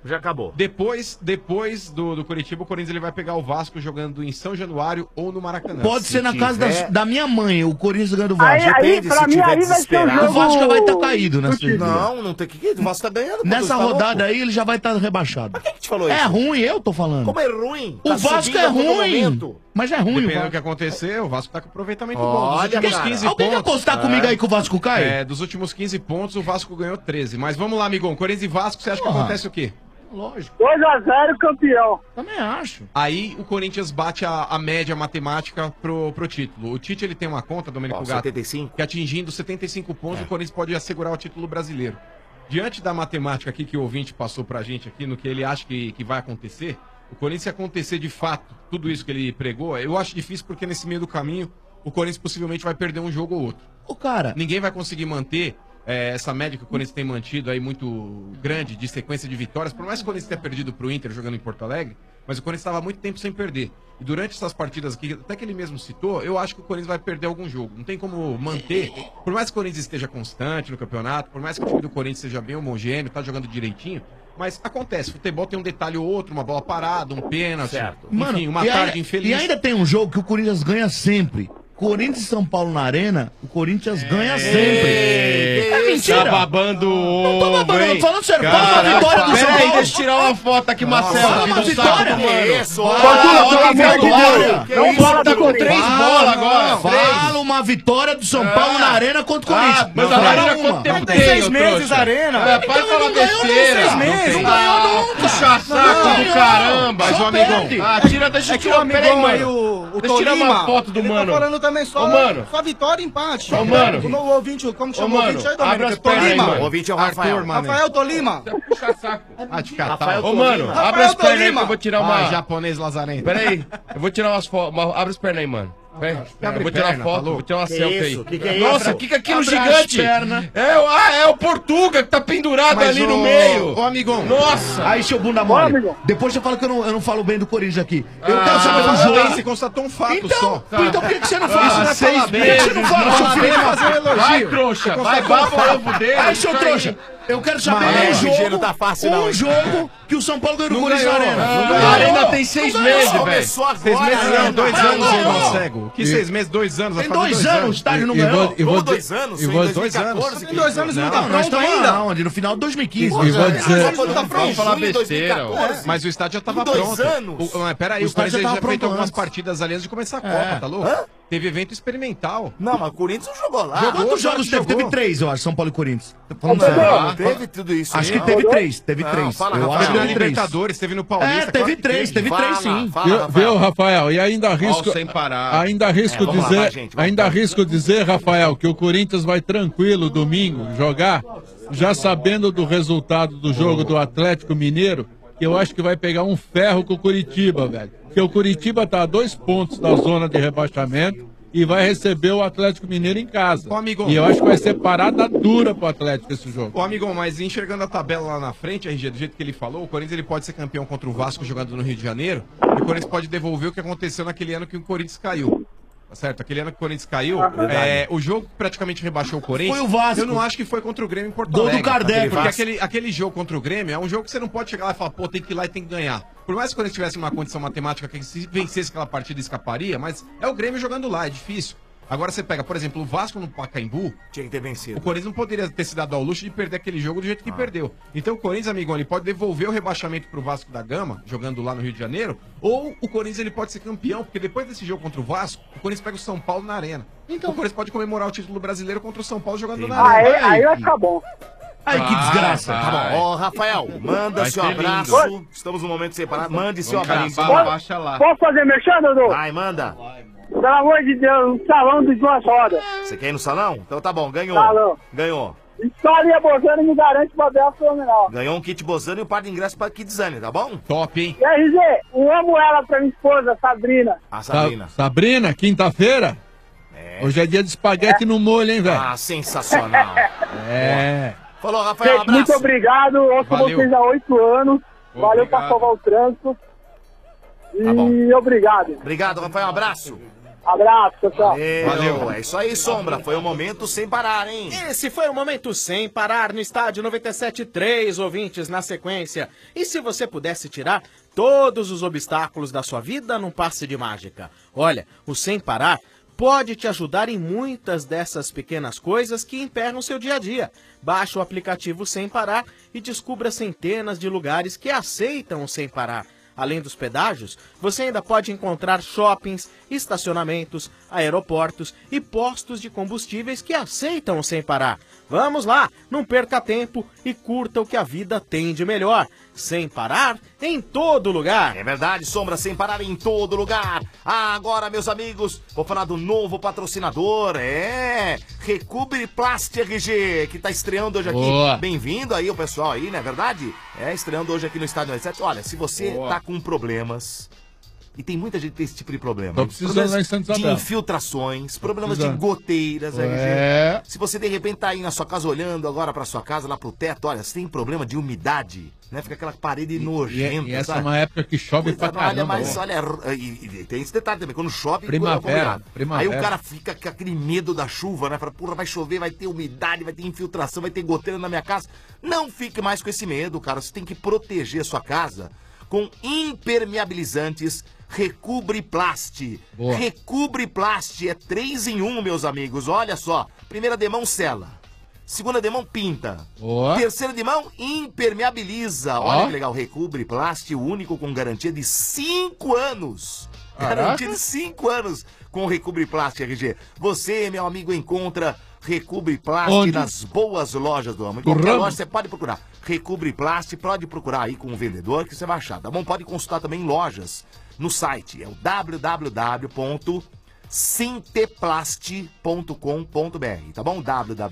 Já acabou. Depois do Curitiba, o Corinthians ele vai pegar o Vasco jogando em São Januário ou no Maracanã. Pode ser na casa da minha mãe, o Corinthians ganhando o Vasco. Aí, pra mim, aí vai ser o jogo... O Vasco já vai estar caído nessa Não tem que... O Vasco tá ganhando. Nessa rodada aí, ele já vai estar rebaixado. Mas quem que te falou isso? É ruim, eu tô falando. Como é ruim? O Vasco é ruim. Mas é ruim, Dependendo do que acontecer, o Vasco tá com aproveitamento bom. Olha, Dos últimos 15 alguém quer apostar comigo aí que o Vasco cai? Dos últimos 15 pontos, o Vasco ganhou 13. Mas vamos lá, amigão. Corinthians e Vasco, você acha que acontece o quê? Lógico. 2-0 campeão. Também acho. Aí o Corinthians bate a média matemática pro título. O Tite ele tem uma conta, Domênico Gato, 75? que atingindo 75 pontos, o Corinthians pode assegurar o título brasileiro. Diante da matemática aqui que o ouvinte passou pra gente aqui, no que ele acha que vai acontecer, o Corinthians, se acontecer de fato tudo isso que ele pregou, eu acho difícil porque nesse meio do caminho o Corinthians possivelmente vai perder um jogo ou outro. Ninguém vai conseguir manter essa média que o Corinthians tem mantido aí muito grande de sequência de vitórias. Por mais que o Corinthians tenha perdido pro Inter jogando em Porto Alegre, mas o Corinthians estava há muito tempo sem perder. E durante essas partidas aqui, até que ele mesmo citou, eu acho que o Corinthians vai perder algum jogo. Não tem como manter. Por mais que o Corinthians esteja constante no campeonato, por mais que o time do Corinthians seja bem homogêneo, tá jogando direitinho, mas acontece, futebol tem um detalhe ou outro, uma bola parada, um pênalti, Certo. enfim, Mano, uma tarde infeliz. E ainda tem um jogo que o Corinthians ganha sempre. Corinthians e São Paulo na Arena, o Corinthians ganha sempre. É mentira. Tá babando Não tô babando, eu tô falando sério. Cara, Fala a vitória do São Paulo. Peraí, deixa eu tirar uma foto aqui, Marcelo. Fala uma vitória, Não bota com 3 bolas agora. Fala uma vitória do São Paulo na Arena contra o Corinthians. Mas a Arena quanto tempo tem? 6 meses a Arena. Para falar besteira. 6 meses. Não ganhou nunca. Puxa saco do caramba. Mas o amigão. Deixa eu tirar o amigão aí, Deixa eu tirar uma foto do mano. Tá falando também só, só vitória e empate. Ô, mano. O ouvinte, como chama o ouvinte aí, abre as Domênico? pernas aí, Tolima. mano. O ouvinte é o Rafael. Rafael Tolima. Puxa saco. De catar. Ô, mano, Rafael abre as pernas aí Tolima. que eu vou tirar uma... japonês lazarento. Pera aí, eu vou tirar umas fotos. Abre as pernas aí, mano. Eu vou tirar uma foto, vou tirar uma selfie aí. Que é Nossa, isso? o que é aquilo Abre gigante? as pernas. É o Portuga que tá pendurado Mas ali no meio. Ô, amigão. Nossa. Aí, seu bunda mole. Depois você fala que eu não falo bem do Corinthians aqui. Eu quero saber do jogo. Você constatou um fato Então, só. então por que você não fala? Ah, 6 Por que você não fala, seu filho? fazer um elogio. Vai, trouxa. Vai, baba o ovo dele. Aí, seu trouxa. Eu quero saber não tá fácil, não, um hein? jogo que o São Paulo ganhou do Corinthians na Arena. A Arena tem 6 meses, velho. Começou agora. 6 meses não, 2 Não, anos, não, irmão não. cego. Que 6 meses, 2 anos? Tem 2 anos, o estádio não ganhou. Como 2 anos? Foi em 2014. Tem 2 anos e não tá Nós pronto estamos ainda. onde? No final de 2015. E vou dizer, Vamos falar besteira. Mas o estádio já tava 2 pronto. anos. Pera aí, O o estádio Corinthians já já tava fez pronto algumas antes. partidas ali antes de começar a Copa, tá louco? Teve evento experimental. Não, mas o Corinthians não jogou lá. Quantos jogos teve? jogou. Teve 3, eu acho, São Paulo e Corinthians. Falando Não, sério. não teve tudo isso. Acho aí, que não. teve 3. Teve Não, 3. fala, Eu Rafael. acho que Teve na teve 3. Libertadores, teve no Paulista. É, teve 3, teve 3 sim. Viu, Rafael? E ainda arrisco, sem parar. ainda arrisco vamos lá, dizer, vai, gente, vamos ainda lá. arrisco dizer, Rafael, que o Corinthians vai tranquilo domingo jogar, já sabendo do resultado do jogo do Atlético Mineiro, que eu acho que vai pegar um ferro com o Curitiba, velho. Porque o Curitiba tá a 2 pontos da zona de rebaixamento e vai receber o Atlético Mineiro em casa. Ô, amigão. E eu acho que vai ser parada dura pro Atlético esse jogo. Ô, amigão, mas enxergando a tabela lá na frente, RG, do jeito que ele falou, o Corinthians ele pode ser campeão contra o Vasco jogando no Rio de Janeiro, e o Corinthians pode devolver o que aconteceu naquele ano que o Corinthians caiu. Tá certo? Aquele ano que o Corinthians caiu, o jogo que praticamente rebaixou o Corinthians. Foi o Vasco. Eu não acho que foi contra o Grêmio em Porto Gol do Alegre. Kardec. Porque aquele jogo contra o Grêmio é um jogo que você não pode chegar lá e falar, pô, tem que ir lá e tem que ganhar. Por mais que o Corinthians tivesse uma condição matemática que se vencesse aquela partida escaparia, mas é o Grêmio jogando lá, é difícil. Agora você pega, por exemplo, o Vasco no Pacaembu. Tinha que ter vencido. O Corinthians não poderia ter se dado ao luxo de perder aquele jogo do jeito que perdeu. Então o Corinthians, amigão, ele pode devolver o rebaixamento pro Vasco da Gama, jogando lá no Rio de Janeiro, ou o Corinthians ele pode ser campeão, porque depois desse jogo contra o Vasco, o Corinthians pega o São Paulo na Arena. Então o Corinthians pode comemorar o título brasileiro contra o São Paulo jogando na Arena. Aí vai ficar bom. Ai, que desgraça. Tá bom. Ó, Rafael, manda Vai seu ser abraço. lindo. Estamos num momento separado. Mande seu abraço. Carimbar a faixa lá. Posso fazer merchan, Dudu? Vai, manda. Pelo amor de Deus, o salão dos duas rodas. Você quer ir no salão? Então tá bom, ganhou. Salão. Ganhou. História Bozano me garante uma bela fenomenal. Ganhou um kit Bozano e um par de ingressos pra Kidzane, tá bom? Top, hein? E RG, eu amo ela pra minha esposa, Sabrina. A Sabrina. Sabrina, quinta-feira? Hoje é dia de espaguete no molho, hein, velho? Ah, sensacional. É. Falou, Rafael, Gente, abraço. muito obrigado. Ouço Valeu. vocês há 8 anos. Valeu pra Obrigado. salvar o trânsito. E Tá bom. obrigado. Obrigado, Rafael, abraço. Abraço, pessoal. Valeu. É isso aí, Sombra. Foi um momento sem parar, hein? Esse foi o momento sem parar no estádio 97, 3 ouvintes na sequência. E se você pudesse tirar todos os obstáculos da sua vida num passe de mágica? Olha, o Sem Parar pode te ajudar em muitas dessas pequenas coisas que emperram o seu dia a dia. Baixe o aplicativo Sem Parar e descubra centenas de lugares que aceitam o Sem Parar. Além dos pedágios, você ainda pode encontrar shoppings, estacionamentos, aeroportos e postos de combustíveis que aceitam o Sem Parar. Vamos lá, não perca tempo e curta o que a vida tem de melhor. Sem Parar em todo lugar. É verdade, Sombra, Sem Parar em todo lugar. Agora, meus amigos, vou falar do novo patrocinador, Recobre Plast RG, que tá estreando hoje aqui. Bem-vindo aí o pessoal aí, não é verdade? Estreando hoje aqui no Estádio 97. Olha, se você tá com problemas, e tem muita gente que tem esse tipo de problema. Tô precisando lá em Santos de infiltrações, problemas de goteiras, RG. Se você de repente tá aí na sua casa olhando agora pra sua casa, lá pro teto, olha, você tem problema de umidade, né? Fica aquela parede nojenta. E essa é uma época que chove pra caramba. Mas olha, e tem esse detalhe também, quando chove, primavera. Aí o cara fica com aquele medo da chuva, né? Fala, porra, vai chover, vai ter umidade, vai ter infiltração, vai ter goteira na minha casa. Não fique mais com esse medo, cara. Você tem que proteger a sua casa com impermeabilizantes Recobre Plast. Recobre Plast é 3 em 1, meus amigos. Olha só. Primeira de mão, sela. Segunda de mão, pinta. Terceira de mão, impermeabiliza. Olha que legal. Recobre Plast, o único com garantia de 5 anos. Garantia de 5 anos com o Recobre Plast, RG. Você, meu amigo, encontra Recobre Plast nas boas lojas do ramo. Em qualquer loja você pode procurar. Recobre Plast, pode procurar aí com o vendedor que você vai achar, tá bom? Pode consultar também em lojas. No site é o www.sinteplast.com.br, tá bom?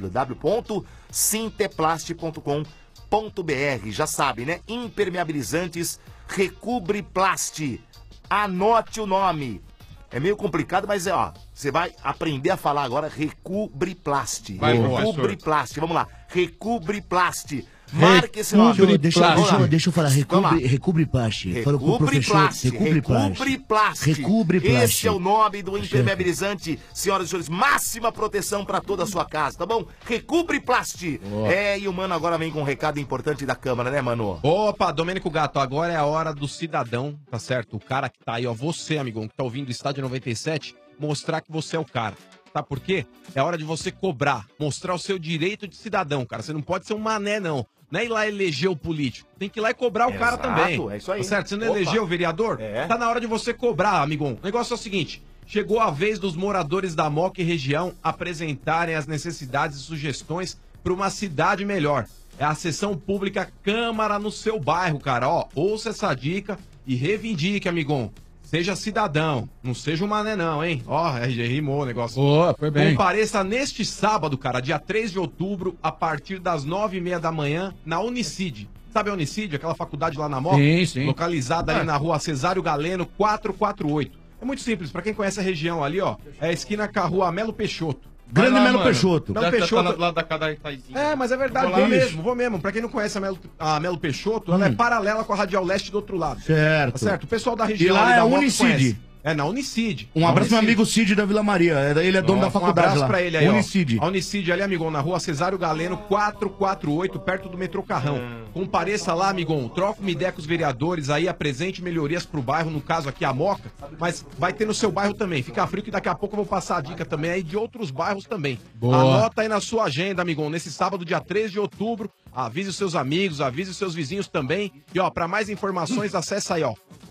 www.sinteplast.com.br. Já sabe, né? Impermeabilizantes Recobre Plast. Anote o nome. É meio complicado, mas você vai aprender a falar agora Recobre Plast. Recobre Plast. Vamos lá. Recobre Plast. Marque esse nome. Deixa eu falar. Recobre Plast. Falou com o professor. Recobre Plast. Recobre Plast. Esse é o nome do impermeabilizante. Senhoras e senhores, máxima proteção para toda a sua casa, tá bom? Recobre Plast. E o Mano agora vem com um recado importante da Câmara, né, Mano? Opa, Domênico Gato, agora é a hora do cidadão, tá certo? O cara que tá aí, você, amigão, que tá ouvindo o Estádio 97, mostrar que você é o cara. Sabe por quê? É hora de você cobrar, mostrar o seu direito de cidadão, cara. Você não pode ser um mané, não. Não é ir lá eleger o político. Tem que ir lá e cobrar o cara também. É isso aí. Tá certo? Você não elegeu o vereador? Tá na hora de você cobrar, amigão. O negócio é o seguinte. Chegou a vez dos moradores da Moca e região apresentarem as necessidades e sugestões para uma cidade melhor. É a sessão pública Câmara no seu bairro, cara. Ouça essa dica e reivindique, amigão. Seja cidadão, não seja um mané não, hein? RG, rimou o negócio. Foi bem. Compareça neste sábado, cara, dia 3 de outubro, a partir das 9h30 da manhã, na Unicid. Sabe a Unicid, aquela faculdade lá na Moca? Sim. Localizada ali na rua Cesário Galeno, 448. É muito simples, pra quem conhece a região ali, é a esquina com a rua Melo Peixoto. Grande Melo Peixoto. Melo Peixoto. Tá lá da Cadaizinha. Mas é verdade, vou mesmo. Pra quem não conhece a Melo Peixoto, ela é paralela com a Radial Leste do outro lado. Certo. Tá certo? O pessoal da região e lá ali é Unicid. Na Unicid. Um abraço pro meu amigo Cid da Vila Maria. Ele é dono da faculdade. Um abraço pra ele aí, Unicid. A Unicid ali, amigão, na rua Cesário Galeno, 448, perto do metrô Carrão. Compareça lá, amigão. Troca uma ideia com os vereadores aí, apresente melhorias pro bairro, no caso aqui a Moca, mas vai ter no seu bairro também. Fica frio que daqui a pouco eu vou passar a dica também aí de outros bairros também. Anota aí na sua agenda, amigão, nesse sábado, dia 3 de outubro. Avise os seus amigos, avise os seus vizinhos também. E pra mais informações, acessa aí,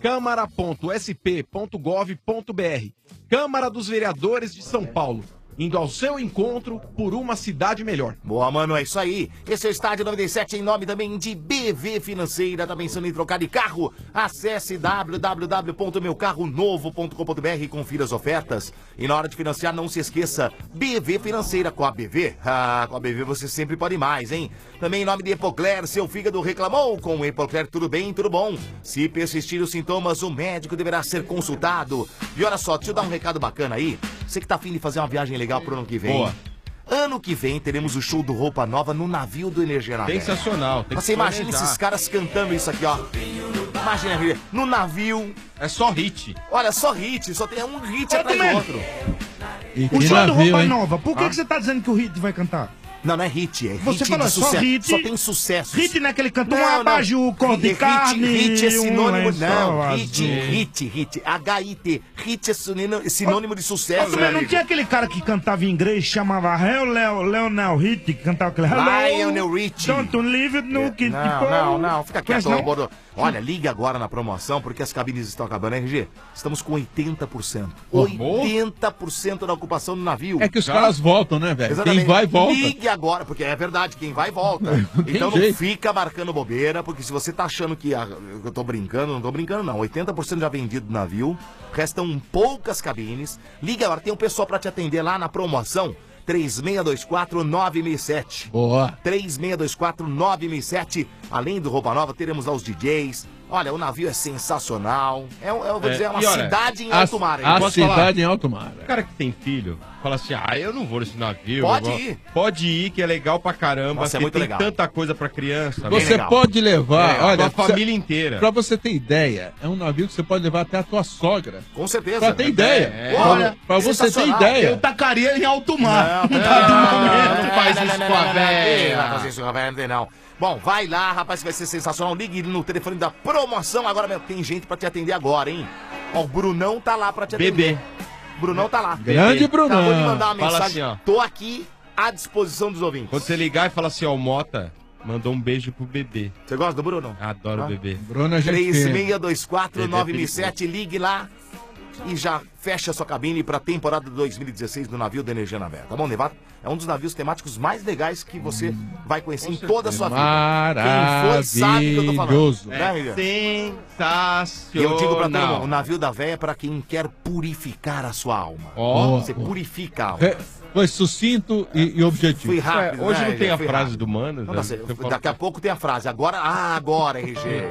câmara.sp.gov.br. Câmara dos Vereadores de São Paulo. Indo ao seu encontro por uma cidade melhor. Boa, mano, é isso aí. Esse é o Estádio 97 em nome também de BV Financeira. Tá pensando em trocar de carro? Acesse www.meucarronovo.com.br e confira as ofertas. E na hora de financiar, não se esqueça, BV Financeira. Com a BV, com a BV você sempre pode mais, hein? Também em nome de Epocler, seu fígado reclamou. Com o Epocler tudo bem, tudo bom. Se persistir os sintomas, o médico deverá ser consultado. E olha só, deixa eu dar um recado bacana aí. Você que tá afim de fazer uma viagem legal pro ano que vem. Boa. Ano que vem teremos o show do Roupa Nova no navio do Energia na Terra. Sensacional. Você imagina esses caras cantando isso aqui, imagina, no navio. É só hit. Olha, só hit, só tem um hit atrás do outro. O show do Roupa Nova, por que você tá dizendo que o Hit vai cantar? Não, não é hit, é Você hit falou de só sucesso. hit. Só tem sucesso. Hit não é que ele canta um abajur, cor de carne. Hit é sinônimo, lençol não. azul. Hit. H-I-T. Hit é sinônimo de sucesso, Ô, não tinha aquele cara que cantava em inglês, chamava Leonel Hit, que cantava aquele Lionel Richie. Don't leave it no kid. Não, fica quieto, Bordo. Olha, ligue agora na promoção, porque as cabines estão acabando, RG. Estamos com 80%. 80% da ocupação do navio. É que os caras voltam, né, velho? Quem Exatamente. vai, volta. Ligue agora, porque é verdade, quem vai, volta. Então não fica marcando bobeira, porque se você tá achando que eu tô brincando, não tô brincando não. 80% já vendido do navio, restam poucas cabines. Ligue agora, tem um pessoal pra te atender lá na promoção. 3624-9007. Boa. 3624-9007. Além do Roupa Nova, teremos lá os DJs. Olha, o navio é sensacional. Eu vou dizer, é uma cidade em alto mar. A cidade em alto mar. O cara que tem filho, fala assim, eu não vou nesse navio. Pode ir. Pode ir, que é legal pra caramba. Nossa, é muito tem legal. tanta coisa pra criança. Você pode levar, olha, a família inteira. Pra você ter ideia, é um navio que você pode levar até a tua sogra. Com certeza. Pra ter ideia. Olha, pra você ter ideia. Eu tacaria em alto mar. Não faz isso com a velha. Não faz isso com a velha, não. Bom, vai lá, rapaz, vai ser sensacional. Ligue no telefone da promoção agora mesmo. Tem gente pra te atender agora, hein? Ó, o Brunão tá lá pra te atender. Bebê. Brunão tá lá. Grande Brunão. Acabou de mandar uma Fala mensagem. assim, ó. Tô aqui à disposição dos ouvintes. Quando você ligar e falar assim, ó, o Mota mandou um beijo pro bebê. Você gosta do Bruno? Adoro o bebê. Bruno, a gente 3624-9007, ligue lá e já fecha a sua cabine para a temporada 2016 do navio da Energia na Vera, tá bom, Nevato? É um dos navios temáticos mais legais que você vai conhecer em toda a sua vida. Quem foi sabe do que eu tô falando. Sensacional. E eu digo pra todo mundo, o navio da véia é pra quem quer purificar a sua alma. Você purifica a alma. Foi sucinto e objetivo. Fui rápido, hoje né, não tem a frase rápido. do Mano? Não, daqui a pouco tem a frase. Agora, RG.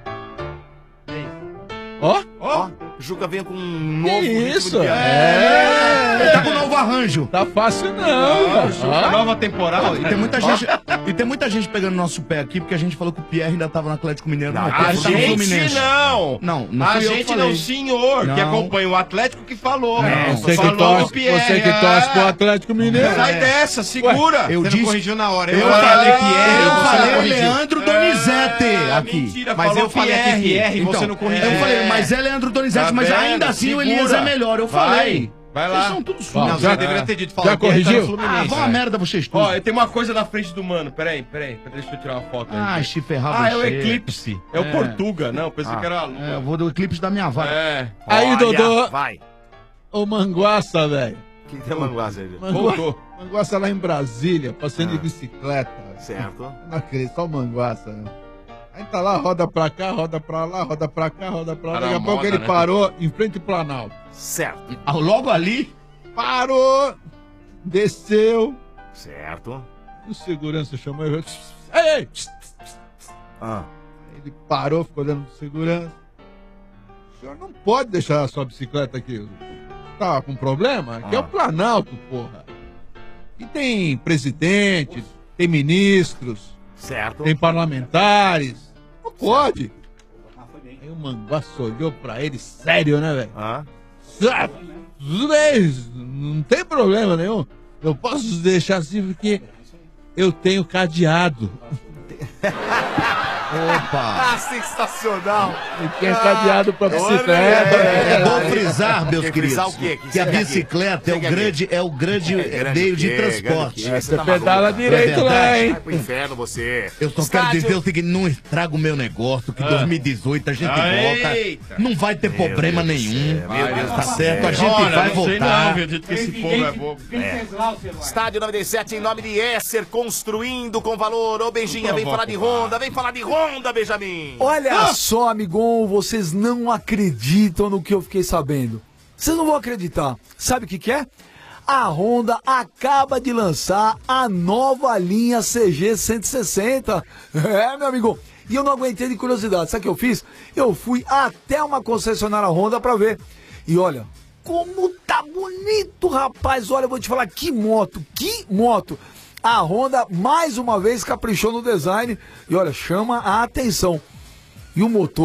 Ó, Juca vem com um novo isso? Ele tá com um novo arranjo. Tá fácil não. Nova temporada. E tem muita gente pegando nosso pé aqui, porque a gente falou que o Pierre ainda tava no Atlético Mineiro. Não, A gente não. Não A fui eu que gente falei. não, senhor, que acompanha o Atlético que falou. Você que torce pro Atlético Mineiro. Sai dessa, segura. Eu Você disse, não corrigiu na hora. eu falei Pierre, eu falei Leandro Donizete aqui. Mentira, mas falou eu falei Pierre, Pierre, então, você não corrigiu. Eu falei, mas é Leandro Donizete, Tá mas vendo? ainda assim o Segura. Elias é melhor. Eu falei. Vai lá. Vocês são todos Bom, sujos. já deveria ter dito. Já corrigiu? Vão a merda vocês todos. Ó, tem uma coisa na frente do Mano. Peraí. Deixa eu tirar uma foto aí. Se ferrar é o você. Eclipse. É o Portuga. Não, pensei que era a Lua. Eu vou do eclipse da minha vaga. Aí, Olha, Dodô. vai. Ô, Manguaça, velho. Quem tem Manguaça aí? Voltou. Manguaça lá em Brasília, passando de bicicleta. Certo. Não acredito, só o Manguaça, né? Aí tá lá, roda pra cá, roda pra lá, roda pra cá, roda pra lá. Daqui a pouco ele parou em frente ao Planalto. Certo. Logo ali? Parou, desceu. Certo. O segurança chamou ele. Ei! Ele parou, ficou olhando pro segurança. O senhor não pode deixar a sua bicicleta aqui. Tá com problema? Aqui é o Planalto, porra. E tem presidente, tem ministros. Certo. Tem parlamentares. Não pode. Aí o Manguaça olhou pra ele sério, né, velho? Tudo bem, não tem problema nenhum. Eu posso deixar assim porque eu tenho cadeado. Opa! Sensacional! E quem é cadeado pra bicicleta. É bom frisar, meus queridos, frisar o quê? que a bicicleta é o grande meio de transporte. Você pedala direito lá, hein? Vai pro inferno você. Eu só quero dizer o seguinte, não estraga o meu negócio, que 2018 a gente volta, não vai ter problema nenhum. Tá certo, a gente vai voltar. Acredito que esse povo é bobo. Estádio 97 em nome de Esser, construindo com valor. Ô, Beijinha, vem falar de Honda, Benjamin. Olha só, amigão, vocês não acreditam no que eu fiquei sabendo. Vocês não vão acreditar. Sabe o que é? A Honda acaba de lançar a nova linha CG 160. É, meu amigo. E eu não aguentei de curiosidade. Sabe o que eu fiz? Eu fui até uma concessionária Honda pra ver. E olha, como tá bonito, rapaz. Olha, eu vou te falar, que moto. A Honda, mais uma vez, caprichou no design e, olha, chama a atenção. E o motor, hein?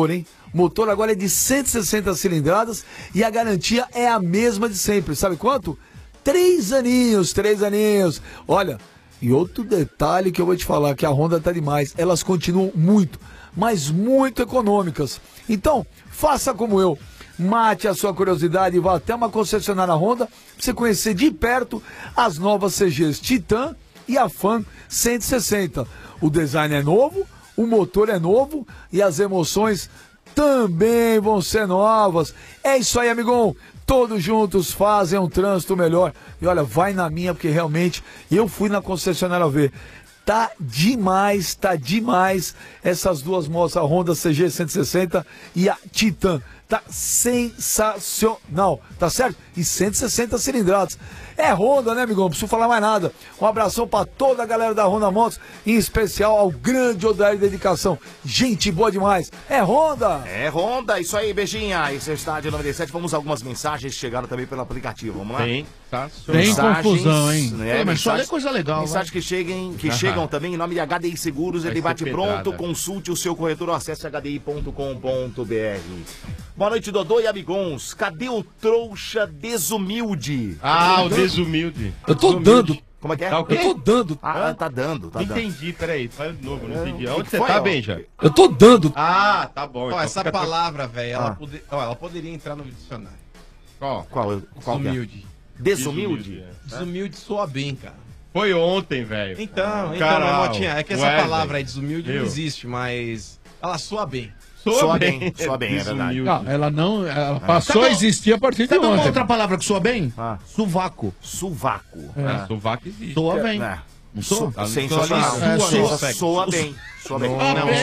O motor agora é de 160 cilindradas e a garantia é a mesma de sempre. Sabe quanto? 3 aninhos. Olha, e outro detalhe que eu vou te falar, que a Honda tá demais. Elas continuam muito, mas muito econômicas. Então, faça como eu. Mate a sua curiosidade e vá até uma concessionária Honda para você conhecer de perto as novas CGs Titan e a Fan 160. O design é novo, o motor é novo e as emoções também vão ser novas. É isso aí, amigão. Todos juntos fazem um trânsito melhor. E olha, vai na minha, porque realmente eu fui na concessionária ver. Tá demais essas duas motos, a Honda CG 160 e a Titan. Tá sensacional, tá certo? E 160 cilindradas. É Honda, né, amigão? Não preciso falar mais nada. Um abração pra toda a galera da Honda Motos, em especial ao grande Odair Dedicação. Gente boa demais. É Honda! É Honda, isso aí, beijinha. Esse é o Estádio 97. Vamos a algumas mensagens que chegaram também pelo aplicativo. Vamos lá? Tem confusão, hein? Mas só é coisa legal. Mensagens que chegam também em nome de HDI Seguros. Ele bate pronto. Consulte o seu corretor ou acesse hdi.com.br. Boa noite, Dodô e amigons. Cadê o trouxa desumilde? Ah, o desumilde. Eu tô dando. Como é que é? Tá o quê? Eu tô dando. Tá dando. Entendi, peraí. Faz de novo, não entendi. Onde que você foi, tá, ó? Benja? Eu tô dando. Ah, tá bom. então Essa fica palavra, velho, Ah. ela poderia entrar no dicionário. Qual? Qual Desumilde. Desumilde? Desumilde soa bem, cara. Foi ontem, velho. Então, Caralho. mas, Motinha, é que essa Wesley. palavra aí, desumilde, Eu. não existe, mas ela soa bem. Soa bem, é verdade. Não, ela passou a existir a partir de Sabe uma ontem. outra palavra que soa bem? Sovaco. Sovaco. Sovaco existe. Soa bem. Não soa? Sensacional. Soa bem. Soa bem.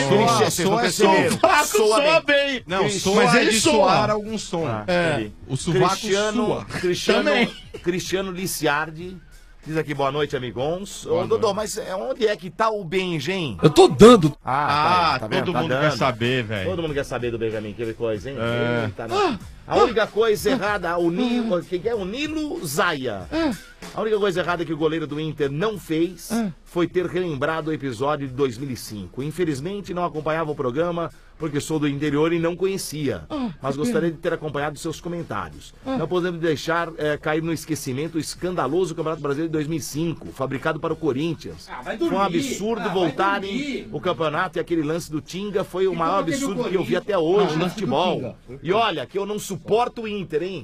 Soa bem. Não, soa mas ele de soa. soar algum som. O sovaco soa. Cristiano Liciardi diz aqui, boa noite, amigons. Ô, Dodô, mas onde é que tá o Benjem? Eu tô dando. Tá vendo? Todo Tá mundo dando. quer saber, velho. Todo mundo quer saber do Benjamin, que coisa, hein? Eita, a única coisa errada, o Nilo, que é o Nilo Zaia. A única coisa errada que o goleiro do Inter não fez foi ter relembrado o episódio de 2005. Infelizmente não acompanhava o programa porque sou do interior e não conhecia. Mas gostaria de ter acompanhado seus comentários. Não podemos deixar cair no esquecimento o escandaloso Campeonato Brasileiro de 2005, fabricado para o Corinthians. Foi um absurdo voltarem o campeonato e aquele lance do Tinga foi o maior absurdo que eu vi até hoje no futebol. E olha, que eu não suporto o Inter, hein?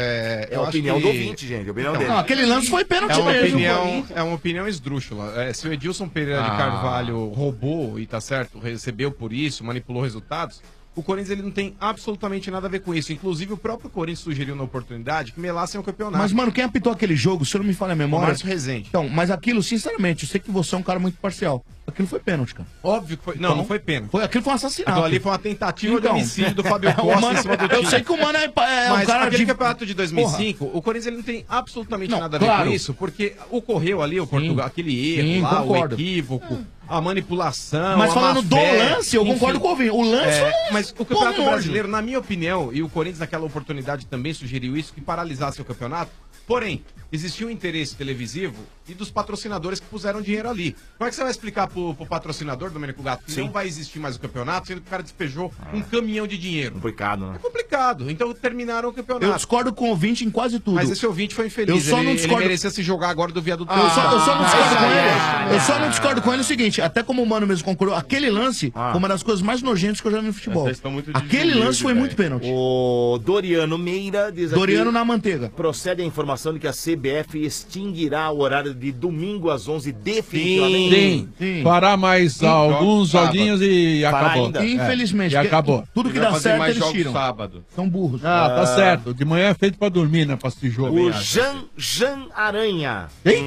É a opinião do ouvinte, gente. A opinião dele. Não, aquele lance foi pênalti mesmo. É uma opinião esdrúxula. Se o Edilson Pereira de Carvalho roubou e tá certo, recebeu por isso, manipulou resultados, o Corinthians ele não tem absolutamente nada a ver com isso. Inclusive, o próprio Corinthians sugeriu na oportunidade que melassem o campeonato. Mas, mano, quem apitou aquele jogo, se eu não me falha a memória... O Márcio Rezende. Então, mas aquilo, sinceramente, eu sei que você é um cara muito parcial. Aquilo foi pênalti, cara. Óbvio que foi. Não, não foi pênalti. Aquilo foi um assassinato. Aquilo ali foi uma tentativa de homicídio do Fábio Costa Mano, em cima do eu time. sei que o Mano é Mas um cara aquele de... campeonato de 2005, o Corinthians ele não tem absolutamente nada a ver claro. com isso, porque ocorreu ali o Portugal, aquele erro Sim, lá, concordo. o equívoco, a manipulação. Mas a falando do má-fé, lance, eu concordo com o Ovinho. O lance mas o Campeonato Brasileiro, na minha opinião, e o Corinthians naquela oportunidade também sugeriu isso, que paralisasse o campeonato. Porém, existia um interesse televisivo e dos patrocinadores que puseram dinheiro ali. Como é que você vai explicar pro patrocinador, Domênico Gato, que não vai existir mais o campeonato, sendo que o cara despejou um caminhão de dinheiro? Complicado, né? É complicado. Então terminaram o campeonato. Eu discordo com o ouvinte em quase tudo. Mas esse ouvinte foi infeliz. Eu só não discordo. Ele merecia se jogar agora do viaduto. Eu só não discordo com ele. Eu só não discordo com ele o seguinte, até como o Mano mesmo concordou, aquele lance foi uma das coisas mais nojentas que eu já vi no futebol. Aquele lance foi muito pênalti. O Doriano Meira diz aqui... Doriano na manteiga. Procede a informação de que a CBF extinguirá o horário de domingo às 11 definitivamente. Sim. Fará mais alguns joguinhos e acabou. Ainda? Infelizmente. E acabou. Tudo que dá certo eles jogos tiram. sábado. São burros. Tá certo. De manhã é feito pra dormir, né? Pra assistir jogo. O Jean Aranha.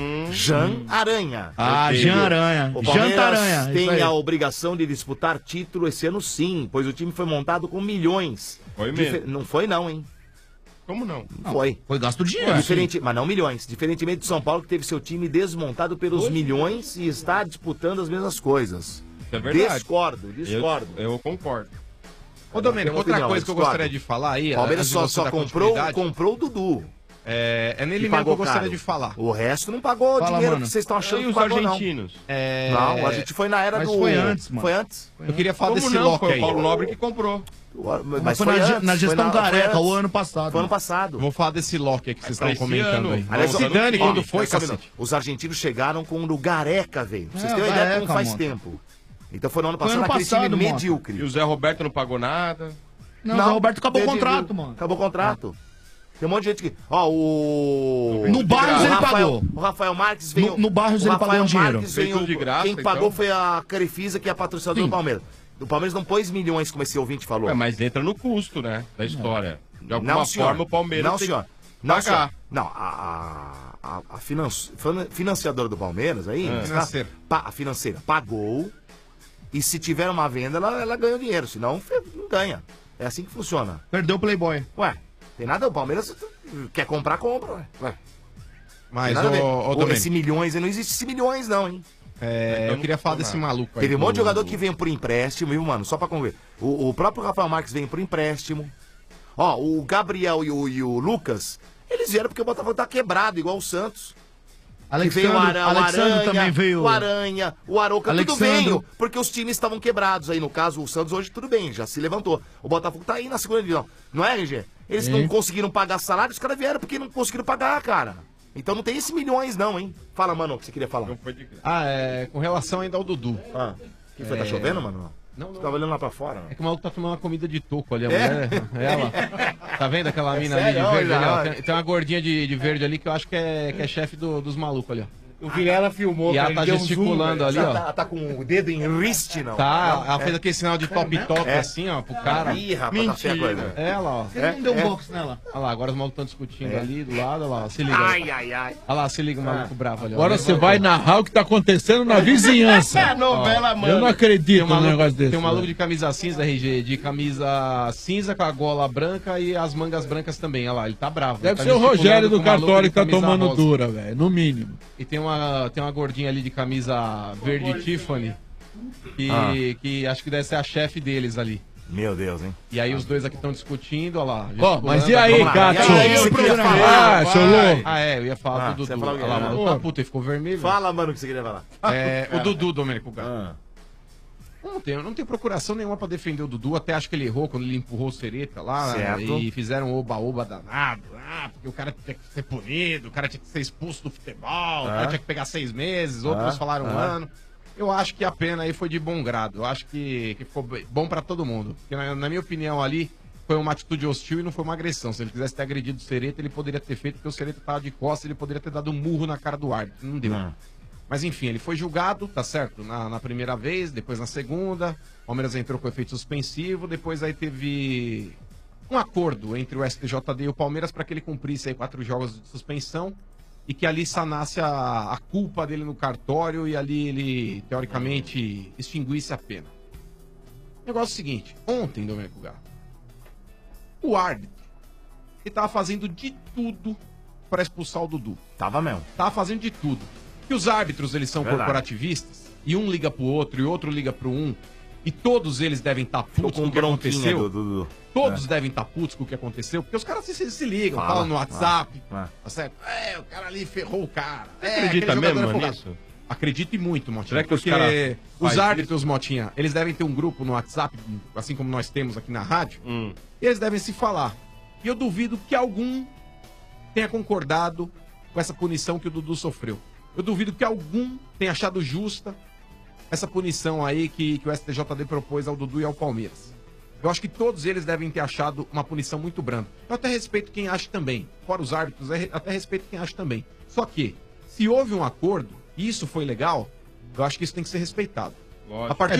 Jean Aranha. Jean Aranha. O Janta Palmeiras Aranha. tem a obrigação de disputar título esse ano sim, pois o time foi montado com milhões. Foi mesmo? Não foi não, hein? Como não? Foi. Foi gasto dinheiro. Mas não milhões. Diferentemente do São Paulo, que teve seu time desmontado pelos milhões e está disputando as mesmas coisas. Isso é verdade. Discordo. Eu concordo. Ô, Domênico, outra coisa que eu gostaria de falar aí... O Palmeiras só comprou o Dudu. É nele mesmo que eu gostaria de falar. O resto não pagou o dinheiro que vocês estão achando que os pagou, argentinos? Não, a gente foi na era Mas do... foi antes, mano. Foi antes? Eu queria falar Como desse não? Loki Foi aí. o Paulo Nobre que comprou. Mas foi na gestão Careca, o ano passado. Foi ano passado. Vou falar desse Loki aí que vocês estavam comentando aí. Aliás, Zidane, quando foi, cacete. Os argentinos chegaram quando o Gareca veio. Pra vocês terem uma ideia como faz tempo. Então foi no ano passado, aquele time medíocre. E o Zé Roberto não pagou nada. Não, o Zé Roberto acabou o contrato, mano. Acabou o contrato. Tem um monte de gente que... Ó, No Barros ele pagou. O Rafael Marques veio... No Barros ele pagou um dinheiro. Veio de graça, quem pagou foi a Carefisa, que é a patrocinadora do Palmeiras. O Palmeiras não pôs milhões, como esse ouvinte falou. Mas entra no custo, né? Da história. De alguma forma o Palmeiras não, tem senhor. que Não, pagar. senhor. Não, a financiadora do Palmeiras aí... A financeira pagou. E se tiver uma venda, ela ganha o dinheiro. Senão, não ganha. É assim que funciona. Perdeu o Playboy. Ué, tem nada. O Palmeiras quer comprar, compra. Ué. Mas, esse milhões, não existe esse milhões, não, hein? Eu queria falar desse maluco aí. Teve um monte de jogador que veio por empréstimo, viu, mano? Só pra conver. O próprio Rafael Marques veio por empréstimo. Ó, o Gabriel e o Lucas, eles vieram porque o Botafogo tá quebrado, igual o Santos. Alexandre também veio. O Aranha, o Arouca, tudo veio. Porque os times estavam quebrados aí. No caso, o Santos hoje tudo bem, já se levantou. O Botafogo tá aí na segunda divisão. Não é, RG? Eles não conseguiram pagar salário, os caras vieram porque não conseguiram pagar, cara. Então não tem esses milhões não, hein? Fala, mano, o que você queria falar. Com relação ainda ao Dudu. O que foi? Tá chovendo, mano? Não. Você tava olhando lá pra fora? Mano. É que o maluco tá tomando uma comida de toco ali, a mulher. Ela. Tá vendo aquela mina ali de verde ali, ó? Tem uma gordinha de verde ali que eu acho que é chefe dos malucos ali, ó. O Vilela filmou, e ela tá gesticulando ali, ó. Ela tá com o dedo em riste, não? Tá, ela fez aquele sinal de top assim, ó, pro cara. Ih, rapaz, tá feia a coisa. Ela, ó. Você não deu um box nela. Olha lá, agora os malucos estão discutindo ali do lado, olha lá, se liga. Ai. Olha lá, se liga o maluco bravo ali. Agora você vai narrar o que tá acontecendo na vizinhança. É novela, mano. Eu não acredito num negócio desse. Tem um maluco de camisa cinza, RG, de camisa cinza com a gola branca e as mangas brancas também, olha lá, ele tá bravo. Deve ser o Rogério do cartório que tá tomando dura, velho, no mínimo. E tem uma gordinha ali de camisa verde Tiffany que acho que deve ser a chefe deles ali. Meu Deus, hein? E aí os dois aqui estão discutindo, olha lá. Mas e aí, Gato? Eu ia falar do Dudu. Olha lá, mano, tá puta, ele ficou vermelho. Fala, mano, o que você queria falar. O Dudu, Domênico Gato. Não tem procuração nenhuma pra defender o Dudu, até acho que ele errou quando ele empurrou o Sereta lá, e fizeram um oba-oba danado, porque o cara tinha que ser punido, o cara tinha que ser expulso do futebol, o cara tinha que pegar 6 meses, outros falaram 1 ano. Eu acho que a pena aí foi de bom grado, eu acho que ficou bom pra todo mundo, porque na minha opinião ali, foi uma atitude hostil e não foi uma agressão. Se ele quisesse ter agredido o Sereta, ele poderia ter feito, porque o Sereta tava de costas, ele poderia ter dado um murro na cara do árbitro, não deu. Mas enfim, ele foi julgado, tá certo? Na primeira vez, depois na segunda. O Palmeiras entrou com efeito suspensivo. Depois aí teve um acordo entre o STJD e o Palmeiras para que ele cumprisse aí 4 jogos de suspensão e que ali sanasse a culpa dele no cartório e ali ele, teoricamente, extinguisse a pena. O negócio é o seguinte, ontem, Domênico Gato, o árbitro, ele tava fazendo de tudo para expulsar o Dudu. Tava mesmo. Tava fazendo de tudo. Que os árbitros, eles são corporativistas, e um liga pro outro, e outro liga pro um, e todos eles devem estar putos com o que aconteceu. Todos devem estar putos com o que aconteceu, porque os caras se ligam, falam no WhatsApp, tá certo? O cara ali ferrou o cara. Você acredita mesmo nisso? Acredito muito, Motinha. Será que porque os árbitros, Motinha, eles devem ter um grupo no WhatsApp, assim como nós temos aqui na rádio, e eles devem se falar. E eu duvido que algum tenha concordado com essa punição que o Dudu sofreu. Eu duvido que algum tenha achado justa essa punição aí que o STJD propôs ao Dudu e ao Palmeiras. Eu acho que todos eles devem ter achado uma punição muito branda. Eu até respeito quem acha também. Fora os árbitros, até respeito quem acha também. Só que, se houve um acordo, e isso foi legal, eu acho que isso tem que ser respeitado. A partir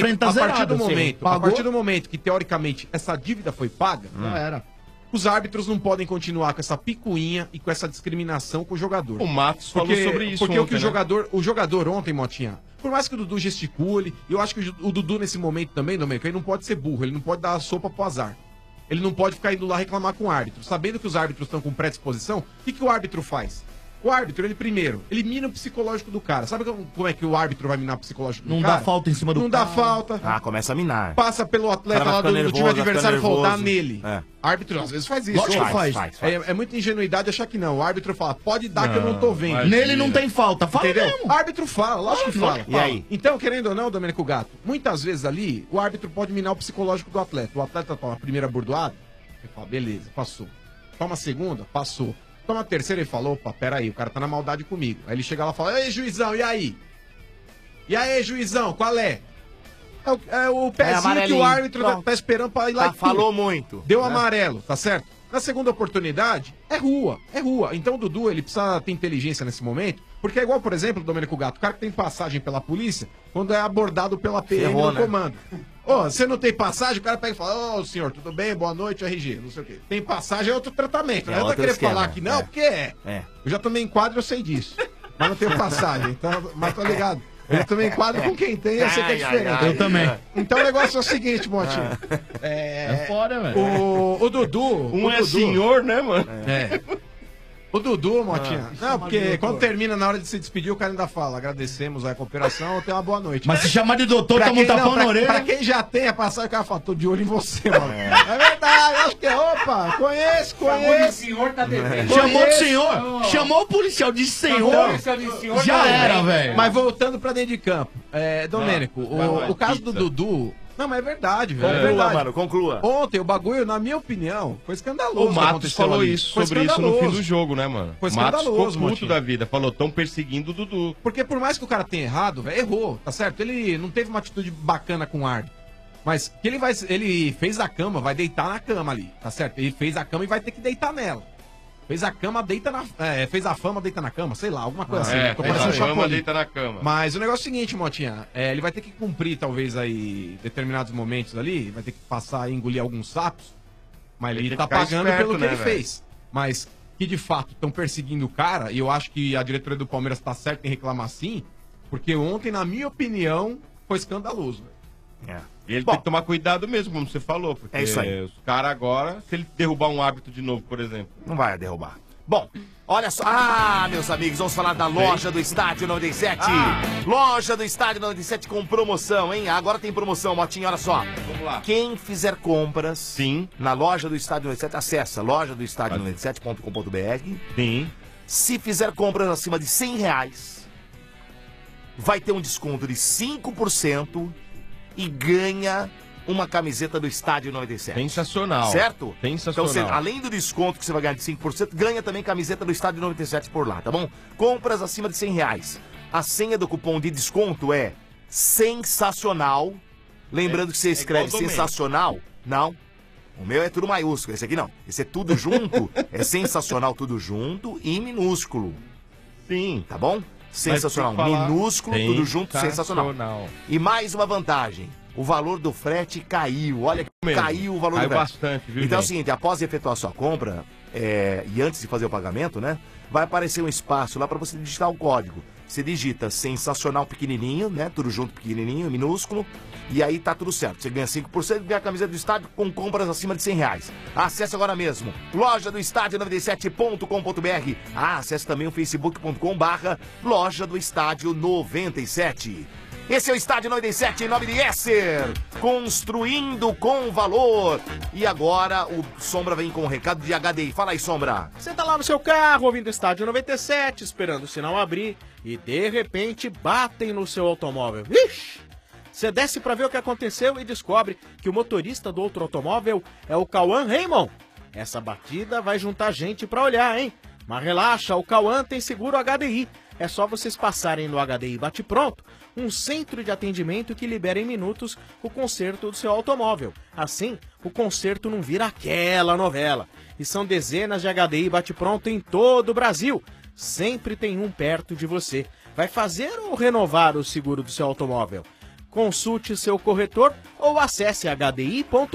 do momento que, teoricamente, essa dívida foi paga, já era. Os árbitros não podem continuar com essa picuinha e com essa discriminação com o jogador. O Matos falou sobre isso porque ontem, o jogador ontem, Motinha, por mais que o Dudu gesticule, eu acho que o Dudu nesse momento também, Domênico, ele não pode ser burro, ele não pode dar a sopa pro azar. Ele não pode ficar indo lá reclamar com o árbitro. Sabendo que os árbitros estão com predisposição, o que o árbitro faz? O árbitro, ele primeiro, ele mina o psicológico do cara. Sabe como é que o árbitro vai minar o psicológico do Não cara? dá falta em cima do Não dá falta. Ah, começa a minar. Passa pelo atleta lá do time adversário e faltar nele. Árbitro às vezes faz isso. Lógico que faz. É muita ingenuidade achar que não. O árbitro fala, pode dar que eu não tô vendo. Nele não tem falta. Fala Entendeu? mesmo. O árbitro fala, lógico que fala. E aí? Então, querendo ou não, Domênico Gato, muitas vezes ali, o árbitro pode minar o psicológico do atleta. O atleta toma a primeira bordoada, ele fala, beleza, passou. Toma a segunda, passou. Toma a terceira, ele falou, opa, peraí, o cara tá na maldade comigo. Aí ele chega lá e fala, ei, juizão, e aí? E aí, juizão, qual é? É o pezinho que o árbitro tá esperando pra ir lá e falou muito. Deu amarelo, tá certo? Na segunda oportunidade, é rua. Então o Dudu, ele precisa ter inteligência nesse momento, porque é igual, por exemplo, o Domênico Gato, o cara que tem passagem pela polícia, quando é abordado pela PM no comando. Ô, você não tem passagem, o cara pega e fala, ô, senhor, tudo bem? Boa noite, RG, não sei o quê. Tem passagem, é outro tratamento. Não vai querer falar que não, porque é. Eu já tomei enquadro, eu sei disso. Mas não tenho passagem, então, mas tô ligado. Eu também enquadro com quem tem, eu sei que é diferente. Eu também. Então o negócio é o seguinte, Motinha. É fora, velho. O Dudu. Senhor, né, mano? O Dudu, Motinha. Não, porque quando termina, na hora de se despedir, o cara ainda fala: agradecemos a cooperação, tenha uma boa noite. Mas se chamar de doutor, toma um tapão na orelha. Pra quem já tem a passagem, o cara fala: tô de olho em você, mano. É verdade, acho que é. Opa, conheço. O senhor tá devendo. Chamou de senhor. Chamou o policial de senhor. Já era, velho. Mas voltando pra dentro de campo. Domênico, o caso do Dudu. Não, mas é verdade, velho. Conclua, mano, conclua. Ontem, o bagulho, na minha opinião, foi escandaloso. O Matos falou isso, sobre isso no fim do jogo, né, mano? Foi Matos escandaloso, ficou puto da vida. Falou, tão perseguindo o Dudu. Porque por mais que o cara tenha errado, velho, errou, tá certo? Ele não teve uma atitude bacana com o árbitro. Mas que ele fez a cama, vai deitar na cama ali, tá certo? Ele fez a cama e vai ter que deitar nela. Fez a cama, deita na... fez a fama, deita na cama, sei lá, alguma coisa assim. Fez a fama, deita na cama. Mas o negócio é o seguinte, Motinha, ele vai ter que cumprir, talvez, aí, determinados momentos ali, vai ter que passar e engolir alguns sapos, mas ele tá pagando esperto, pelo que ele fez. Mas que, de fato, estão perseguindo o cara, e eu acho que a diretoria do Palmeiras tá certa em reclamar sim, porque ontem, na minha opinião, foi escandaloso, velho. E ele tem que tomar cuidado mesmo, como você falou. Porque é isso aí. Os caras agora, se ele derrubar um árbitro de novo, por exemplo. Não vai derrubar. Bom, olha só. Ah, meus amigos, vamos falar da loja do Estádio 97. Loja do Estádio 97 com promoção, hein? Agora tem promoção, Motinha, olha só. Vamos lá. Quem fizer compras na loja do Estádio 97, acessa loja do estádio 97.com.br. Sim. Se fizer compras acima de R$100, vai ter um desconto de 5%. E ganha uma camiseta do Estádio 97. Sensacional. Certo? Sensacional. Então, além do desconto que você vai ganhar de 5%, ganha também camiseta do Estádio 97 por lá, tá bom? Compras acima de R$100. A senha do cupom de desconto é sensacional. Lembrando que você escreve sensacional. Não. O meu é tudo maiúsculo. Esse aqui não. Esse é tudo junto. É sensacional, tudo junto e minúsculo. Sim. Tá bom? Sensacional, minúsculo, tudo junto, sensacional. E mais uma vantagem, o valor do frete caiu, olha que caiu o valor do frete. Bastante, viu, então é o seguinte, após efetuar a sua compra, e antes de fazer o pagamento, né, vai aparecer um espaço lá para você digitar o código. Você digita sensacional pequenininho, né, tudo junto pequenininho, minúsculo, e aí tá tudo certo. Você ganha 5% e ganha a camiseta do estádio com compras acima de R$100. Acesse agora mesmo, loja do estádio 97.com.br. Acesse também o facebook.com/loja do estádio 97. Esse é o Estádio 97 em nome de Esser, construindo com valor. E agora o Sombra vem com um recado de HDI. Fala aí, Sombra. Você tá lá no seu carro, ouvindo o Estádio 97, esperando o sinal abrir, e de repente batem no seu automóvel. Ixi! Você desce pra ver o que aconteceu e descobre que o motorista do outro automóvel é o Cauã Raymond. Essa batida vai juntar gente pra olhar, hein? Mas relaxa, o Cauã tem seguro HDI. É só vocês passarem no HDI Bate Pronto, um centro de atendimento que libera em minutos o conserto do seu automóvel. Assim, o conserto não vira aquela novela. E são dezenas de HDI Bate Pronto em todo o Brasil. Sempre tem um perto de você. Vai fazer ou renovar o seguro do seu automóvel? Consulte seu corretor ou acesse hdi.com.br.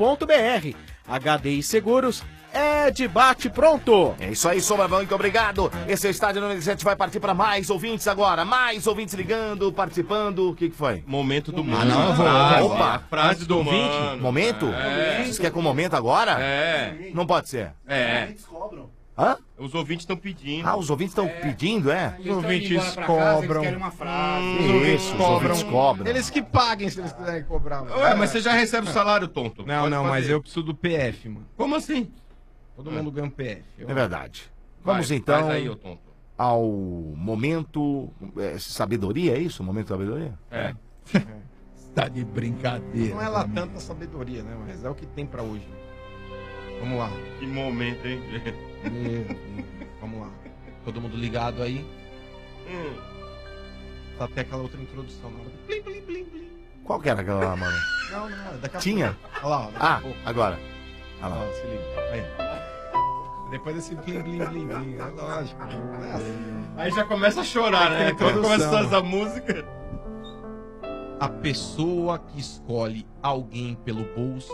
HDI Seguros é de Bate Pronto. É isso aí, Sombra, muito obrigado. Esse é o Estádio 97, vai partir para mais ouvintes agora. Mais ouvintes ligando, participando. O que foi? Momento do mundo. Opa, a frase do ouvinte. Momento? Você quer com o momento agora? É. Não pode ser. É. Hã? Os ouvintes estão pedindo. Ah, os ouvintes estão pedindo, é? Os ouvintes cobram. Os ouvintes cobram. Eles que paguem se eles quiserem cobrar. Mano. Ué, mas você já recebe o salário, tonto. Não, mas eu preciso do PF, mano. Como assim? Todo mundo ganha um PF. É verdade. Vamos então faz aí, ô tonto. ao momento sabedoria, é isso? Momento sabedoria? É. Tá de brincadeira. Não é lá tanta sabedoria, né? Mas é o que tem pra hoje. Vamos lá. Que momento, hein? Meu Deus. Vamos lá. Todo mundo ligado aí? Tá até aquela outra introdução na hora. Blim, blim, blim, blim. Qual que era aquela lá, mano? Não, daqui a Tinha? pouco. Olha lá, daqui a pouco. Agora. Olha lá. Se liga. Aí. Depois desse blim, blim, blim, blim. É lógico. Aí já começa a chorar, né? Quando começa essa música. A pessoa que escolhe alguém pelo bolso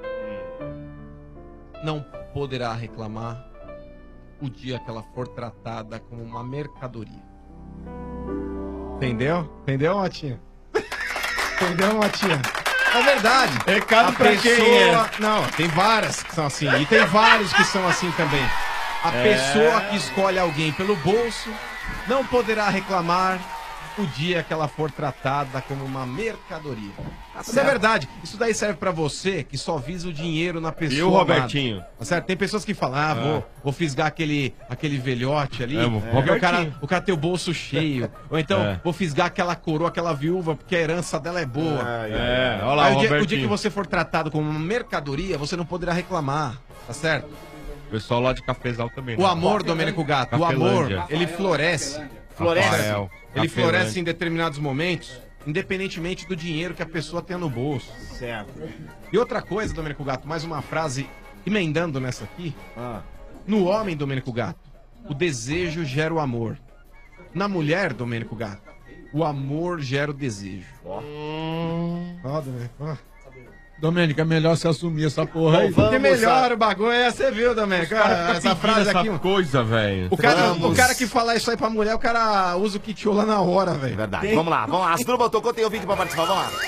não poderá reclamar o dia que ela for tratada como uma mercadoria. Entendeu? Entendeu, Matinha? Entendeu, Matinha? É verdade. Recado pra pessoa... quem é? Não, tem várias que são assim. E tem vários que são assim também. A pessoa que escolhe alguém pelo bolso não poderá reclamar o dia que ela for tratada como uma mercadoria. Mas é verdade, isso daí serve pra você que só visa o dinheiro na pessoa. E o Robertinho? Tá certo? Tem pessoas que falam, vou fisgar aquele velhote ali, porque Robertinho. o cara tem o bolso cheio. Ou então, vou fisgar aquela coroa, aquela viúva, porque a herança dela é boa. Olha lá, Aí, o dia Robertinho. que você for tratado como uma mercadoria, você não poderá reclamar, tá certo? O pessoal lá de Cafezal também. O amor, Domênico Gato, o amor, ele floresce. Rafael, Ele Cafelândia. floresce em determinados momentos, independentemente do dinheiro que a pessoa tenha no bolso. Certo. E outra coisa, Domênico Gato, mais uma frase emendando nessa aqui. No homem, Domênico Gato, o desejo gera o amor. Na mulher, Domênico Gato, o amor gera o desejo. Ó, Domênico. Domênico, é melhor você assumir essa porra aí. Que melhor o bagulho é, você viu, Domênico? Essa frase aqui. Coisa, velho. O cara que fala isso aí pra mulher, o cara usa o kit lá na hora, velho. Verdade. Vamos lá. As turmas tocou, tem ouvinte pra participar. Vamos lá.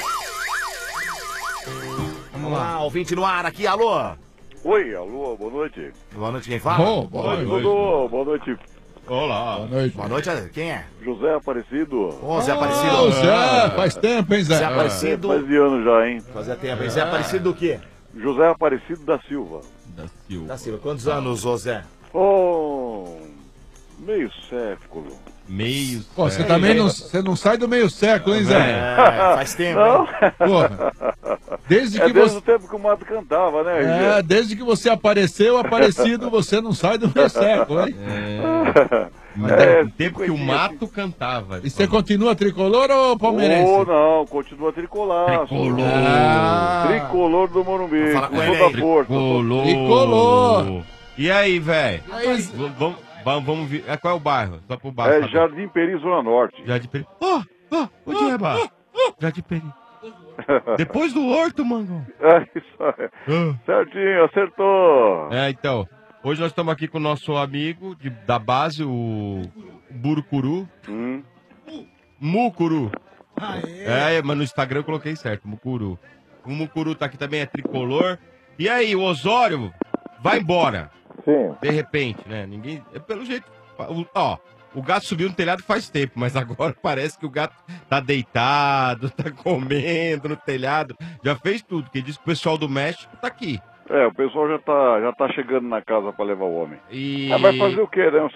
Vamos lá, ouvinte no ar aqui, alô. Oi, alô, boa noite. Boa noite, quem fala? Boa noite, Dudu. Boa noite. Olá. Boa noite. Boa noite, quem é? José Aparecido. Ô, Zé Aparecido. Ô, Zé, faz tempo, hein, Zé? Zé Aparecido. Faz de ano já, hein? Fazia tempo, hein? Zé Aparecido do quê? José Aparecido da Silva. Da Silva. Quantos anos, ô Zé? Oh, meio século. Meio Pô, você também não sai do meio século, hein, Zé? Faz tempo, Não. hein? Porra. Desde que desde você... o tempo que o Mato cantava, né, RG? desde que você apareceu, Aparecido, você não sai do meio século, hein? No tempo que o Mato cantava. E você continua tricolor ou palmeirense? Oh, não, continua tricolor. Tricolor do Morumbi. Fala com Com ele toda aí. a força. Tricolor. E aí, velho? Vamos ver. Qual é o bairro? Só pro bairro. É Jardim Peri, Zona Norte. Jardim Peri. O Dieba. Jardim Peri. Depois do Horto, mano. É isso aí. Certinho, acertou. Então. Hoje nós estamos aqui com o nosso amigo da base, o Burucuru. Mucuru. Mas no Instagram eu coloquei certo, Mucuru. O Mucuru tá aqui também, é tricolor. E aí, o Osório vai embora. Sim. De repente, né? Ninguém. Pelo jeito. O gato subiu no telhado faz tempo, mas agora parece que o gato tá deitado, tá comendo no telhado. Já fez tudo, porque diz que o pessoal do México tá aqui. O pessoal já tá chegando na casa pra levar o homem. E... Vai fazer o quê, né,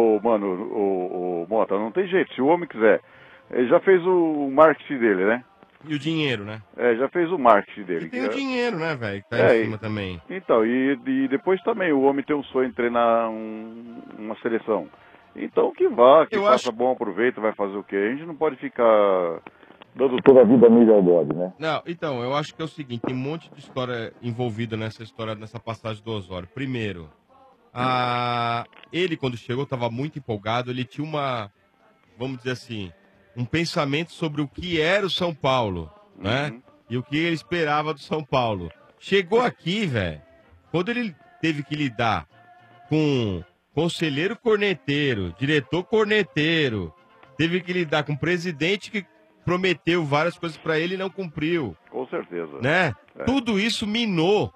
o Mota? Não tem jeito, se o homem quiser. Ele já fez o marketing dele, né? E o dinheiro, né? Já fez o marketing dele. E tem o dinheiro, né, velho? Que tá em cima também. Então, e depois também o homem tem um sonho de treinar uma seleção. Então que vá, que faça bom aproveito, vai fazer o quê? A gente não pode ficar dando toda a vida a mídia ao bode, né? Não, então, eu acho que é o seguinte, tem um monte de história envolvida nessa história, nessa passagem do Osório. Primeiro, ele quando chegou estava muito empolgado, ele tinha vamos dizer assim, um pensamento sobre o que era o São Paulo, né? E o que ele esperava do São Paulo. Chegou aqui, velho, quando ele teve que lidar com conselheiro corneteiro, diretor corneteiro, teve que lidar com um presidente que prometeu várias coisas pra ele e não cumpriu. Com certeza. Né? Tudo isso minou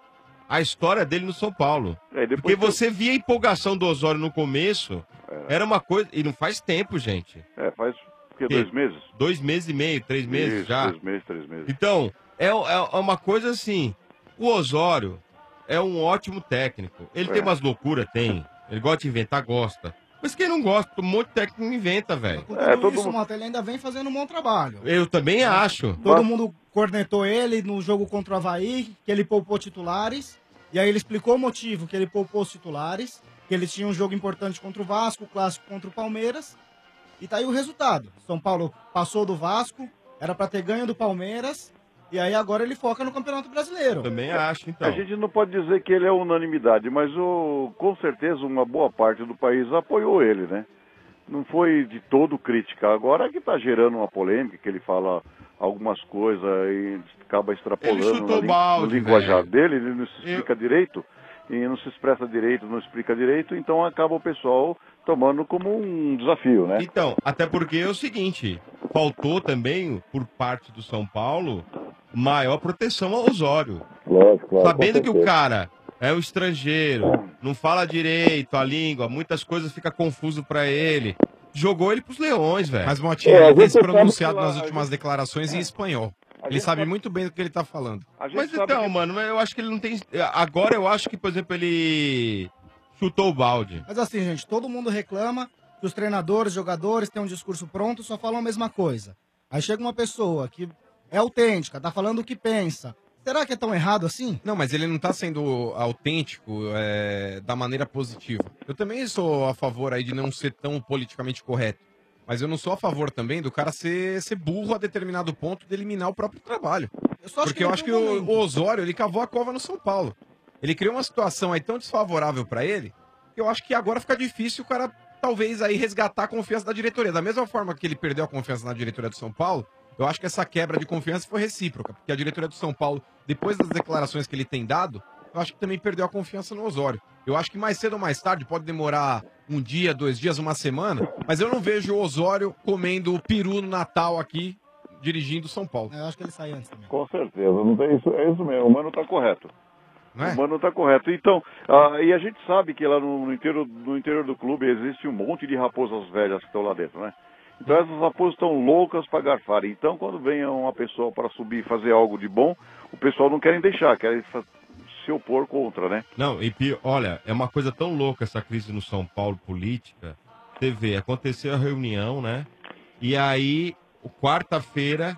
a história dele no São Paulo. Porque você via a empolgação do Osório no começo, era uma coisa... E não faz tempo, gente. Faz... Que 2 meses? 2 meses e meio, 3 meses já. 2 meses, 3 meses. Então, é uma coisa assim, o Osório é um ótimo técnico. Ele tem umas loucuras, tem. Ele gosta de inventar, gosta. Mas quem não gosta, um monte de técnico inventa, velho. Tudo isso, Mota, ele ainda vem fazendo um bom trabalho. Eu também acho. Todo mundo cornetou ele no jogo contra o Avaí, que ele poupou titulares. E aí ele explicou o motivo que ele poupou os titulares, que eles tinham um jogo importante contra o Vasco, o clássico contra o Palmeiras. E tá aí o resultado. São Paulo passou do Vasco, era pra ter ganho do Palmeiras, e aí agora ele foca no Campeonato Brasileiro. Também acho, então. A gente não pode dizer que ele é unanimidade, mas com certeza uma boa parte do país apoiou ele, né? Não foi de todo crítica. Agora que tá gerando uma polêmica, que ele fala algumas coisas e acaba extrapolando no linguajar dele, ele não se explica direito, e não se expressa direito, não explica direito, então acaba o pessoal tomando como um desafio, né? Então, até porque é o seguinte, faltou também, por parte do São Paulo, maior proteção ao Osório. Claro, sabendo que o cara é um estrangeiro, não fala direito a língua, muitas coisas ficam confuso pra ele. Jogou ele pros leões, velho. Mas, Motinha, ele tem se pronunciado nas últimas declarações em espanhol. Ele sabe muito bem do que ele tá falando. Mas então, mano, eu acho que ele não tem... Agora eu acho que, por exemplo, ele chutou o balde. Mas assim, gente, todo mundo reclama que os treinadores, jogadores têm um discurso pronto, só falam a mesma coisa. Aí chega uma pessoa que é autêntica, tá falando o que pensa. Será que é tão errado assim? Não, mas ele não tá sendo autêntico da maneira positiva. Eu também sou a favor aí de não ser tão politicamente correto. Mas eu não sou a favor também do cara ser burro a determinado ponto de eliminar o próprio trabalho. Porque eu acho que o Osório, ele cavou a cova no São Paulo. Ele criou uma situação aí tão desfavorável pra ele, que eu acho que agora fica difícil o cara, talvez, aí resgatar a confiança da diretoria. Da mesma forma que ele perdeu a confiança na diretoria do São Paulo, eu acho que essa quebra de confiança foi recíproca. Porque a diretoria do São Paulo, depois das declarações que ele tem dado, eu acho que também perdeu a confiança no Osório. Eu acho que mais cedo ou mais tarde, pode demorar um dia, 2 dias, uma semana, mas eu não vejo o Osório comendo o peru no Natal aqui, dirigindo o São Paulo. Eu acho que ele sai antes também. Com certeza, não tem isso, é isso mesmo, o Mano tá correto. Não é? O Mano tá correto. Então, e a gente sabe que lá no interior do clube existe um monte de raposas velhas que estão lá dentro, né? Então essas raposas estão loucas para garfarem. Então quando vem uma pessoa para subir e fazer algo de bom, o pessoal não querem deixar, querem se opor contra, né? Não, e olha, é uma coisa tão louca essa crise no São Paulo política. Você vê, aconteceu a reunião, né? E aí, quarta-feira,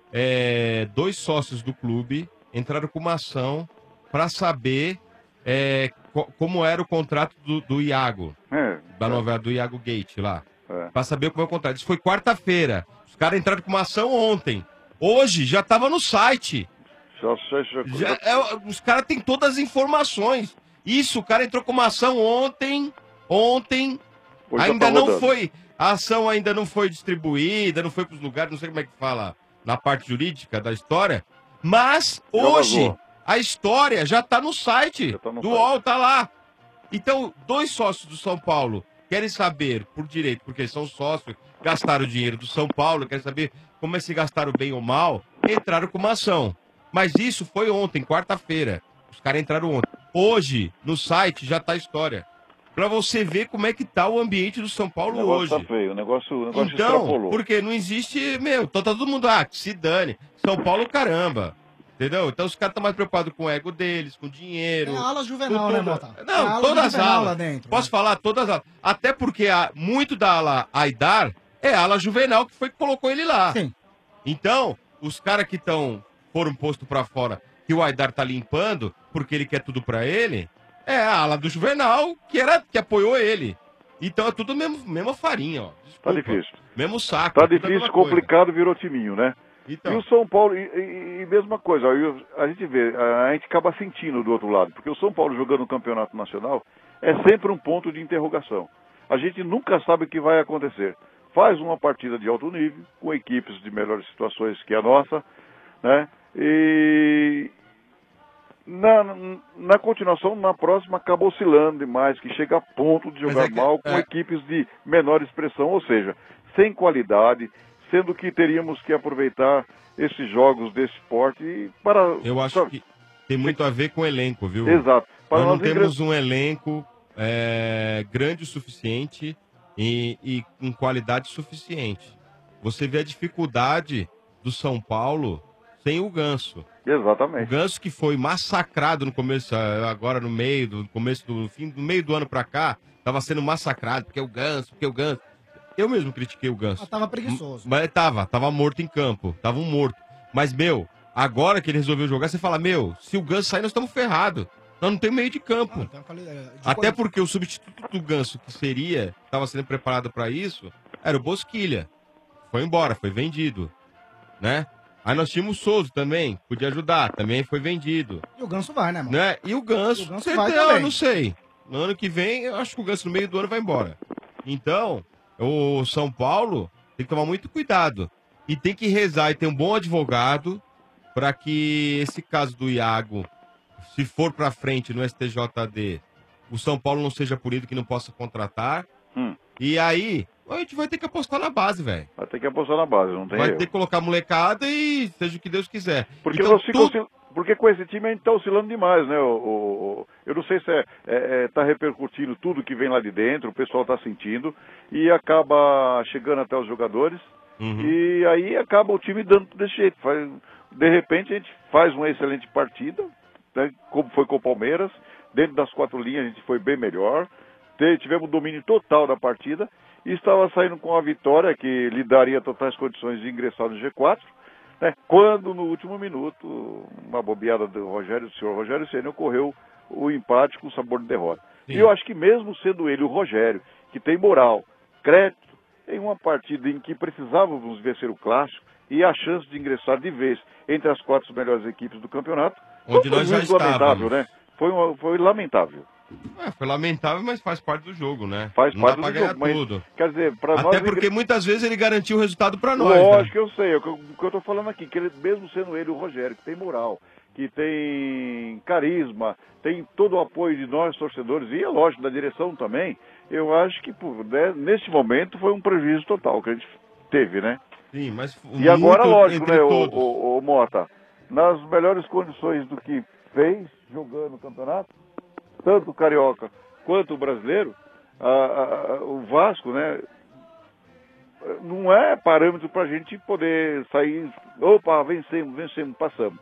2 sócios do clube entraram com uma ação para saber como era o contrato do Iago, da novela do Iago Gate lá. Pra saber como é o contrato. Isso foi quarta-feira. Os caras entraram com uma ação ontem. Hoje já tava no site. Os caras têm todas as informações. Isso, o cara entrou com uma ação ontem. Ainda não foi. A ação ainda não foi distribuída, não foi pros lugares, não sei como é que fala na parte jurídica da história. Mas hoje a história já tá no site. Do UOL, tá lá. Então, 2 sócios do São Paulo querem saber, por direito, porque eles são sócios, gastaram o dinheiro do São Paulo, querem saber como é se gastaram bem ou mal, entraram com uma ação. Mas isso foi ontem, quarta-feira. Os caras entraram ontem. Hoje, no site, já tá a história. Pra você ver como é que tá o ambiente do São Paulo hoje. Tá feio, o negócio então, extrapolou. Porque não existe, então tá todo mundo, que se dane. São Paulo, caramba. Entendeu? Então os caras estão mais preocupados com o ego deles, com o dinheiro. É a ala juvenal, né, Mota? Não, todas as alas. Lá dentro, posso falar todas as alas. Até porque muito da ala Aidar é a ala juvenal que foi que colocou ele lá. Sim. Então, os caras que foram postos pra fora, que o Aidar tá limpando, porque ele quer tudo pra ele, é a ala do juvenal que apoiou ele. Então é tudo mesma farinha, ó. Desculpa. Tá difícil. Mesmo saco. Tá difícil, complicado, virou timinho, né? Então. E o São Paulo, e mesma coisa, a gente vê, a gente acaba sentindo do outro lado, porque o São Paulo jogando no campeonato nacional é sempre um ponto de interrogação. A gente nunca sabe o que vai acontecer. Faz uma partida de alto nível, com equipes de melhores situações que a nossa, né? E na continuação, na próxima, acaba oscilando demais, que chega a ponto de jogar mal com equipes de menor expressão, ou seja, sem qualidade, sendo que teríamos que aproveitar esses jogos desse esporte para... Eu acho que tem muito a ver com o elenco, viu? Exato. Nós não temos um elenco grande o suficiente e com qualidade suficiente. Você vê a dificuldade do São Paulo sem o Ganso. Exatamente. O Ganso que foi massacrado no começo, agora no meio do começo do fim, do meio do ano pra cá, tava sendo massacrado, porque o Ganso. Eu mesmo critiquei o Ganso. Tava preguiçoso. Mas tava morto em campo, tava um morto. Mas, agora que ele resolveu jogar, você fala, se o Ganso sair, nós estamos ferrados. Nós não temos meio de campo. Até porque o substituto do Ganso, que estava sendo preparado para isso, era o Bosquilha. Foi embora, foi vendido, né? Aí nós tínhamos o Souza também, podia ajudar, também foi vendido. E o Ganso vai, né, mano? Né? E o Ganso vai também. Eu não sei. No ano que vem, eu acho que o Ganso no meio do ano vai embora. Então, o São Paulo tem que tomar muito cuidado. E tem que rezar e ter um bom advogado para que esse caso do Iago, se for para frente no STJD, o São Paulo não seja punido, que não possa contratar. E aí, a gente vai ter que apostar na base, velho. Vai ter que apostar na base, não tem Vai erro. ter que colocar molecada e seja o que Deus quiser. Porque, então, porque com esse time a gente tá oscilando demais, né? Eu não sei se tá repercutindo tudo que vem lá de dentro, o pessoal tá sentindo, e acaba chegando até os jogadores, e aí acaba o time dando desse jeito. De repente a gente faz uma excelente partida, né, como foi com o Palmeiras, dentro das 4 linhas a gente foi bem melhor, tivemos domínio total da partida, e estava saindo com a vitória que lhe daria totais condições de ingressar no G4, né, quando no último minuto, uma bobeada do senhor Rogério Ceni, ocorreu o empate com sabor de derrota. Sim. E eu acho que mesmo sendo ele o Rogério, que tem moral, crédito, em uma partida em que precisávamos vencer o Clássico e a chance de ingressar de vez entre as 4 melhores equipes do campeonato, onde nós já lamentável, né? Foi lamentável. Foi lamentável, mas faz parte do jogo, né? Faz não parte dá do pra jogo, ganhar tudo. Quer dizer, pra Até nós... porque muitas vezes ele garantiu o resultado pra nós. Lógico, eu sei. O que eu tô falando aqui, que ele, mesmo sendo ele o Rogério, que tem moral, que tem carisma, tem todo o apoio de nós, torcedores, e é lógico, da direção também, eu acho que nesse momento foi um prejuízo total que a gente teve, né? Sim, mas... E agora, lógico, né, o Mota, nas melhores condições do que fez jogando o campeonato, tanto o Carioca quanto o brasileiro, o Vasco, né, não é parâmetro para a gente poder sair, vencemos, passamos.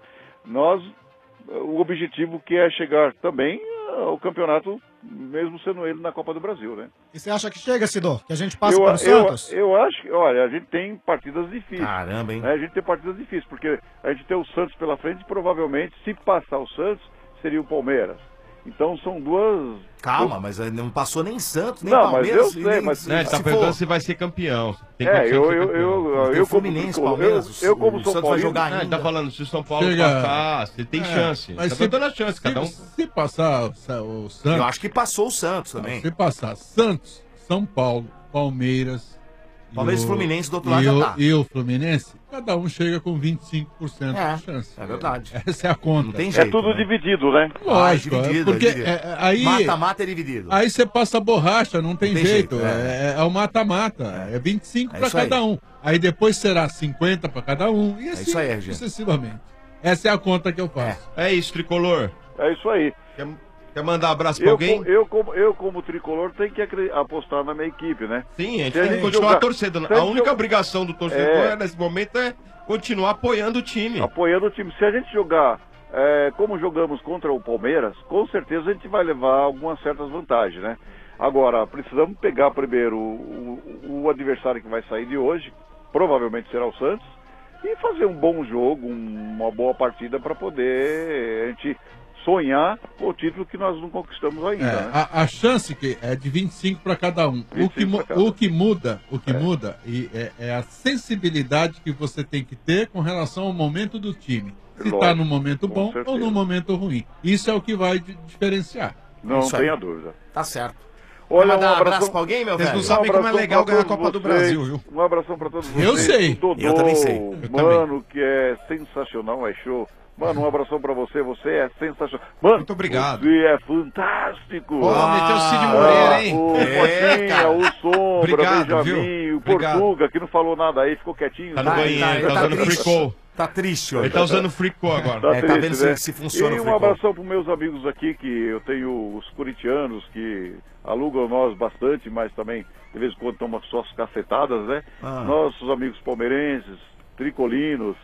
O objetivo que é chegar também ao campeonato, mesmo sendo ele na Copa do Brasil, né? E você acha que chega, Sidô? Que a gente passa para o Santos? Eu acho que, olha, a gente tem partidas difíceis. Caramba, hein? Né? A gente tem partidas difíceis, porque a gente tem o Santos pela frente e provavelmente, se passar o Santos, seria o Palmeiras. Então são duas... Calma, mas não passou nem Santos, nem não, Palmeiras. Mas eu sei, mas... Ele tá perguntando se vai ser campeão. Tem eu Fluminense, como Palmeiras, eu como o São Santos Paulo, vai jogar ainda. Ele tá falando, se o São Paulo passar, você tem chance. Mas tá dando a chance, cada um. Se passar o Santos... Eu acho que passou o Santos também. Se passar Santos, São Paulo, Palmeiras e Fluminense do outro lado já tá. E o Fluminense, cada um chega com 25% de chance. É verdade. Essa é a conta. Não tem jeito, é tudo dividido, né? Lógico, dividido, porque aí... Mata-mata é dividido. Aí você passa borracha, não tem jeito. É o mata-mata. É 25 para cada um. Aí depois será 50 para cada um. E assim, isso aí, sucessivamente. Essa é a conta que eu faço. É isso, Tricolor. É isso aí. Quer mandar um abraço pra alguém? Eu, como tricolor, tenho que apostar na minha equipe, né? Sim, a gente tem que continuar torcendo. A única obrigação do torcedor nesse momento é continuar apoiando o time. Apoiando o time. Se a gente jogar como jogamos contra o Palmeiras, com certeza a gente vai levar algumas certas vantagens, né? Agora, precisamos pegar primeiro o adversário que vai sair de hoje, provavelmente será o Santos, e fazer um bom jogo, uma boa partida para poder a gente sonhar com o título que nós não conquistamos ainda. Né? A chance que é de 25 para cada um. O que muda é a sensibilidade que você tem que ter com relação ao momento do time. Se está no momento bom ou no momento ruim. Isso é o que vai diferenciar. Não tenha dúvida. Tá certo. Olha, um abraço pra alguém, meu velho? Vocês não sabem como é legal ganhar a Copa do Brasil, viu? Um abração pra todos vocês. Eu sei. Eu também sei. Mano, que é sensacional, é show. Mano, um abração pra você é sensacional. Mano, muito obrigado. Você é fantástico. Meteu o Cid Moreira, hein? O Motinha, o Sombra, obrigado, o Benjamin, o Portuga, que não falou nada aí, ficou quietinho. Tá no banheiro, tá dando free call. Tá triste hoje. Ele tá usando fricô agora. Tá triste, vendo se funciona e o um fricô. abração pros meus amigos aqui, que eu tenho os corintianos que alugam nós bastante, mas também de vez em quando tomam suas cacetadas, né? Nossos amigos palmeirenses, tricolinos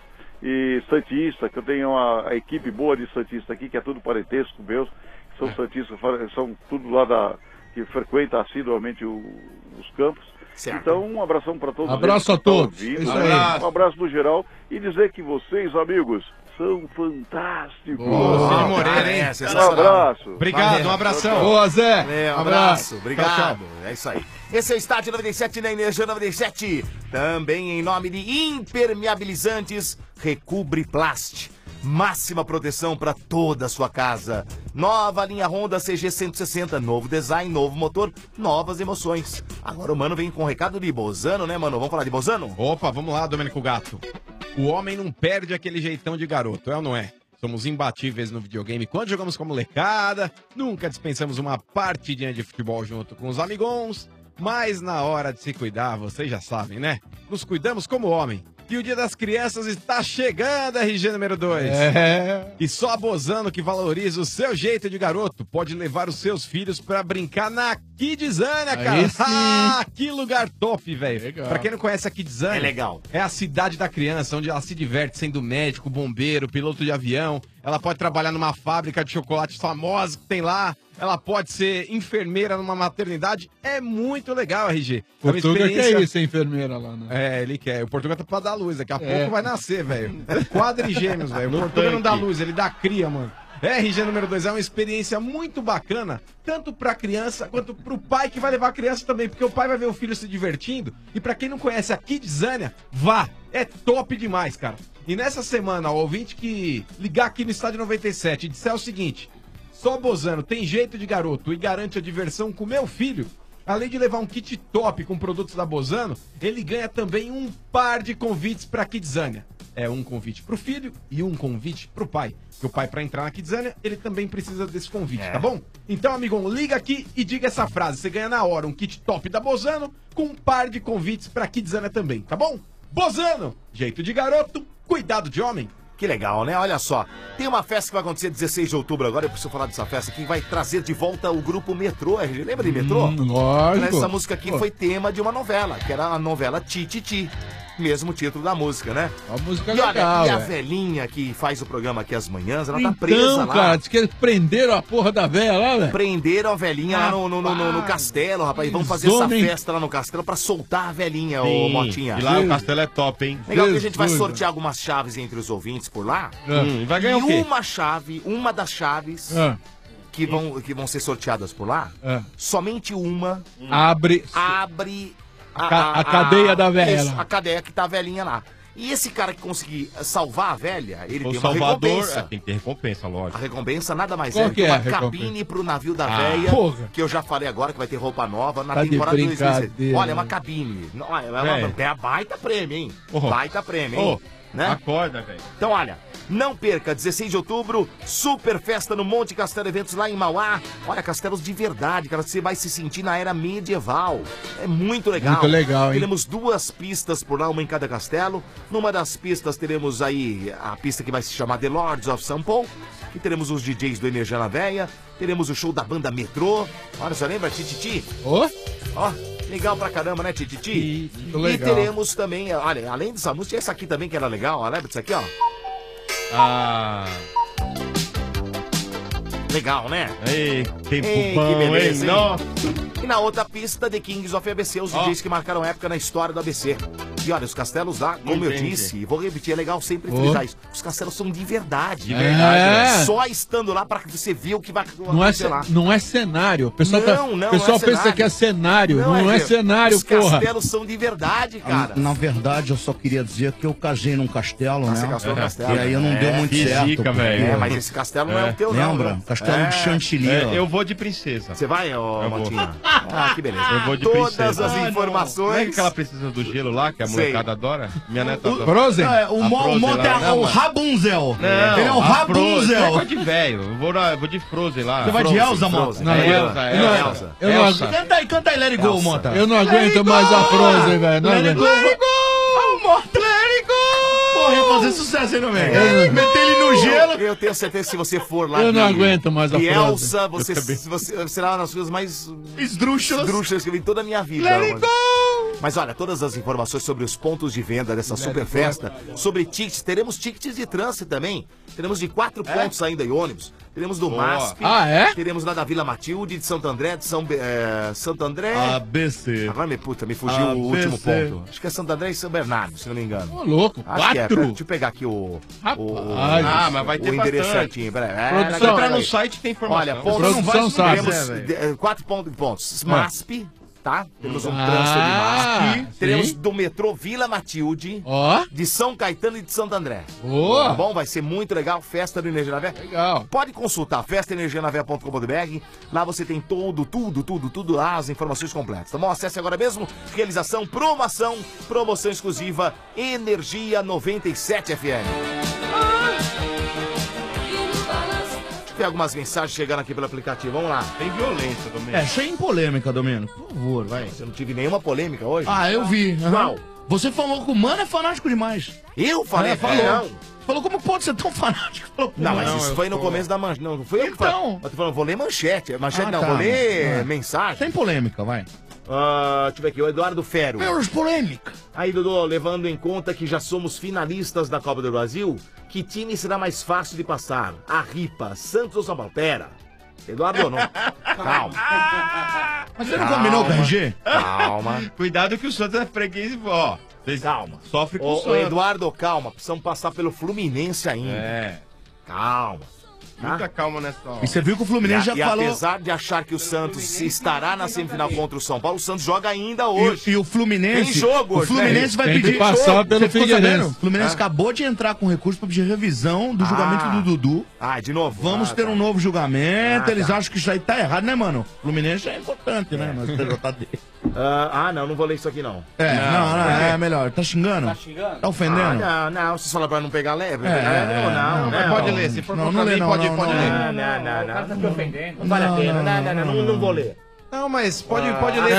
e santista, que eu tenho uma equipe boa de santista aqui, que é tudo parentesco meus, que são santistas, são tudo lá que frequenta assiduamente os campos. Certo. Então, um abração para todos. Abraço a todos. Isso aí. Um abraço no geral e dizer que vocês, amigos, são fantásticos. Cine Moreira, hein? Um abraço. Obrigado, um abração. Boa, Zé. Um abraço, obrigado. É isso aí. Esse é o Estádio 97 na Energia 97. Também em nome de Impermeabilizantes Recobriplast. Máxima proteção para toda a sua casa. Nova linha Honda CG 160, novo design, novo motor, novas emoções. Agora o Mano vem com um recado de Bozano, né, Mano? Vamos falar de Bozano? Opa, vamos lá, Domênico Gato. O homem não perde aquele jeitão de garoto, é ou não é? Somos imbatíveis no videogame quando jogamos com a molecada, nunca dispensamos uma partidinha de futebol junto com os amigons, mas na hora de se cuidar, vocês já sabem, né? Nos cuidamos como homem. E o Dia das Crianças está chegando, RG número 2. E só a Bozano, que valoriza o seu jeito de garoto, pode levar os seus filhos pra brincar na Kidzania, cara. Que lugar top, velho. Pra quem não conhece a Kidzania... É legal. É a cidade da criança, onde ela se diverte sendo médico, bombeiro, piloto de avião. Ela pode trabalhar numa fábrica de chocolates famosa que tem lá. Ela pode ser enfermeira numa maternidade. É muito legal, RG. Portuga quer isso, enfermeira lá, né? É, ele quer. O Portuga tá pra dar luz. Daqui a pouco vai nascer, velho. Quadrigêmeos, velho. O Portuga não dá luz, ele dá cria, mano. RG número 2 é uma experiência muito bacana, tanto pra criança quanto pro pai que vai levar a criança também, porque o pai vai ver o filho se divertindo. E pra quem não conhece a Kidzania, vá. É top demais, cara. E nessa semana, o ouvinte que ligar aqui no Estádio 97 e disser o seguinte: só Bozano tem jeito de garoto e garante a diversão com meu filho, além de levar um kit top com produtos da Bozano, ele ganha também um par de convites pra Kidzania. É um convite pro filho e um convite pro pai. Porque o pai, pra entrar na Kidzania, ele também precisa desse convite, tá bom? Então, amigão, liga aqui e diga essa frase. Você ganha na hora um kit top da Bozano com um par de convites pra Kidzania também, tá bom? Bozano, jeito de garoto, cuidado de homem. Que legal, né? Olha só, tem uma festa que vai acontecer 16 de outubro agora, eu preciso falar dessa festa aqui, vai trazer de volta o grupo Metrô, RG. Lembra de Metrô? Lógico. Essa música aqui foi tema de uma novela, que era a novela Tititi. Mesmo título da música, né? A música e olha, legal, e a velhinha que faz o programa aqui às manhãs, ela tá presa Então, lá. cara, diz que eles prenderam a porra da velha lá, velho. Prenderam a velhinha lá no castelo, rapaz. Vamos fazer essa festa lá no castelo pra soltar a velhinha, ô Motinha. E lá o castelo é top, hein? Legal que a gente vai sortear algumas chaves entre os ouvintes por lá. E vai ganhar o quê? Uma das chaves que vão ser sorteadas por lá, somente uma abre a cadeia da velha. Isso, a cadeia que tá a velhinha lá. E esse cara que conseguir salvar a velha, ele tem uma Salvador, recompensa. tem que ter recompensa, lógico. A recompensa nada mais Qual é do que que é uma a recompensa? cabine pro navio da velha, que eu já falei agora que vai ter roupa nova na Tá de temporada 2016. brincadeira, Olha, é uma cabine. É a baita prêmio, hein? Baita prêmio, hein? Né? Acorda, velho. Então, olha, não perca, 16 de outubro, super festa no Monte Castelo Eventos lá em Mauá. Olha, castelos de verdade, cara, você vai se sentir na era medieval. É muito legal. Muito legal, hein? Teremos 2 pistas por lá, uma em cada castelo. Numa das pistas teremos aí a pista que vai se chamar The Lords of São Paulo. E teremos os DJs do Energia na Veia. Teremos o show da banda Metrô. Olha, você lembra, Tititi? Ó, legal pra caramba, né, Tititi? E teremos também, olha, além dessa música, essa aqui também que era legal, ó, lembra disso aqui, ó? Legal, né? Ei, tempo Ei, bom, que beleza, hein? hein? Nossa. E na outra pista, The Kings of ABC, os DJs que marcaram época na história do ABC. E olha, os castelos lá, como eu disse, e vou repetir, é legal sempre frisar isso, os castelos são de verdade. De verdade, né? Só estando lá pra você ver o que vai Não é, acontecer lá. não é cenário. O pessoal, Não pessoal é pensa cenário. que é cenário. Não é cenário, os porra. Os castelos são de verdade, cara. Na verdade, eu só queria dizer que eu casei num castelo, Você né? casou no castelo. E aí eu não deu muito que certo. zica, porque- velho. Mas esse castelo não é o teu, não. Lembra? né? Castelo de Chantilly. ó. Eu vou de princesa. Você vai, ô Eu vou. Motinha? Ah, que beleza. Eu vou de Todas princesa. as informações. Não é aquela princesa do gelo lá, que a Sei. molecada adora? Minha neta adora. Frozen? O Mota é o Rapunzel. Não, Ele é o a Frozen. Rapunzel. Eu vou de velho. Eu vou de Frozen lá. Você vai de Elsa, Mota? Não, Elsa, Elsa. Eu não Elsa. Canta aí, Let It Go, Mota. Eu não aguento mais a Frozen, velho. Não Let It aguento. Go. Mota. Let It Go. carro ia fazer sucesso, hein, Domênico? Meter ele no gelo. Eu tenho certeza que se você for lá Eu não aguento mais a frase. Elsa, você será uma das coisas mais esdrúxulas que eu vi em toda a minha vida. Let it go! Mas olha, todas as informações sobre os pontos de venda dessa super festa, sobre tickets, teremos tickets de trânsito também. Teremos de 4 pontos ainda em ônibus. Teremos do MASP. Teremos lá da Vila Matilde, de Santo André, de Santo André. ABC. Agora me fugiu o último ponto. Acho que é Santo André e São Bernardo, se não me engano. Ô, louco, Acho 4? que é. Deixa eu pegar aqui mas vai ter o endereço bastante. certinho. Produção, entrar no site tem informação. Olha, pontos, teremos 4 pontos. MASP. Tá? Temos um trânsito de MASP. Teremos do metrô Vila Matilde, de São Caetano e de Santo André. Tá bom? Vai ser muito legal. Festa do Energia na Veia. Legal. Pode consultar festaenergianaveia.com.br. Lá você tem tudo lá, as informações completas. Tá bom? Acesse agora mesmo. Realização, promoção exclusiva Energia 97 FM. Tem algumas mensagens chegando aqui pelo aplicativo, vamos lá. Tem violência, Domênico. Sem polêmica, Domênico. Por favor, vai. Você não tive nenhuma polêmica hoje? Eu vi. Qual? Você falou que o Mano é fanático demais. Eu falei? Falou. Falou, como pode ser tão fanático? Falou, não, mas isso foi no começo da manchete. Não foi eu que falei. Eu tô falando, vou ler manchete. Manchete não, vou ler mensagem. Sem polêmica, vai. Deixa eu ver aqui, o Eduardo Fero. Menos polêmica. Aí, Dudu, levando em conta que já somos finalistas da Copa do Brasil, que time será mais fácil de passar? A Ripa, Santos ou São Paulo? Pera. Eduardo, não. Calma. Mas você não combinou com o RG? Calma. Cuidado que o Santos é freguês, ó. Calma. Sofre com o Santos. Eduardo, calma. Precisamos passar pelo Fluminense ainda. Calma. Muita calma nessa hora. E você viu que o Fluminense já falou... apesar de achar que o Santos estará na semifinal contra o São Paulo, o Santos joga ainda hoje. E o Fluminense... Tem jogo hoje, o Fluminense vai tem pedir... que passar pelo Figueirense. O Fluminense acabou de entrar com recurso para pedir revisão do julgamento do Dudu. De novo. Vamos ter um novo julgamento. Eles acham que isso aí tá errado, né, mano? O Fluminense é importante, né? Mas não vou ler isso aqui, não. É melhor. Tá xingando? Tá ofendendo? Não, vocês falaram pra não pegar leve. Não, pode ler. Se for pode ler. Não. O cara tá te ofendendo. Não vale a pena. Não vou ler. Não, mas pode ler.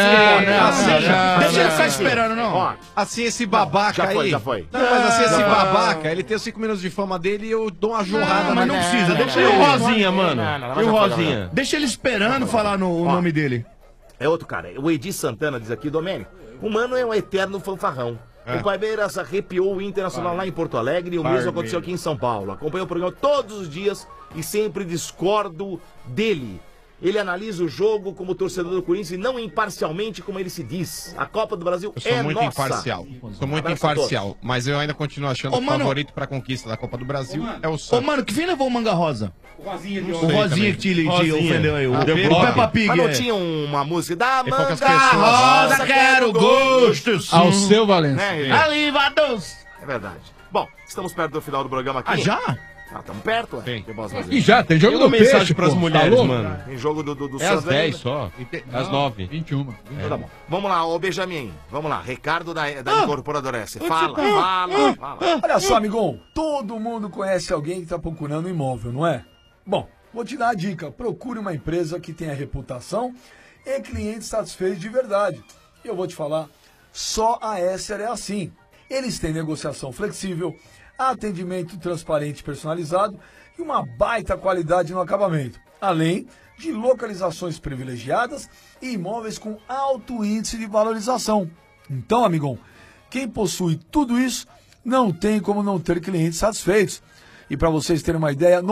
Deixa ele ficar esperando, não. Assim, esse babaca aí. Já foi. Não, mas assim, esse babaca, ele tem os 5 minutos de fama dele e eu dou uma jorrada. Mas não precisa. Deixa ele. E o Rosinha, mano? E o Rosinha? Deixa ele esperando falar o nome dele. É outro cara. O Edi Santana diz aqui, Domênico, o Mano é um eterno fanfarrão. O Palmeiras arrepiou o Internacional lá em Porto Alegre e o mesmo aconteceu aqui em São Paulo. Acompanho o programa todos os dias e sempre discordo dele. Ele analisa o jogo como torcedor do Corinthians e não imparcialmente, como ele se diz. A Copa do Brasil eu sou é muito nossa. Imparcial. Sou muito imparcial, mas eu ainda continuo achando que o favorito pra conquista da Copa do Brasil é o Santos. Mano, quem levou o Manga Rosa? O Rosinha de O Rosinha que te ofendeu aí. O Peppa Pig. Mas não tinha uma música da Manga Rosa, quero gosto. Ao seu Valença. Aliva doce. É verdade. Bom, estamos perto do final do programa aqui. Já? Estamos perto, ué. Tem. E já, tem jogo do mensagem peixe, pras mulheres, mano. Tem jogo do Santos. É às 10 só. Às 9. 21. Tá bom. Vamos lá, ô Benjamin. Vamos lá. Recado da Incorporadora S. Fala. Olha só, amigão. Todo mundo conhece alguém que tá procurando um imóvel, não é? Bom, vou te dar a dica. Procure uma empresa que tenha reputação e clientes satisfeitos de verdade. E eu vou te falar, só a Esser é assim. Eles têm negociação flexível, atendimento transparente e personalizado e uma baita qualidade no acabamento, além de localizações privilegiadas e imóveis com alto índice de valorização. Então, amigão, quem possui tudo isso não tem como não ter clientes satisfeitos. E para vocês terem uma ideia,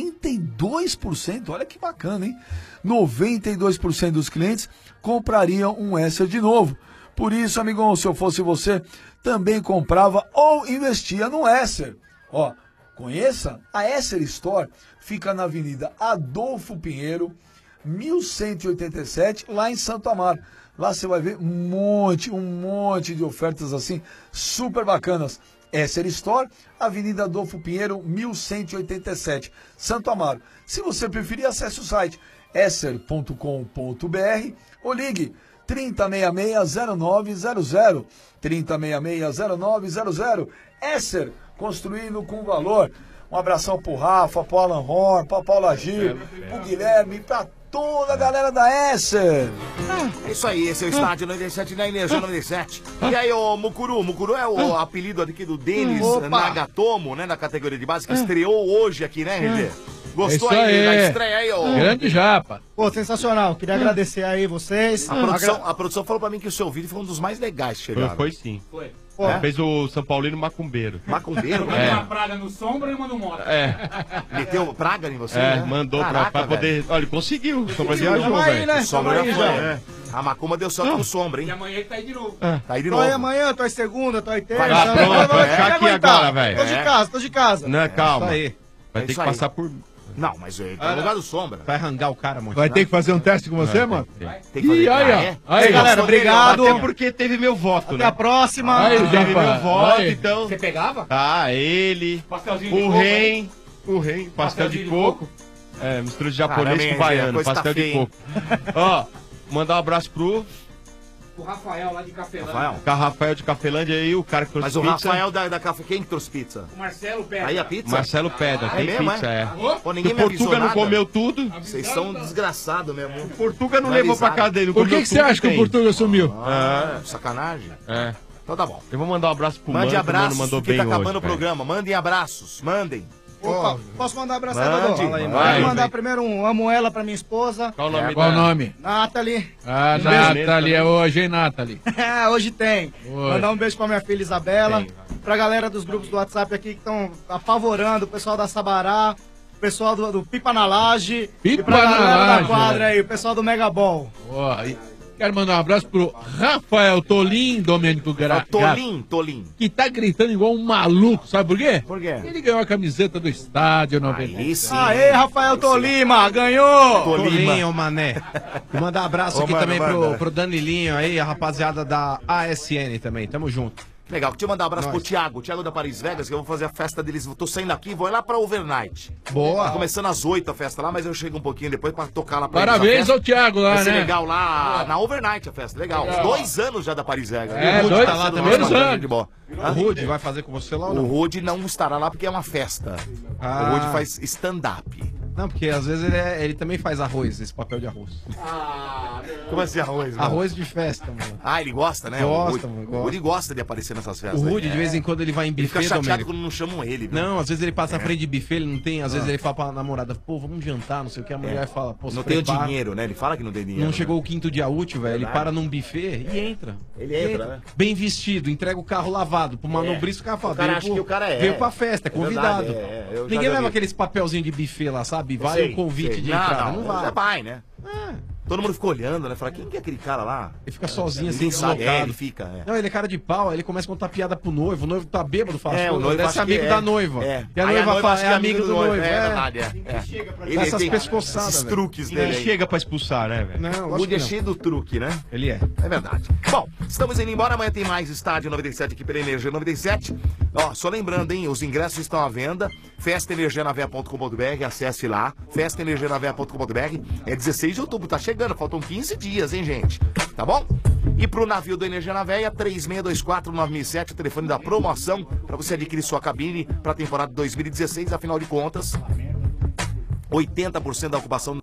92%, olha que bacana, hein? 92% dos clientes comprariam um Esser de novo. Por isso, amigão, se eu fosse você, também comprava ou investia no Esser. Ó, conheça a Esser Store, fica na Avenida Adolfo Pinheiro, 1187, lá em Santo Amaro. Lá você vai ver um monte de ofertas assim, super bacanas. Esser Store, Avenida Adolfo Pinheiro, 1187, Santo Amaro. Se você preferir, acesse o site esser.com.br ou ligue 3066-0900, 3066-0900. Esser, construindo com valor. Um abração pro Rafa, pro Alan Horn, pra Paula Gil, pro Guilherme, pra toda a galera da Esser. É isso aí, esse é o Estádio 97 na Energia 97. E aí, ô Mukuru? Mukuru é o apelido aqui do Denis Nagatomo, né? Na categoria de base, que estreou hoje aqui, né, RG? Gostou aí da estreia aí, ô? Grande japa. Pô, sensacional. Queria agradecer aí vocês. A produção falou pra mim que o seu vídeo foi um dos mais legais que chegaram. Foi sim. Foi. Fez o São Paulino macumbeiro. Macumbeiro? Mandou uma praga no Sombra e mandou moto. Meteu praga em você, né? Mandou Caraca, pra poder... velho. Olha, ele conseguiu. O Sombra viajou, Aí, né? velho. Sombra já foi. A macumba deu sorte com o Sombra, hein? E amanhã ele tá aí de novo. Tá aí de Tô novo. aí amanhã, tô aí segunda, tô aí terça. Vai, pronto, vai ficar aqui agora, velho. Tô de casa. Não, calma. Isso aí. Vai ter que passar por... Não, mas ele tá no lugar do Sombra. Vai arrancar o cara, mano. Vai ter que fazer um teste com você, mano? Tem que fazer. Aí, galera, obrigado. Até porque teve meu voto, Até a próxima. Teve meu voto, então... Você pegava? Ele, Pastelzinho o rei, pastel de coco. Mistura de japonês com baiano, pastel de coco. Ó, mandar um abraço pro... O Rafael lá de Cafelândia. Rafael de Cafelândia aí, o cara que trouxe pizza. Mas o pizza. Rafael da Café, quem que trouxe pizza? O Marcelo Pedra. Aí a pizza? Marcelo Pedra, tem mesmo, pizza, é. Pô, ninguém me O avisou Portuga não nada. comeu tudo. Vocês são desgraçados mesmo. O Portuga não levou pra casa dele. Por que você acha que o Portuga sumiu? Sacanagem. É. Então tá bom. Eu vou mandar um abraço pro Mande Mano, que o Mano abraços, mandou porque bem tá acabando hoje, o programa. Mandem abraços, mandem. Opa, posso mandar um abraço aí, Mande. Dodô? Vou mandar primeiro um amo ela pra minha esposa. Qual o nome Qual o nome? Nathalie. Ah, Nathalie, é hoje, hein, Nathalie? Hoje tem. Mandar um beijo pra minha filha Isabela. Pra galera dos grupos do WhatsApp aqui que estão apavorando, o pessoal da Sabará, o pessoal do Pipa na Laje. Pipa e pra na galera Laje, da quadra aí, o pessoal do Mega Ball. Quero mandar um abraço pro Rafael Tolim, Domênico Tolim. Que tá gritando igual um maluco, sabe por quê? Por quê? Ele ganhou a camiseta do Estádio 97. Aê, Rafael Tolima, ganhou! Tolinho, mané. Vou mandar um abraço aqui mano, também manda. pro Danilinho aí, a rapaziada da ASN também. Tamo junto. Legal, deixa eu mandar um abraço pro Thiago da Paris Vegas, que eu vou fazer a festa deles. Eu tô saindo aqui, vou lá pra Overnight. Boa. Tá começando às 8 a festa lá, mas eu chego um pouquinho depois pra tocar lá pra Parabéns ao Thiago lá, Vai ser né? legal lá na Overnight a festa, legal. 2 anos já da Paris Vegas. É, O Rude 2 tá lá também. também. O Rude vai fazer com você lá ou O não? Rude não estará lá porque é uma festa. O Rude faz stand-up. Não, porque às vezes ele também faz arroz, esse papel de arroz. Como assim arroz? Mano? Arroz de festa, mano. Ah, ele gosta, né? Gosta, o mano, Rude, gosta. o Rude gosta de aparecer nessas festas. O Rude, aí. de vez em quando, ele vai em Ele buffet, fica chateado Domênico. quando não chamam ele. Viu? Não, às vezes ele passa na frente de buffet, ele não tem. Às vezes ele fala pra namorada, pô, vamos jantar, não sei o que. A mulher fala, pô, Não se tem o prepara. dinheiro, né? Ele fala que não tem dinheiro. Não né? chegou o quinto dia útil, velho. Ele Verdade. para num buffet e entra. Ele entra, né? Bem vestido, entrega o carro lavado. Pro manobrista, o cara fala, O cara acha que o cara veio pra festa, é convidado. verdade, eu já Ninguém vi. leva aqueles papelzinho de buffet lá, sabe? Vai Sei, o convite sei. de entrada. Não É vai. pai, né? Todo mundo ficou olhando, né? Fala, quem que é aquele cara lá? Ele fica sozinho assim, Ninguém sabe. deslocado. Ele fica, Não, ele é cara de pau, aí ele começa a contar piada pro noivo. O noivo tá bêbado, fala, o noivo deve acha ser amigo que da noiva. É. E a Aí noiva fala, acha é que amigo do noivo. É verdade, é. Dá essas tem pescoçadas, esses velho. truques Ele dele aí. chega pra expulsar, né, velho? Não, O lógico Rude é que não. cheio do truque, né? Ele é. É verdade. Bom, estamos indo embora. Amanhã tem mais Estádio 97 aqui pela Energia 97. Ó, só lembrando, hein? Os ingressos estão à venda. festaenergianavea.com.br. Acesse lá. festaenergianavea.com.br. É 16 de outubro. Tá chegando. Faltam 15 dias, hein, gente? Tá bom? E pro navio do Energia na Veia, 3624-9007, o telefone da promoção para você adquirir sua cabine para a temporada 2016. Afinal de contas, 80% da ocupação